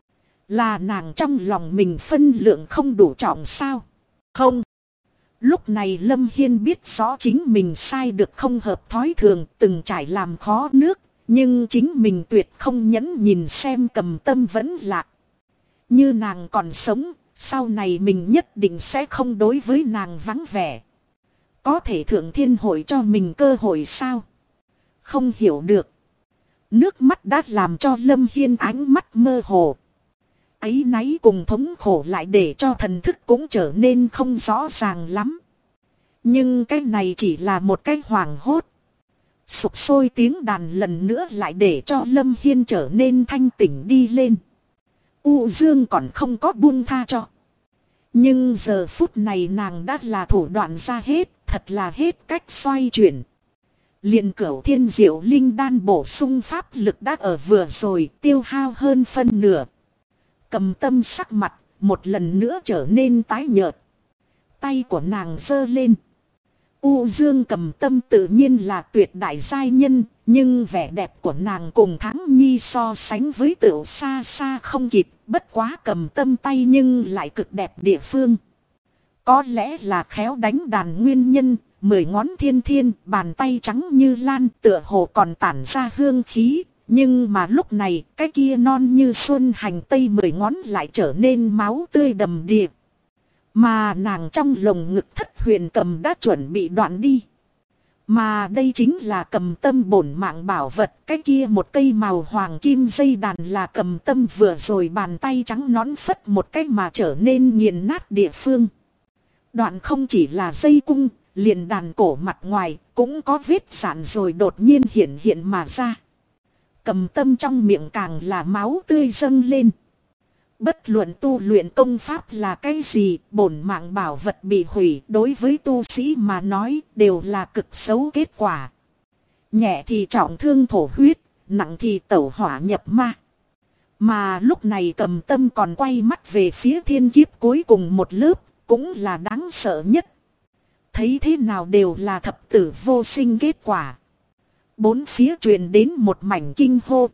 Là nàng trong lòng mình phân lượng không đủ trọng sao? Không. Lúc này Lâm Hiên biết rõ chính mình sai được không hợp thói thường, từng trải làm khó nước, nhưng chính mình tuyệt không nhẫn nhìn xem Cầm Tâm vẫn lạc. Như nàng còn sống, sau này mình nhất định sẽ không đối với nàng vắng vẻ. Có thể thượng thiên hội cho mình cơ hội sao? Không hiểu được. Nước mắt đã làm cho Lâm Hiên ánh mắt mơ hồ. Áy náy cùng thống khổ lại để cho thần thức cũng trở nên không rõ ràng lắm. Nhưng cái này chỉ là một cái hoảng hốt. Sục sôi tiếng đàn lần nữa lại để cho Lâm Hiên trở nên thanh tỉnh đi lên. U Dương còn không có buông tha cho. Nhưng giờ phút này nàng đã là thủ đoạn ra hết, thật là hết cách xoay chuyển. Liền cửu thiên diệu linh đan bổ sung pháp lực đã ở vừa rồi tiêu hao hơn phân nửa. Cầm Tâm sắc mặt, một lần nữa trở nên tái nhợt. Tay của nàng giơ lên. U Dương Cầm Tâm tự nhiên là tuyệt đại giai nhân, nhưng vẻ đẹp của nàng cùng Thắng Nhi so sánh với Tửu xa xa không kịp, bất quá Cầm Tâm tay nhưng lại cực đẹp địa phương. Có lẽ là khéo đánh đàn nguyên nhân, 10 ngón thiên thiên, bàn tay trắng như lan tựa hồ còn tản ra hương khí. Nhưng mà lúc này, cái kia non như xuân hành tây 10 ngón lại trở nên máu tươi đầm đìa. Mà nàng trong lồng ngực Thất Huyền Cầm đã chuẩn bị đoạn đi. Mà đây chính là Cầm Tâm bổn mạng bảo vật. Cái kia một cây màu hoàng kim dây đàn là Cầm Tâm vừa rồi bàn tay trắng nõn phất một cách mà trở nên nghiền nát địa phương. Đoạn không chỉ là dây cung, liền đàn cổ mặt ngoài cũng có vết sạn rồi đột nhiên hiện mà ra. Cầm Tâm trong miệng càng là máu tươi dâng lên. Bất luận tu luyện công pháp là cái gì, bổn mạng bảo vật bị hủy đối với tu sĩ mà nói đều là cực xấu kết quả. Nhẹ thì trọng thương thổ huyết, nặng thì tẩu hỏa nhập ma. Mà lúc này Cầm Tâm còn quay mắt về phía thiên kiếp cuối cùng một lớp, cũng là đáng sợ nhất. Thấy thế nào đều là thập tử vô sinh kết quả. Bốn phía truyền đến một mảnh kinh hô.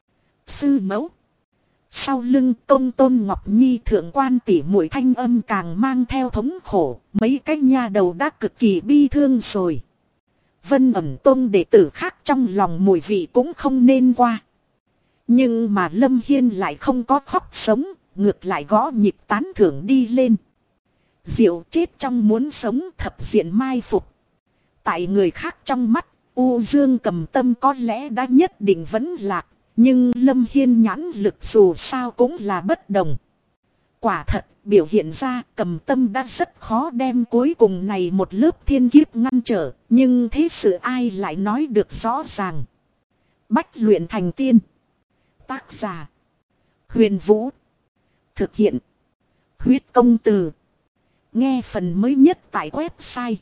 Sư mẫu. Sau lưng Công Tôn Ngọc Nhi thượng quan tỷ muội thanh âm càng mang theo thống khổ. Mấy cái nha đầu đã cực kỳ bi thương rồi. Vân Ẩn Tôn đệ tử khác trong lòng mùi vị cũng không nên qua. Nhưng mà Lâm Hiên lại không có khóc sống. Ngược lại gõ nhịp tán thưởng đi lên. Diệu chết trong muốn sống thập diện mai phục. Tại người khác trong mắt, U Dương Cầm Tâm có lẽ đã nhất định vẫn lạc. Nhưng Lâm Hiên nhãn lực dù sao cũng là bất đồng. Quả thật, biểu hiện ra Cầm Tâm đã rất khó đem cuối cùng này một lớp thiên kiếp ngăn trở. Nhưng thế sự ai lại nói được rõ ràng. Bách luyện thành tiên. Tác giả. Huyền Vũ. Thực hiện. Huyết Công Từ. Nghe phần mới nhất tại website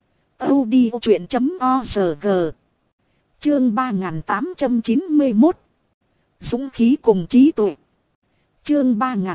audiochuyện.org. Chương 3891. Dũng khí cùng trí tuệ. Chương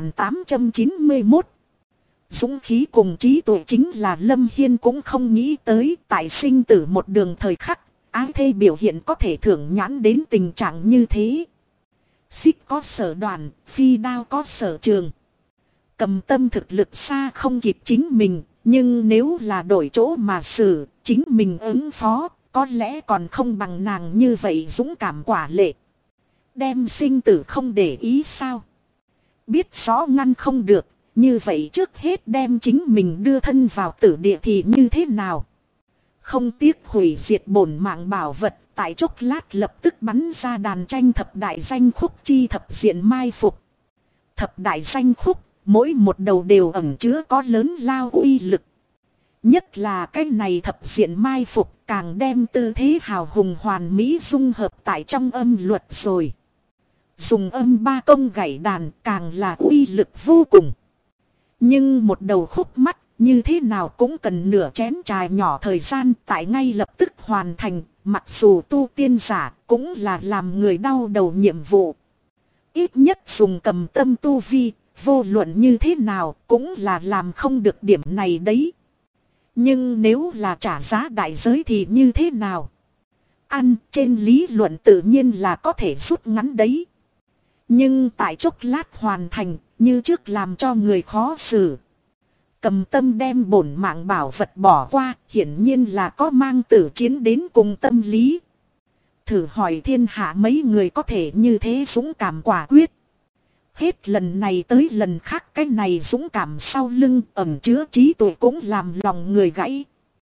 3891. Dũng khí cùng trí tuệ chính là Lâm Hiên cũng không nghĩ tới tại sinh tử một đường thời khắc, ái thê biểu hiện có thể thưởng nhãn đến tình trạng như thế. Xích có sở đoàn, phi đao có sở trường. Cầm Tâm thực lực xa không kịp chính mình, nhưng nếu là đổi chỗ mà xử, chính mình ứng phó, có lẽ còn không bằng nàng như vậy dũng cảm quả lệ. Đem sinh tử không để ý sao? Biết rõ ngăn không được, như vậy trước hết đem chính mình đưa thân vào tử địa thì như thế nào? Không tiếc hủy diệt bổn mạng bảo vật, tại chốc lát lập tức bắn ra đàn tranh thập đại danh khúc chi thập diện mai phục. Thập đại danh khúc, mỗi một đầu đều ẩn chứa có lớn lao uy lực. Nhất là cái này thập diện mai phục càng đem tư thế hào hùng hoàn mỹ dung hợp tại trong âm luật rồi. Dùng âm ba công gảy đàn càng là uy lực vô cùng. Nhưng một đầu khúc mắt như thế nào cũng cần nửa chén trà nhỏ thời gian tại ngay lập tức hoàn thành. Mặc dù tu tiên giả cũng là làm người đau đầu nhiệm vụ. Ít nhất dùng Cầm Tâm tu vi, vô luận như thế nào cũng là làm không được điểm này đấy. Nhưng nếu là trả giá đại giới thì như thế nào? Ăn trên lý luận tự nhiên là có thể rút ngắn đấy. Nhưng tại chốc lát hoàn thành, như trước làm cho người khó xử. Cầm Tâm đem bổn mạng bảo vật bỏ qua, hiển nhiên là có mang tử chiến đến cùng tâm lý. Thử hỏi thiên hạ mấy người có thể như thế dũng cảm quả quyết. Hết lần này tới lần khác cái này dũng cảm sau lưng ẩn chứa trí tuệ cũng làm lòng người gãy.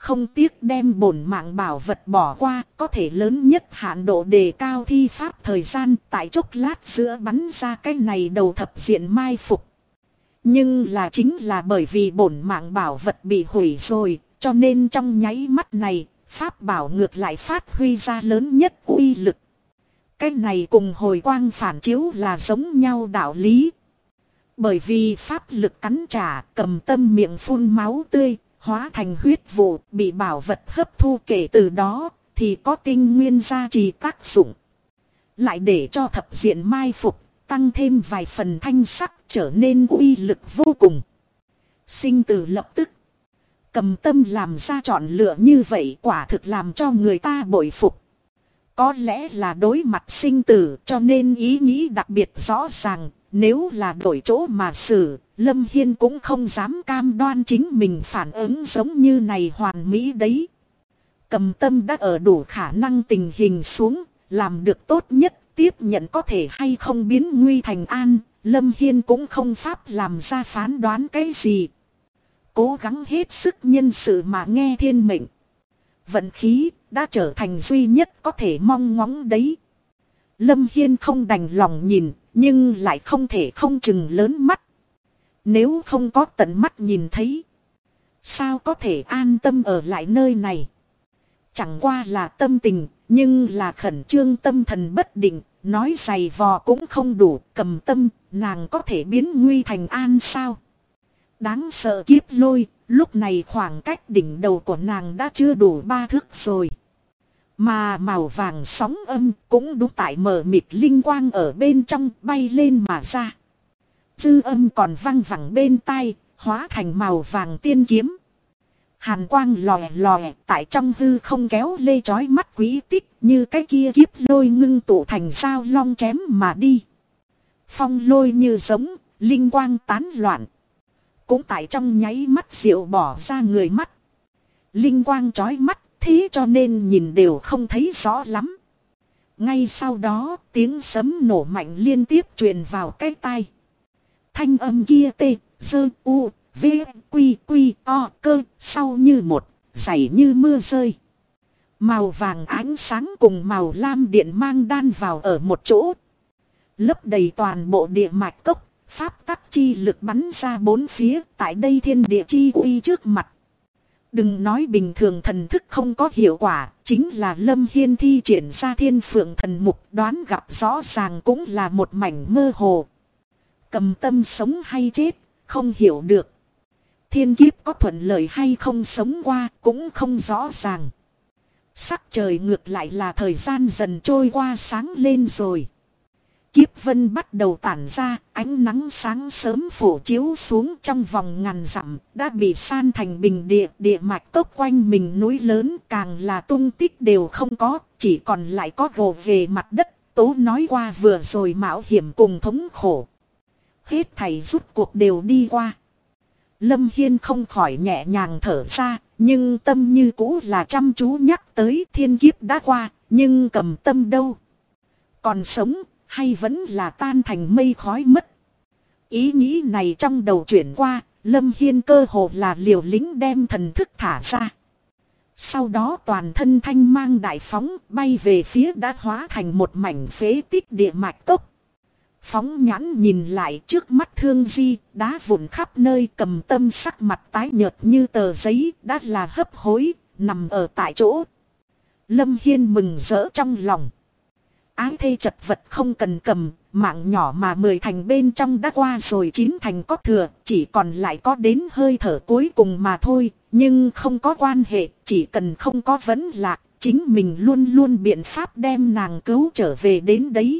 không tiếc đem bổn mạng bảo vật bỏ qua, có thể lớn nhất hạn độ đề cao thi pháp thời gian, tại chốc lát giữa bắn ra cái này đầu thập diện mai phục. Nhưng là chính là bởi vì bổn mạng bảo vật bị hủy rồi, cho nên trong nháy mắt này, pháp bảo ngược lại phát huy ra lớn nhất uy lực. Cái này cùng hồi quang phản chiếu là giống nhau đạo lý. Bởi vì pháp lực cắn trả, Cầm Tâm miệng phun máu tươi, hóa thành huyết vụ, bị bảo vật hấp thu, kể từ đó thì có tinh nguyên gia trì tác dụng. Lại để cho thập diện mai phục tăng thêm vài phần thanh sắc, trở nên uy lực vô cùng. Sinh tử lập tức. Cầm Tâm làm ra chọn lựa như vậy quả thực làm cho người ta bội phục. Có lẽ là đối mặt sinh tử cho nên ý nghĩ đặc biệt rõ ràng. Nếu là đổi chỗ mà xử, Lâm Hiên cũng không dám cam đoan chính mình phản ứng giống như này hoàn mỹ đấy. Cầm Tâm đã ở đủ khả năng tình hình xuống, làm được tốt nhất, tiếp nhận có thể hay không biến nguy thành an, Lâm Hiên cũng không pháp làm ra phán đoán cái gì. Cố gắng hết sức nhân sự mà nghe thiên mệnh. Vận khí đã trở thành duy nhất có thể mong ngóng đấy. Lâm Hiên không đành lòng nhìn, nhưng lại không thể không chừng lớn mắt. Nếu không có tận mắt nhìn thấy, sao có thể an tâm ở lại nơi này? Chẳng qua là tâm tình, nhưng là khẩn trương tâm thần bất định, nói giày vò cũng không đủ. Cầm Tâm, nàng có thể biến nguy thành an sao? Đáng sợ kiếp lôi, lúc này khoảng cách đỉnh đầu của nàng đã chưa đủ 3 thước rồi. Mà màu vàng sóng âm cũng đúng tại mờ mịt linh quang ở bên trong bay lên mà ra. Dư âm còn văng vẳng bên tai, hóa thành màu vàng tiên kiếm. Hàn quang lòe lòe tại trong hư không kéo lê chói mắt quý tích, như cái kia kiếp lôi ngưng tụ thành dao long chém mà đi. Phong lôi như giống, linh quang tán loạn. Cũng tại trong nháy mắt diệu bỏ ra người mắt. Linh quang chói mắt, thế cho nên nhìn đều không thấy rõ lắm. Ngay sau đó tiếng sấm nổ mạnh liên tiếp truyền vào cái tai. Thanh âm kia tê, dơ, u, v, quy, quy, o, cơ, sau như một, dày như mưa rơi. Màu vàng ánh sáng cùng màu lam điện mang đan vào ở một chỗ. Lấp đầy toàn bộ địa mạch cốc, pháp tắc chi lực bắn ra bốn phía, tại đây thiên địa chi uy trước mặt. Đừng nói bình thường thần thức không có hiệu quả, chính là Lâm Hiên thi triển ra thiên phượng thần mục đoán gặp rõ ràng cũng là một mảnh mơ hồ. Cầm Tâm sống hay chết, không hiểu được. Thiên kiếp có thuận lợi hay không sống qua cũng không rõ ràng. Sắc trời ngược lại là thời gian dần trôi qua sáng lên rồi. Kiếp vân bắt đầu tản ra, ánh nắng sáng sớm phủ chiếu xuống trong vòng ngàn dặm, đã bị san thành bình địa, địa mạch cốc quanh mình núi lớn càng là tung tích đều không có, chỉ còn lại có gồ về mặt đất, tố nói qua vừa rồi mạo hiểm cùng thống khổ. Hết thảy rút cuộc đều đi qua. Lâm Hiên không khỏi nhẹ nhàng thở ra, nhưng tâm như cũ là chăm chú nhắc tới thiên kiếp đã qua, nhưng Cầm Tâm đâu? Còn sống, hay vẫn là tan thành mây khói mất? Ý nghĩ này trong đầu chuyển qua, Lâm Hiên cơ hồ là liều lĩnh đem thần thức thả ra. Sau đó toàn thân thanh mang đại phóng bay về phía đã hóa thành một mảnh phế tích địa mạch cốc. Phóng nhãn nhìn lại trước mắt thương di, đá vụn khắp nơi. Cầm Tâm sắc mặt tái nhợt như tờ giấy, đã là hấp hối, nằm ở tại chỗ. Lâm Hiên mừng rỡ trong lòng. Ái thê chật vật không cần cầm, mạng nhỏ mà 10 thành bên trong đã qua rồi 9 thành có thừa, chỉ còn lại có đến hơi thở cuối cùng mà thôi. Nhưng không có quan hệ, chỉ cần không có vấn lạc, chính mình luôn luôn biện pháp đem nàng cứu trở về đến đấy.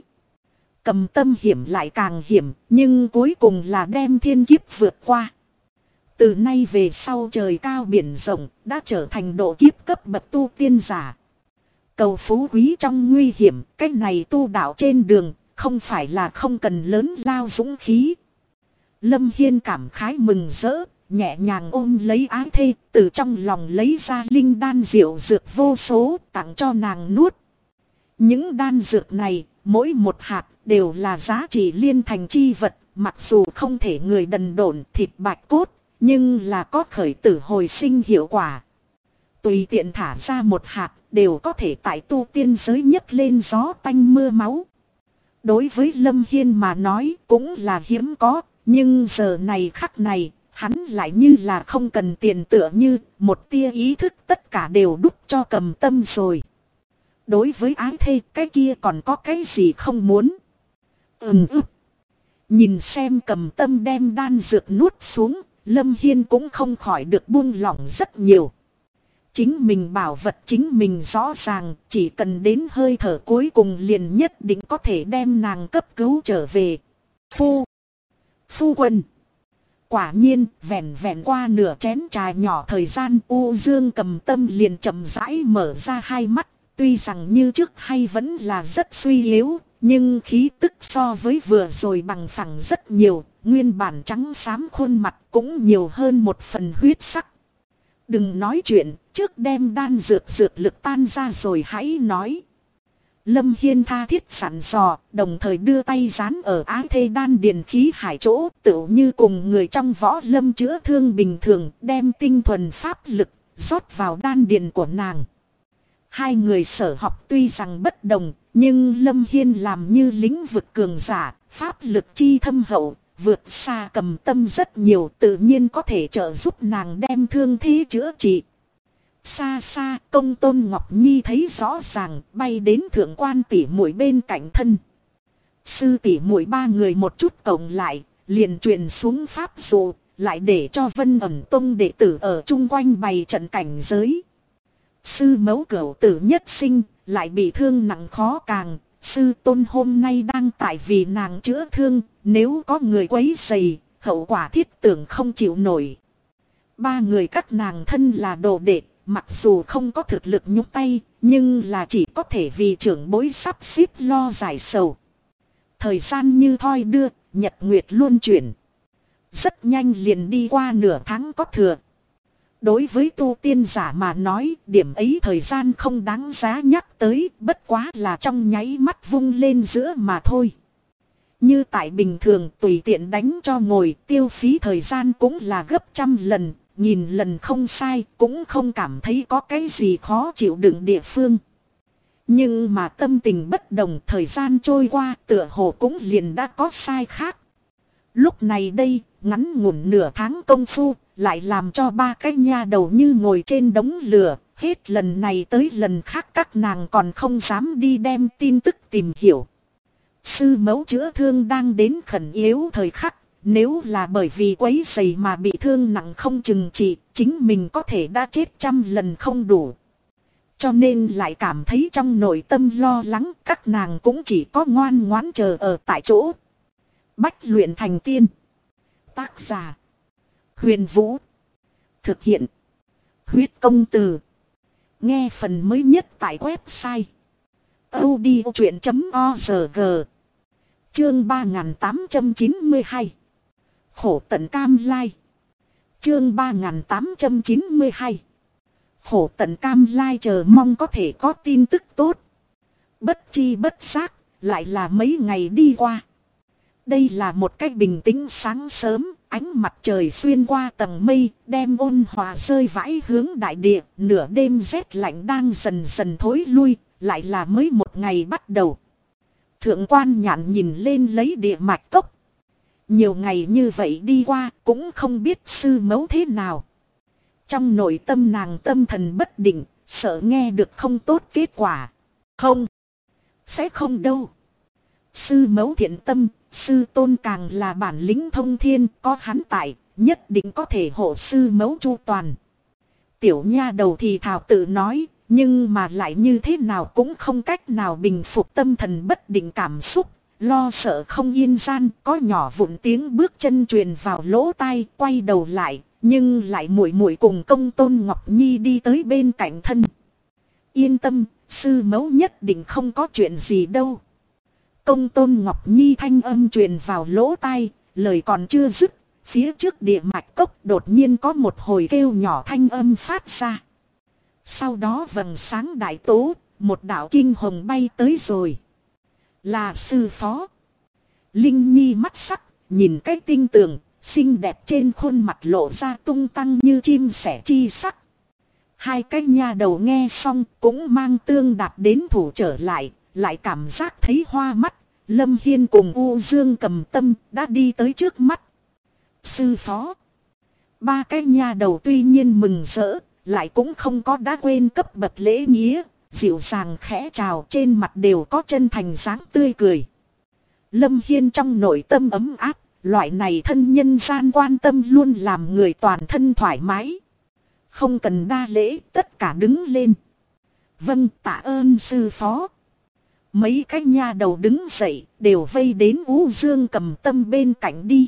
Cầm Tâm hiểm lại càng hiểm, nhưng cuối cùng là đem thiên kiếp vượt qua. Từ nay về sau trời cao biển rộng, đã trở thành độ kiếp cấp bậc tu tiên giả. Cầu phú quý trong nguy hiểm, cái này tu đạo trên đường, không phải là không cần lớn lao dũng khí. Lâm Hiên cảm khái mừng rỡ, nhẹ nhàng ôm lấy ái thê, từ trong lòng lấy ra linh đan diệu dược vô số, tặng cho nàng nuốt. Những đan dược này, mỗi một hạt đều là giá trị liên thành chi vật, mặc dù không thể người đần độn thịt bạch cốt, nhưng là có khởi tử hồi sinh hiệu quả. tùy tiện thả ra một hạt đều có thể tại tu tiên giới nhấc lên gió tanh mưa máu. Đối với Lâm Hiên mà nói cũng là hiếm có, nhưng giờ này khắc này, hắn lại như là không cần tiền, tựa như một tia ý thức tất cả đều đút cho Cầm Tâm rồi. Đối với ái thê, cái kia còn có cái gì không muốn? Nhìn xem Cầm Tâm đem đan dược nuốt xuống, Lâm Hiên cũng không khỏi được buông lỏng rất nhiều. Chính mình bảo vật chính mình rõ ràng, chỉ cần đến hơi thở cuối cùng liền nhất định có thể đem nàng cấp cứu trở về. Phu quân. Quả nhiên, vẹn vẹn qua nửa chén trà nhỏ thời gian, U Dương Cầm Tâm liền chậm rãi mở ra hai mắt. Tuy rằng như trước hay vẫn là rất suy yếu, nhưng khí tức so với vừa rồi bằng phẳng rất nhiều. Nguyên bản trắng xám khuôn mặt cũng nhiều hơn một phần huyết sắc. Đừng nói chuyện, trước đem đan dược lực tan ra rồi hãy nói. Lâm Hiên tha thiết sẵn dò, đồng thời đưa tay dán ở ái thê đan điền khí hải chỗ, tựu như cùng người trong võ lâm chữa thương bình thường, đem tinh thuần pháp lực rót vào đan điền của nàng. Hai người sở học tuy rằng bất đồng, nhưng Lâm Hiên làm như lĩnh vực cường giả, pháp lực chi thâm hậu, vượt xa Cầm Tâm rất nhiều, tự nhiên có thể trợ giúp nàng đem thương thế chữa trị. Xa xa, Công Tôn Ngọc Nhi thấy rõ ràng, bay đến thượng quan tỷ muội bên cạnh thân. Sư tỷ muội ba người một chút cộng lại, liền truyền xuống pháp dụ, lại để cho Vân Ẩn Tông đệ tử ở chung quanh bày trận cảnh giới. Sư mẫu cửu tử nhất sinh, lại bị thương nặng khó càng. Sư tôn hôm nay đang tại vì nàng chữa thương, nếu có người quấy rầy, hậu quả thiết tưởng không chịu nổi. Ba người các nàng thân là đồ đệ, mặc dù không có thực lực nhúc tay, nhưng là chỉ có thể vì trưởng bối sắp xếp lo giải sầu. Thời gian như thoi đưa, nhật nguyệt luôn chuyển. Rất nhanh liền đi qua nửa tháng có thừa. Đối với tu tiên giả mà nói, điểm ấy thời gian không đáng giá nhắc tới, bất quá là trong nháy mắt vung lên giữa mà thôi. Như tại bình thường tùy tiện đánh cho ngồi, tiêu phí thời gian cũng là gấp trăm lần, nghìn lần không sai, cũng không cảm thấy có cái gì khó chịu đựng địa phương. Nhưng mà tâm tình bất đồng, thời gian trôi qua tựa hồ cũng liền đã có sai khác. Lúc này đây, ngắn ngủn nửa tháng công phu, lại làm cho ba cái nha đầu như ngồi trên đống lửa. Hết lần này tới lần khác các nàng còn không dám đi đem tin tức tìm hiểu. Sư mẫu chữa thương đang đến khẩn yếu thời khắc. Nếu là bởi vì quấy rầy mà bị thương nặng không chừng trị, chính mình có thể đã chết trăm lần không đủ. Cho nên lại cảm thấy trong nội tâm lo lắng, các nàng cũng chỉ có ngoan ngoãn chờ ở tại chỗ. Bách luyện thành tiên. Tác giả: Huyền Vũ. Thực hiện: Huyết Công Từ. Nghe phần mới nhất tại website audiochuyện.org. Chương 3892. Khổ tận cam lai. Chương 3892. Khổ tận cam lai, chờ mong có thể có tin tức tốt. Bất chi bất giác, lại là mấy ngày đi qua. Đây là một cách bình tĩnh sáng sớm, ánh mặt trời xuyên qua tầng mây, đem ôn hòa rơi vãi hướng đại địa, nửa đêm rét lạnh đang dần dần thối lui, lại là mới một ngày bắt đầu. Thượng quan Nhạn nhìn lên lấy địa mạch cốc. Nhiều ngày như vậy đi qua, cũng không biết sư mẫu thế nào. Trong nội tâm nàng tâm thần bất định, sợ nghe được không tốt kết quả. Không, sẽ không đâu. Sư mẫu thiện tâm, sư tôn càng là bản lĩnh thông thiên, có hắn tại, nhất định có thể hộ sư mẫu chu toàn. Tiểu nha đầu thì thào tự nói, nhưng mà lại như thế nào cũng không cách nào bình phục tâm thần bất định cảm xúc. Lo sợ không yên gian, có nhỏ vụn tiếng bước chân truyền vào lỗ tai, quay đầu lại, nhưng lại muội muội cùng Công Tôn Ngọc Nhi đi tới bên cạnh thân. Yên tâm, sư mẫu nhất định không có chuyện gì đâu. Công Tôn Ngọc Nhi thanh âm truyền vào lỗ tai, lời còn chưa dứt, phía trước địa mạch cốc đột nhiên có một hồi kêu nhỏ thanh âm phát ra. Sau đó vầng sáng đại tố, một đạo kinh hồng bay tới rồi. Là sư phó. Linh Nhi mắt sắc, nhìn cái tinh tường, xinh đẹp trên khuôn mặt lộ ra tung tăng như chim sẻ chi sắc. Hai cái nha đầu nghe xong cũng mang tương đạt đến thủ trở lại, lại cảm giác thấy hoa mắt. Lâm Hiên cùng U Dương Cầm Tâm đã đi tới trước mắt. Sư phó. Ba cái nha đầu tuy nhiên mừng rỡ, lại cũng không có đã quên cấp bậc lễ nghĩa, dịu dàng khẽ chào, trên mặt đều có chân thành dáng tươi cười. Lâm Hiên trong nội tâm ấm áp, loại này thân nhân gian quan tâm luôn làm người toàn thân thoải mái. Không cần đa lễ, tất cả đứng lên. Vâng, tạ ơn sư phó. Mấy cái nha đầu đứng dậy, đều vây đến U Dương Cầm Tâm bên cạnh đi.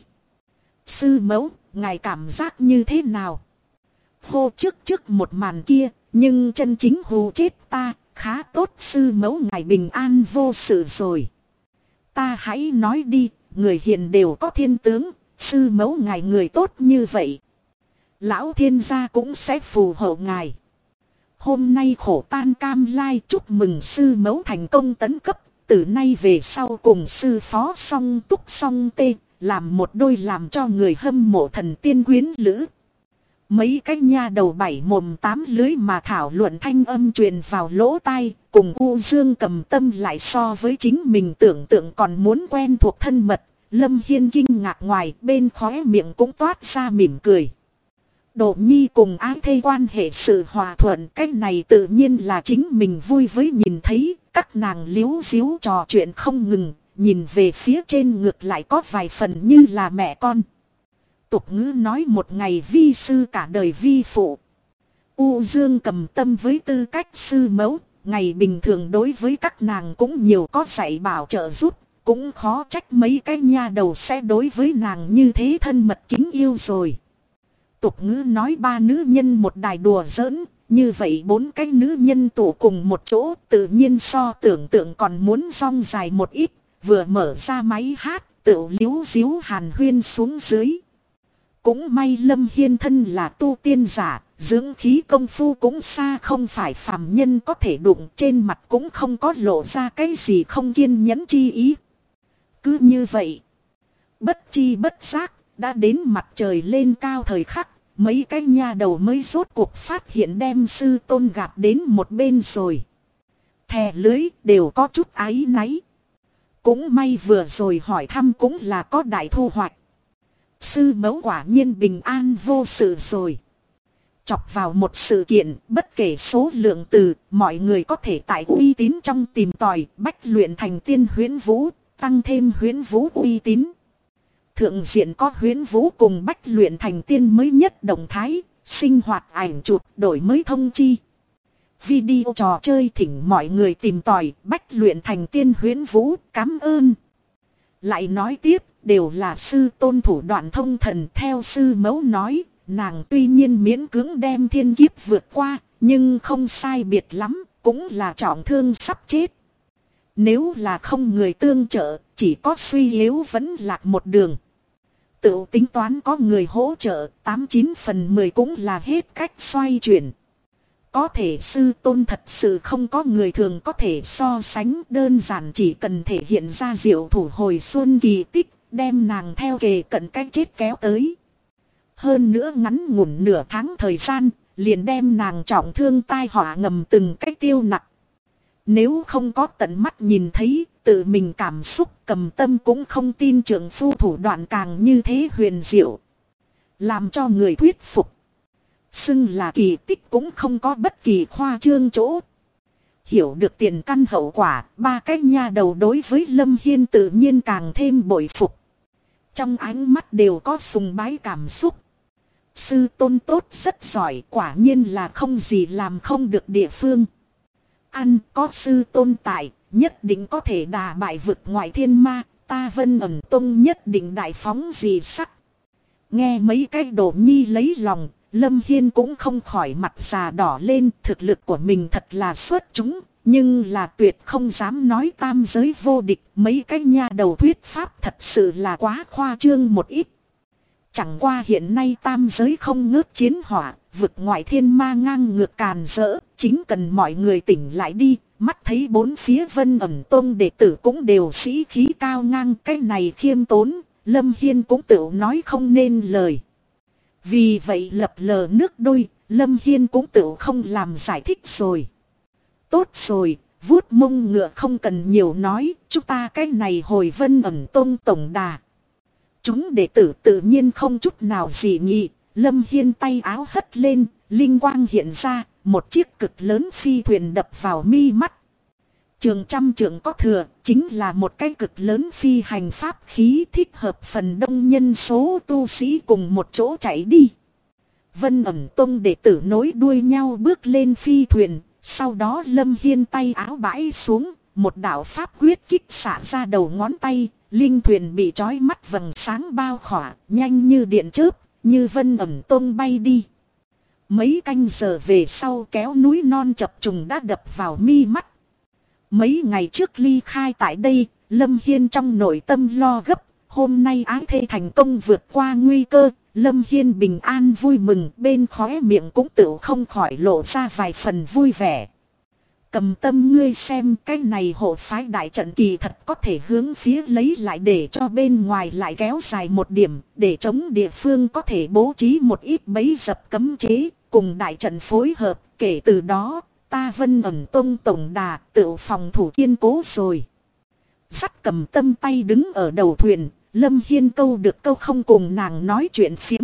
Sư mẫu, ngài cảm giác như thế nào? Hô trước một màn kia, nhưng chân chính hù chết ta, khá tốt, sư mẫu ngài bình an vô sự rồi. Ta hãy nói đi, người hiền đều có thiên tướng, sư mẫu ngài người tốt như vậy. Lão thiên gia cũng sẽ phù hộ ngài. Hôm nay khổ tan cam lai, chúc mừng sư mẫu thành công tấn cấp, từ nay về sau cùng sư phó song túc song tê, làm một đôi làm cho người hâm mộ thần tiên quyến lữ. Mấy cái nha đầu bảy mồm tám lưới mà thảo luận thanh âm truyền vào lỗ tai, cùng U Dương Cầm Tâm lại so với chính mình tưởng tượng còn muốn quen thuộc thân mật. Lâm Hiên kinh ngạc, ngoài bên khóe miệng cũng toát ra mỉm cười. Độ Nhi cùng ái thê quan hệ sự hòa thuận, cái này tự nhiên là chính mình vui với nhìn thấy. Các nàng líu díu trò chuyện không ngừng, nhìn về phía trên ngược lại có vài phần như là mẹ con. Tục ngữ nói một ngày vi sư cả đời vi phụ. U Dương Cầm Tâm với tư cách sư mẫu, ngày bình thường đối với các nàng cũng nhiều có dạy bảo trợ giúp, cũng khó trách mấy cái nha đầu sẽ đối với nàng như thế thân mật kính yêu rồi. Tục ngữ nói ba nữ nhân một đài đùa giỡn, như vậy bốn cái nữ nhân tụ cùng một chỗ tự nhiên so tưởng tượng còn muốn rong dài một ít, vừa mở ra máy hát, tự líu díu hàn huyên xuống dưới. Cũng may Lâm Hiên thân là tu tiên giả, dưỡng khí công phu cũng xa không phải phàm nhân có thể đụng, trên mặt cũng không có lộ ra cái gì không kiên nhẫn chi ý. Cứ như vậy, bất chi bất giác, đã đến mặt trời lên cao thời khắc, mấy cái nha đầu mới rốt cuộc phát hiện đem sư tôn gạt đến một bên rồi. Thè lưới đều có chút áy náy. Cũng may vừa rồi hỏi thăm cũng là có đại thu hoạch. Sư mẫu quả nhiên bình an vô sự rồi. Chọc vào một sự kiện, bất kể số lượng từ, mọi người có thể tại uy tín trong tìm tòi, bách luyện thành tiên huyễn vũ, tăng thêm huyễn vũ uy tín. Thượng diện có huyễn vũ cùng bách luyện thành tiên mới nhất động thái, sinh hoạt ảnh chụp đổi mới thông chi. Video trò chơi thỉnh mọi người tìm tòi, bách luyện thành tiên huyễn vũ, cảm ơn. Lại nói tiếp, đều là sư tôn thủ đoạn thông thần, theo sư mẫu nói, nàng tuy nhiên miễn cưỡng đem thiên kiếp vượt qua, nhưng không sai biệt lắm, cũng là trọng thương sắp chết. Nếu là không người tương trợ, chỉ có suy yếu vẫn lạc một đường. Tự tính toán có người hỗ trợ, 89/10 cũng là hết cách xoay chuyển. Có thể sư tôn thật sự không có người thường có thể so sánh, đơn giản chỉ cần thể hiện ra diệu thủ hồi xuân kỳ tích, đem nàng theo kề cận cái chết kéo tới. Hơn nữa ngắn ngủn nửa tháng thời gian, liền đem nàng trọng thương tai họa ngầm từng cái tiêu nặng. Nếu không có tận mắt nhìn thấy, tự mình cảm xúc Cầm Tâm cũng không tin trượng phu thủ đoạn càng như thế huyền diệu. Làm cho người thuyết phục. Xưng là kỳ tích cũng không có bất kỳ khoa trương chỗ. Hiểu được tiền căn hậu quả, ba cái nha đầu đối với Lâm Hiên tự nhiên càng thêm bội phục. Trong ánh mắt đều có sùng bái cảm xúc. Sư tôn tốt rất giỏi, quả nhiên là không gì làm không được địa phương. Ăn có sư tôn tại, nhất định có thể đả bại vực ngoại thiên ma, ta Vân Ẩn Tông nhất định đại phóng dị sắc. Nghe mấy cái Đồ Nhi lấy lòng, Lâm Hiên cũng không khỏi mặt già đỏ lên, thực lực của mình thật là xuất chúng, nhưng là tuyệt không dám nói tam giới vô địch, mấy cái nha đầu thuyết pháp thật sự là quá khoa trương một ít. Chẳng qua hiện nay tam giới không ngớt chiến hỏa, vực ngoại thiên ma ngang ngược càn rỡ, chính cần mọi người tỉnh lại đi, mắt thấy bốn phía Vân Ẩn Tông đệ tử cũng đều sĩ khí cao ngang, cái này khiêm tốn, Lâm Hiên cũng tự nói không nên lời. Vì vậy lập lờ nước đôi, Lâm Hiên cũng tự không làm giải thích rồi. Tốt rồi, vuốt mông ngựa không cần nhiều nói, chúng ta cái này hồi Vân Ẩn Tông tổng đà. Chúng đệ tử tự nhiên không chút nào dị nghị. Lâm Hiên tay áo hất lên, linh quang hiện ra, một chiếc cực lớn phi thuyền đập vào mi mắt. Trường trăm trượng có thừa, chính là một cái cực lớn phi hành pháp khí thích hợp phần đông nhân số tu sĩ cùng một chỗ chạy đi. Vân Ẩn Tông đệ tử nối đuôi nhau bước lên phi thuyền, sau đó Lâm Hiên tay áo bãi xuống, một đạo pháp quyết kích xả ra đầu ngón tay, linh thuyền bị trói mắt vầng sáng bao khỏa, nhanh như điện chớp, như Vân Ẩn Tông bay đi. Mấy canh giờ về sau kéo núi non chập trùng đã đập vào mi mắt. Mấy ngày trước ly khai tại đây, Lâm Hiên trong nội tâm lo gấp, hôm nay ái thê thành công vượt qua nguy cơ, Lâm Hiên bình an vui mừng, bên khóe miệng cũng tự không khỏi lộ ra vài phần vui vẻ. Cầm tâm ngươi xem, cái này hộ phái đại trận kỳ thật có thể hướng phía lấy lại để cho bên ngoài lại kéo dài một điểm, để chống địa phương có thể bố trí một ít bẫy dập cấm chế, cùng đại trận phối hợp, kể từ đó, ta Vân Ẩn Tông tổng đà tự phòng thủ kiên cố rồi. Dắt cầm tâm tay đứng ở đầu thuyền, Lâm Hiên câu được câu không cùng nàng nói chuyện phiếm.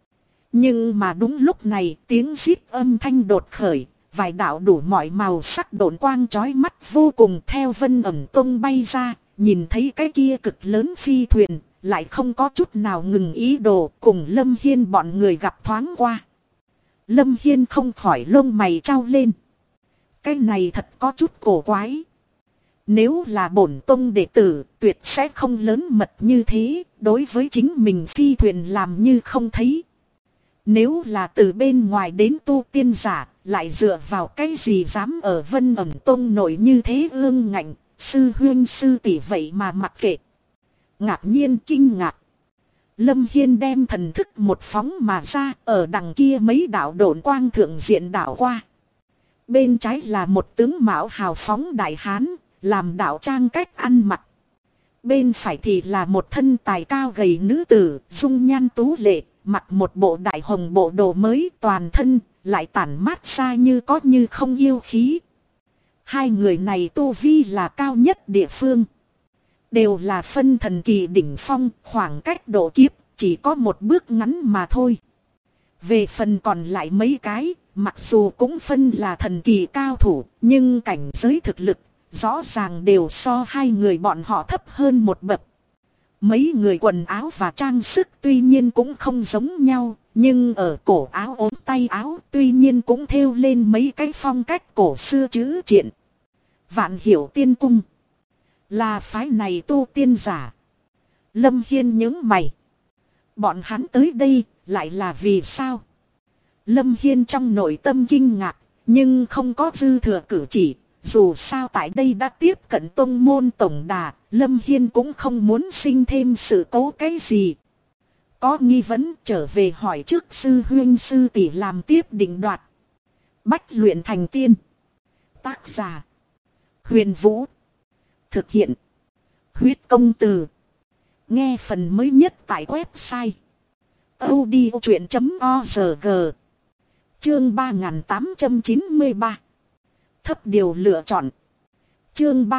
Nhưng mà đúng lúc này tiếng rít âm thanh đột khởi, vài đạo đủ mọi màu sắc độn quang chói mắt vô cùng theo Vân Ẩn Tông bay ra, nhìn thấy cái kia cực lớn phi thuyền, lại không có chút nào ngừng ý đồ cùng Lâm Hiên bọn người gặp thoáng qua. Lâm Hiên không khỏi lông mày trao lên. Cái này thật có chút cổ quái. Nếu là bổn tông đệ tử, tuyệt sẽ không lớn mật như thế, đối với chính mình phi thuyền làm như không thấy. Nếu là từ bên ngoài đến tu tiên giả, lại dựa vào cái gì dám ở Vân Ẩn Tông nổi như thế ương ngạnh, sư huynh sư tỷ vậy mà mặc kệ. Ngạc nhiên kinh ngạc. Lâm Hiên đem thần thức một phóng mà ra, ở đằng kia mấy đạo độn quang thượng diện đảo qua. Bên trái là một tướng mạo hào phóng đại hán, làm đạo trang cách ăn mặc. Bên phải thì là một thân tài cao gầy nữ tử, dung nhan tú lệ, mặc một bộ đại hồng bộ đồ mới, toàn thân lại tản mát ra như có như không yêu khí. Hai người này tu vi là cao nhất địa phương. Đều là phân thần kỳ đỉnh phong, khoảng cách độ kiếp chỉ có một bước ngắn mà thôi. Về phần còn lại mấy cái, mặc dù cũng phân là thần kỳ cao thủ, nhưng cảnh giới thực lực rõ ràng đều so hai người bọn họ thấp hơn một bậc. Mấy người quần áo và trang sức tuy nhiên cũng không giống nhau, nhưng ở cổ áo ốm tay áo tuy nhiên cũng thêu lên mấy cái phong cách cổ xưa chữ triện. Vạn Hiểu Tiên Cung là phái này tu tiên giả. Lâm Hiên nhướng mày. Bọn hắn tới đây lại là vì sao? Lâm Hiên trong nội tâm kinh ngạc, nhưng không có dư thừa cử chỉ. Dù sao tại đây đã tiếp cận tông môn tổng đà, Lâm Hiên cũng không muốn sinh thêm sự cố cái gì. Có nghi vấn trở về hỏi trước sư huynh sư tỷ làm tiếp định đoạt. Bách luyện thành tiên. Tác giả Huyền Vũ. Thực hiện Huyết Công Từ. Nghe phần mới nhất tại website audiochuyện.org. Chương 3893. Thấp điều lựa chọn. Chương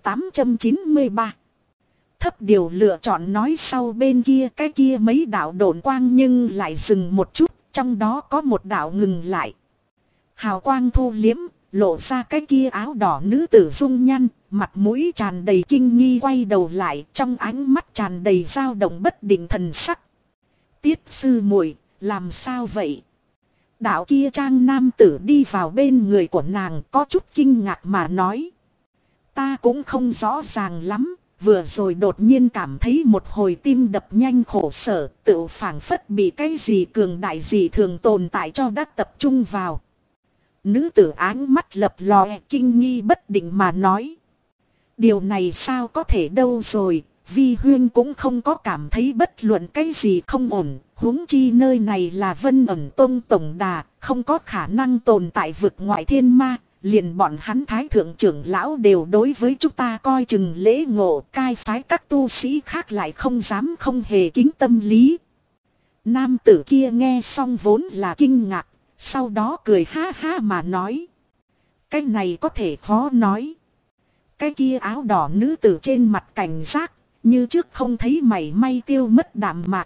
3893. Thấp điều lựa chọn nói sau bên kia cái kia mấy đạo độn quang nhưng lại dừng một chút, trong đó có một đạo ngừng lại. Hào quang thu liếm, lộ ra cái kia áo đỏ nữ tử dung nhan, mặt mũi tràn đầy kinh nghi quay đầu lại, trong ánh mắt tràn đầy dao động bất định thần sắc. Tiết sư muội, làm sao vậy? Đạo kia trang nam tử đi vào bên người của nàng có chút kinh ngạc mà nói. Ta cũng không rõ ràng lắm, vừa rồi đột nhiên cảm thấy một hồi tim đập nhanh khổ sở, tự phảng phất bị cái gì cường đại gì thường tồn tại cho đã tập trung vào. Nữ tử áng mắt lập lòe kinh nghi bất định mà nói. Điều này sao có thể đâu rồi, Vi Huyên cũng không có cảm thấy bất luận cái gì không ổn. Huống chi nơi này là Vân Ẩn Tông tổng đà, không có khả năng tồn tại vực ngoại thiên ma. Liền bọn hắn thái thượng trưởng lão đều đối với chúng ta coi chừng lễ ngộ, cai phái các tu sĩ khác lại không dám không hề kính tâm lý. Nam tử kia nghe xong vốn là kinh ngạc, Sau đó cười ha ha mà nói. Cái này có thể khó nói. Cái kia áo đỏ nữ tử trên mặt cảnh giác, như trước không thấy mảy may tiêu mất đạm mạc.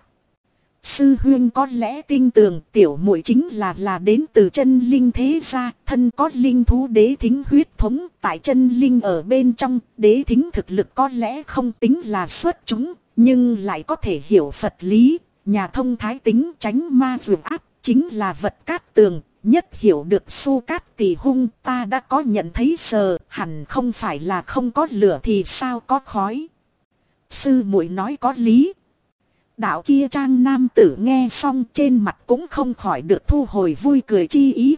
Sư huynh có lẽ tin tưởng tiểu muội chính là đến từ chân linh thế gia, thân có linh thú đế thính huyết thống, tại chân linh ở bên trong, đế thính thực lực có lẽ không tính là xuất chúng, nhưng lại có thể hiểu Phật lý, nhà thông thái tính tránh ma dược áp, chính là vật cát tường, nhất hiểu được su cát tỷ hung, ta đã có nhận thấy sờ, hẳn không phải là không có lửa thì sao có khói. Sư muội nói có lý. Đạo kia trang nam tử nghe xong trên mặt cũng không khỏi được thu hồi vui cười chi ý.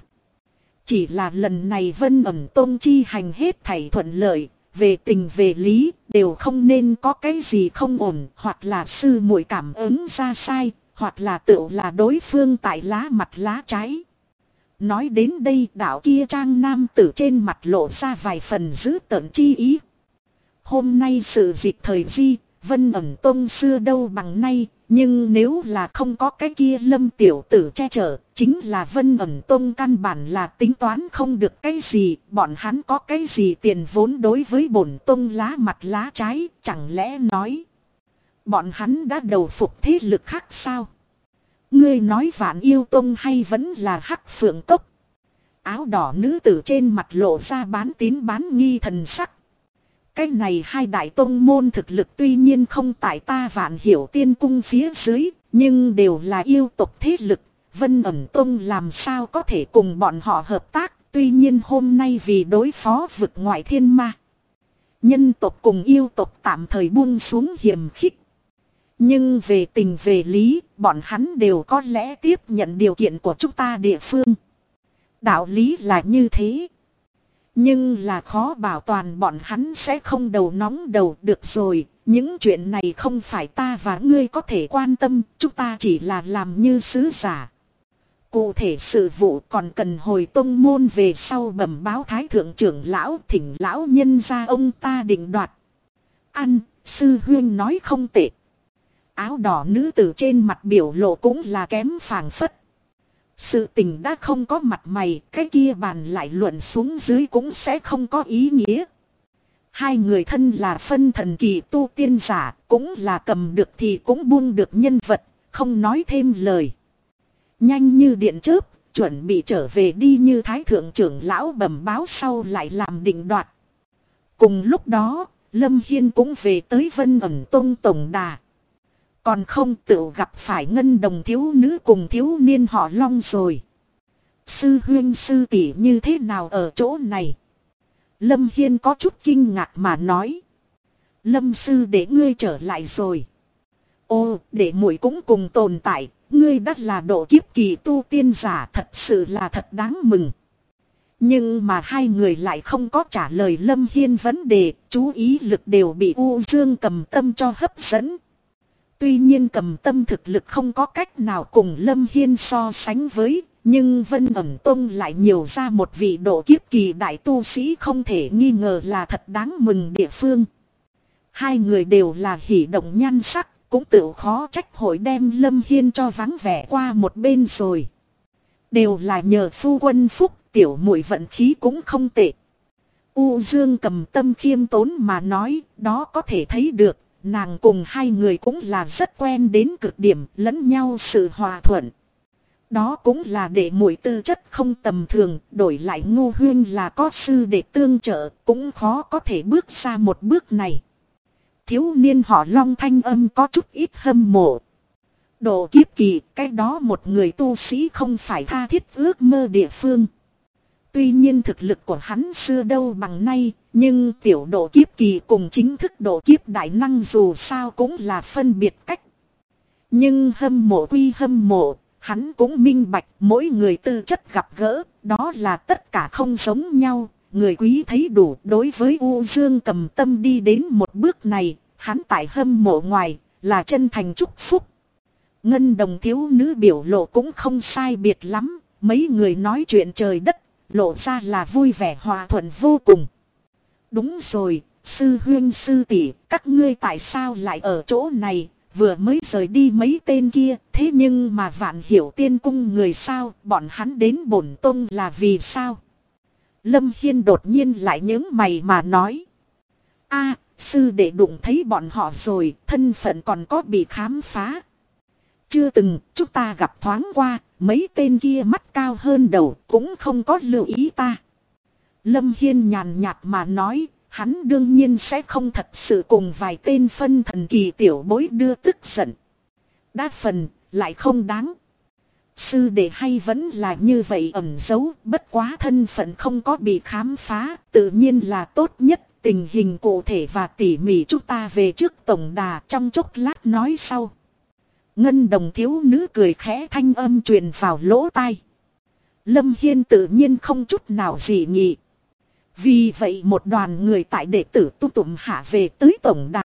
Chỉ là lần này Vân Ẩn Tông chi hành hết thảy thuận lợi, về tình về lý, đều không nên có cái gì không ổn, hoặc là sư muội cảm ứng ra sai, hoặc là tựu là đối phương tại lá mặt lá trái. Nói đến đây đạo kia trang nam tử trên mặt lộ ra vài phần dữ tợn chi ý. Hôm nay sự dịch thời di, Vân Ẩn Tông xưa đâu bằng nay, nhưng nếu là không có cái kia Lâm tiểu tử che chở, chính là Vân Ẩn Tông căn bản là tính toán không được cái gì, bọn hắn có cái gì tiền vốn đối với bổn tông lá mặt lá trái, chẳng lẽ nói bọn hắn đã đầu phục thế lực khác sao? Ngươi nói Vạn Yêu Tông hay vẫn là Hắc Phượng Cốc? Áo đỏ nữ tử trên mặt lộ ra bán tín bán nghi thần sắc. Cái này hai đại tông môn thực lực tuy nhiên không tại ta Vạn Hiểu Tiên Cung phía dưới, nhưng đều là yêu tộc thế lực. Vân Ẩn Tông làm sao có thể cùng bọn họ hợp tác, tuy nhiên hôm nay vì đối phó vực ngoại thiên ma. Nhân tộc cùng yêu tộc tạm thời buông xuống hiềm khích. Nhưng về tình về lý, bọn hắn đều có lẽ tiếp nhận điều kiện của chúng ta địa phương. Đạo lý là như thế. Nhưng là khó bảo toàn bọn hắn sẽ không đầu nóng đầu được rồi. Những chuyện này không phải ta và ngươi có thể quan tâm, chúng ta chỉ là làm như sứ giả. Cụ thể sự vụ còn cần hồi tông môn về sau bẩm báo thái thượng trưởng lão, thỉnh lão nhân ra ông ta định đoạt. Ăn, sư huyên nói không tệ. Áo đỏ nữ tử trên mặt biểu lộ cũng là kém phảng phất. Sự tình đã không có mặt mày, cái kia bàn lại luận xuống dưới cũng sẽ không có ý nghĩa. Hai người thân là phân thần kỳ tu tiên giả, cũng là cầm được thì cũng buông được nhân vật, không nói thêm lời. Nhanh như điện chớp, chuẩn bị trở về đi như thái thượng trưởng lão bẩm báo sau lại làm định đoạt. Cùng lúc đó, Lâm Hiên cũng về tới Vân Ẩn Tông tổng đà. Còn không tự gặp phải ngân đồng thiếu nữ cùng thiếu niên họ Long rồi. Sư huynh sư tỷ như thế nào ở chỗ này? Lâm Hiên có chút kinh ngạc mà nói. Lâm sư để ngươi trở lại rồi. Ô, để muội cũng cùng tồn tại, ngươi đã là độ kiếp kỳ tu tiên giả, thật sự là thật đáng mừng. Nhưng mà hai người lại không có trả lời Lâm Hiên vấn đề, chú ý lực đều bị U Dương Cầm Tâm cho hấp dẫn. Tuy nhiên Cầm Tâm thực lực không có cách nào cùng Lâm Hiên so sánh với, nhưng Vân Ẩn Tông lại nhiều ra một vị độ kiếp kỳ đại tu sĩ không thể nghi ngờ là thật đáng mừng địa phương. Hai người đều là hỉ động nhan sắc, cũng tự khó trách hội đem Lâm Hiên cho vắng vẻ qua một bên rồi. Đều là nhờ phu quân phúc, tiểu muội vận khí cũng không tệ. U Dương Cầm Tâm khiêm tốn mà nói, đó có thể thấy được. Nàng cùng hai người cũng là rất quen đến cực điểm, lẫn nhau sự hòa thuận. Đó cũng là để muội tư chất không tầm thường, đổi lại Ngô Huyên là có sư để tương trợ, cũng khó có thể bước ra một bước này. Thiếu niên họ Long thanh âm có chút ít hâm mộ. Độ kiếp kỳ, cái đó một người tu sĩ không phải tha thiết ước mơ địa phương. Tuy nhiên thực lực của hắn xưa đâu bằng nay, nhưng tiểu độ kiếp kỳ cùng chính thức độ kiếp đại năng dù sao cũng là phân biệt cách. Nhưng hâm mộ quy hâm mộ, hắn cũng minh bạch mỗi người tư chất gặp gỡ, đó là tất cả không giống nhau. Người quý thấy đủ, đối với U Dương Cầm Tâm đi đến một bước này, hắn tại hâm mộ ngoài, là chân thành chúc phúc. Ngân đồng thiếu nữ biểu lộ cũng không sai biệt lắm, mấy người nói chuyện trời đất, lộ ra là vui vẻ hòa thuận vô cùng. Đúng rồi, sư huynh sư tỷ, các ngươi tại sao lại ở chỗ này? vừa mới rời đi mấy tên kia, thế nhưng mà Vạn Hiểu Tiên Cung người sao, bọn hắn đến bổn tông là vì sao? Lâm Hiên đột nhiên lại nhướng mày mà nói. A, sư đệ đụng thấy bọn họ rồi, thân phận còn có bị khám phá. Chưa từng, chúng ta gặp thoáng qua, mấy tên kia mắt cao hơn đầu, cũng không có lưu ý ta. Lâm Hiên nhàn nhạt mà nói, hắn đương nhiên sẽ không thật sự cùng vài tên phân thần kỳ tiểu bối đưa tức giận. Đa phần, lại không đáng. Sư đệ hay vẫn là như vậy ẩn giấu, bất quá thân phận không có bị khám phá, tự nhiên là tốt nhất. Tình hình cụ thể và tỉ mỉ chúng ta về trước tổng đà trong chốc lát nói sau. Ngân đồng thiếu nữ cười khẽ, thanh âm truyền vào lỗ tai. Lâm Hiên tự nhiên không chút nào dị nghị. Vì vậy một đoàn người tại đệ tử tu tụng hạ về tới tổng đà.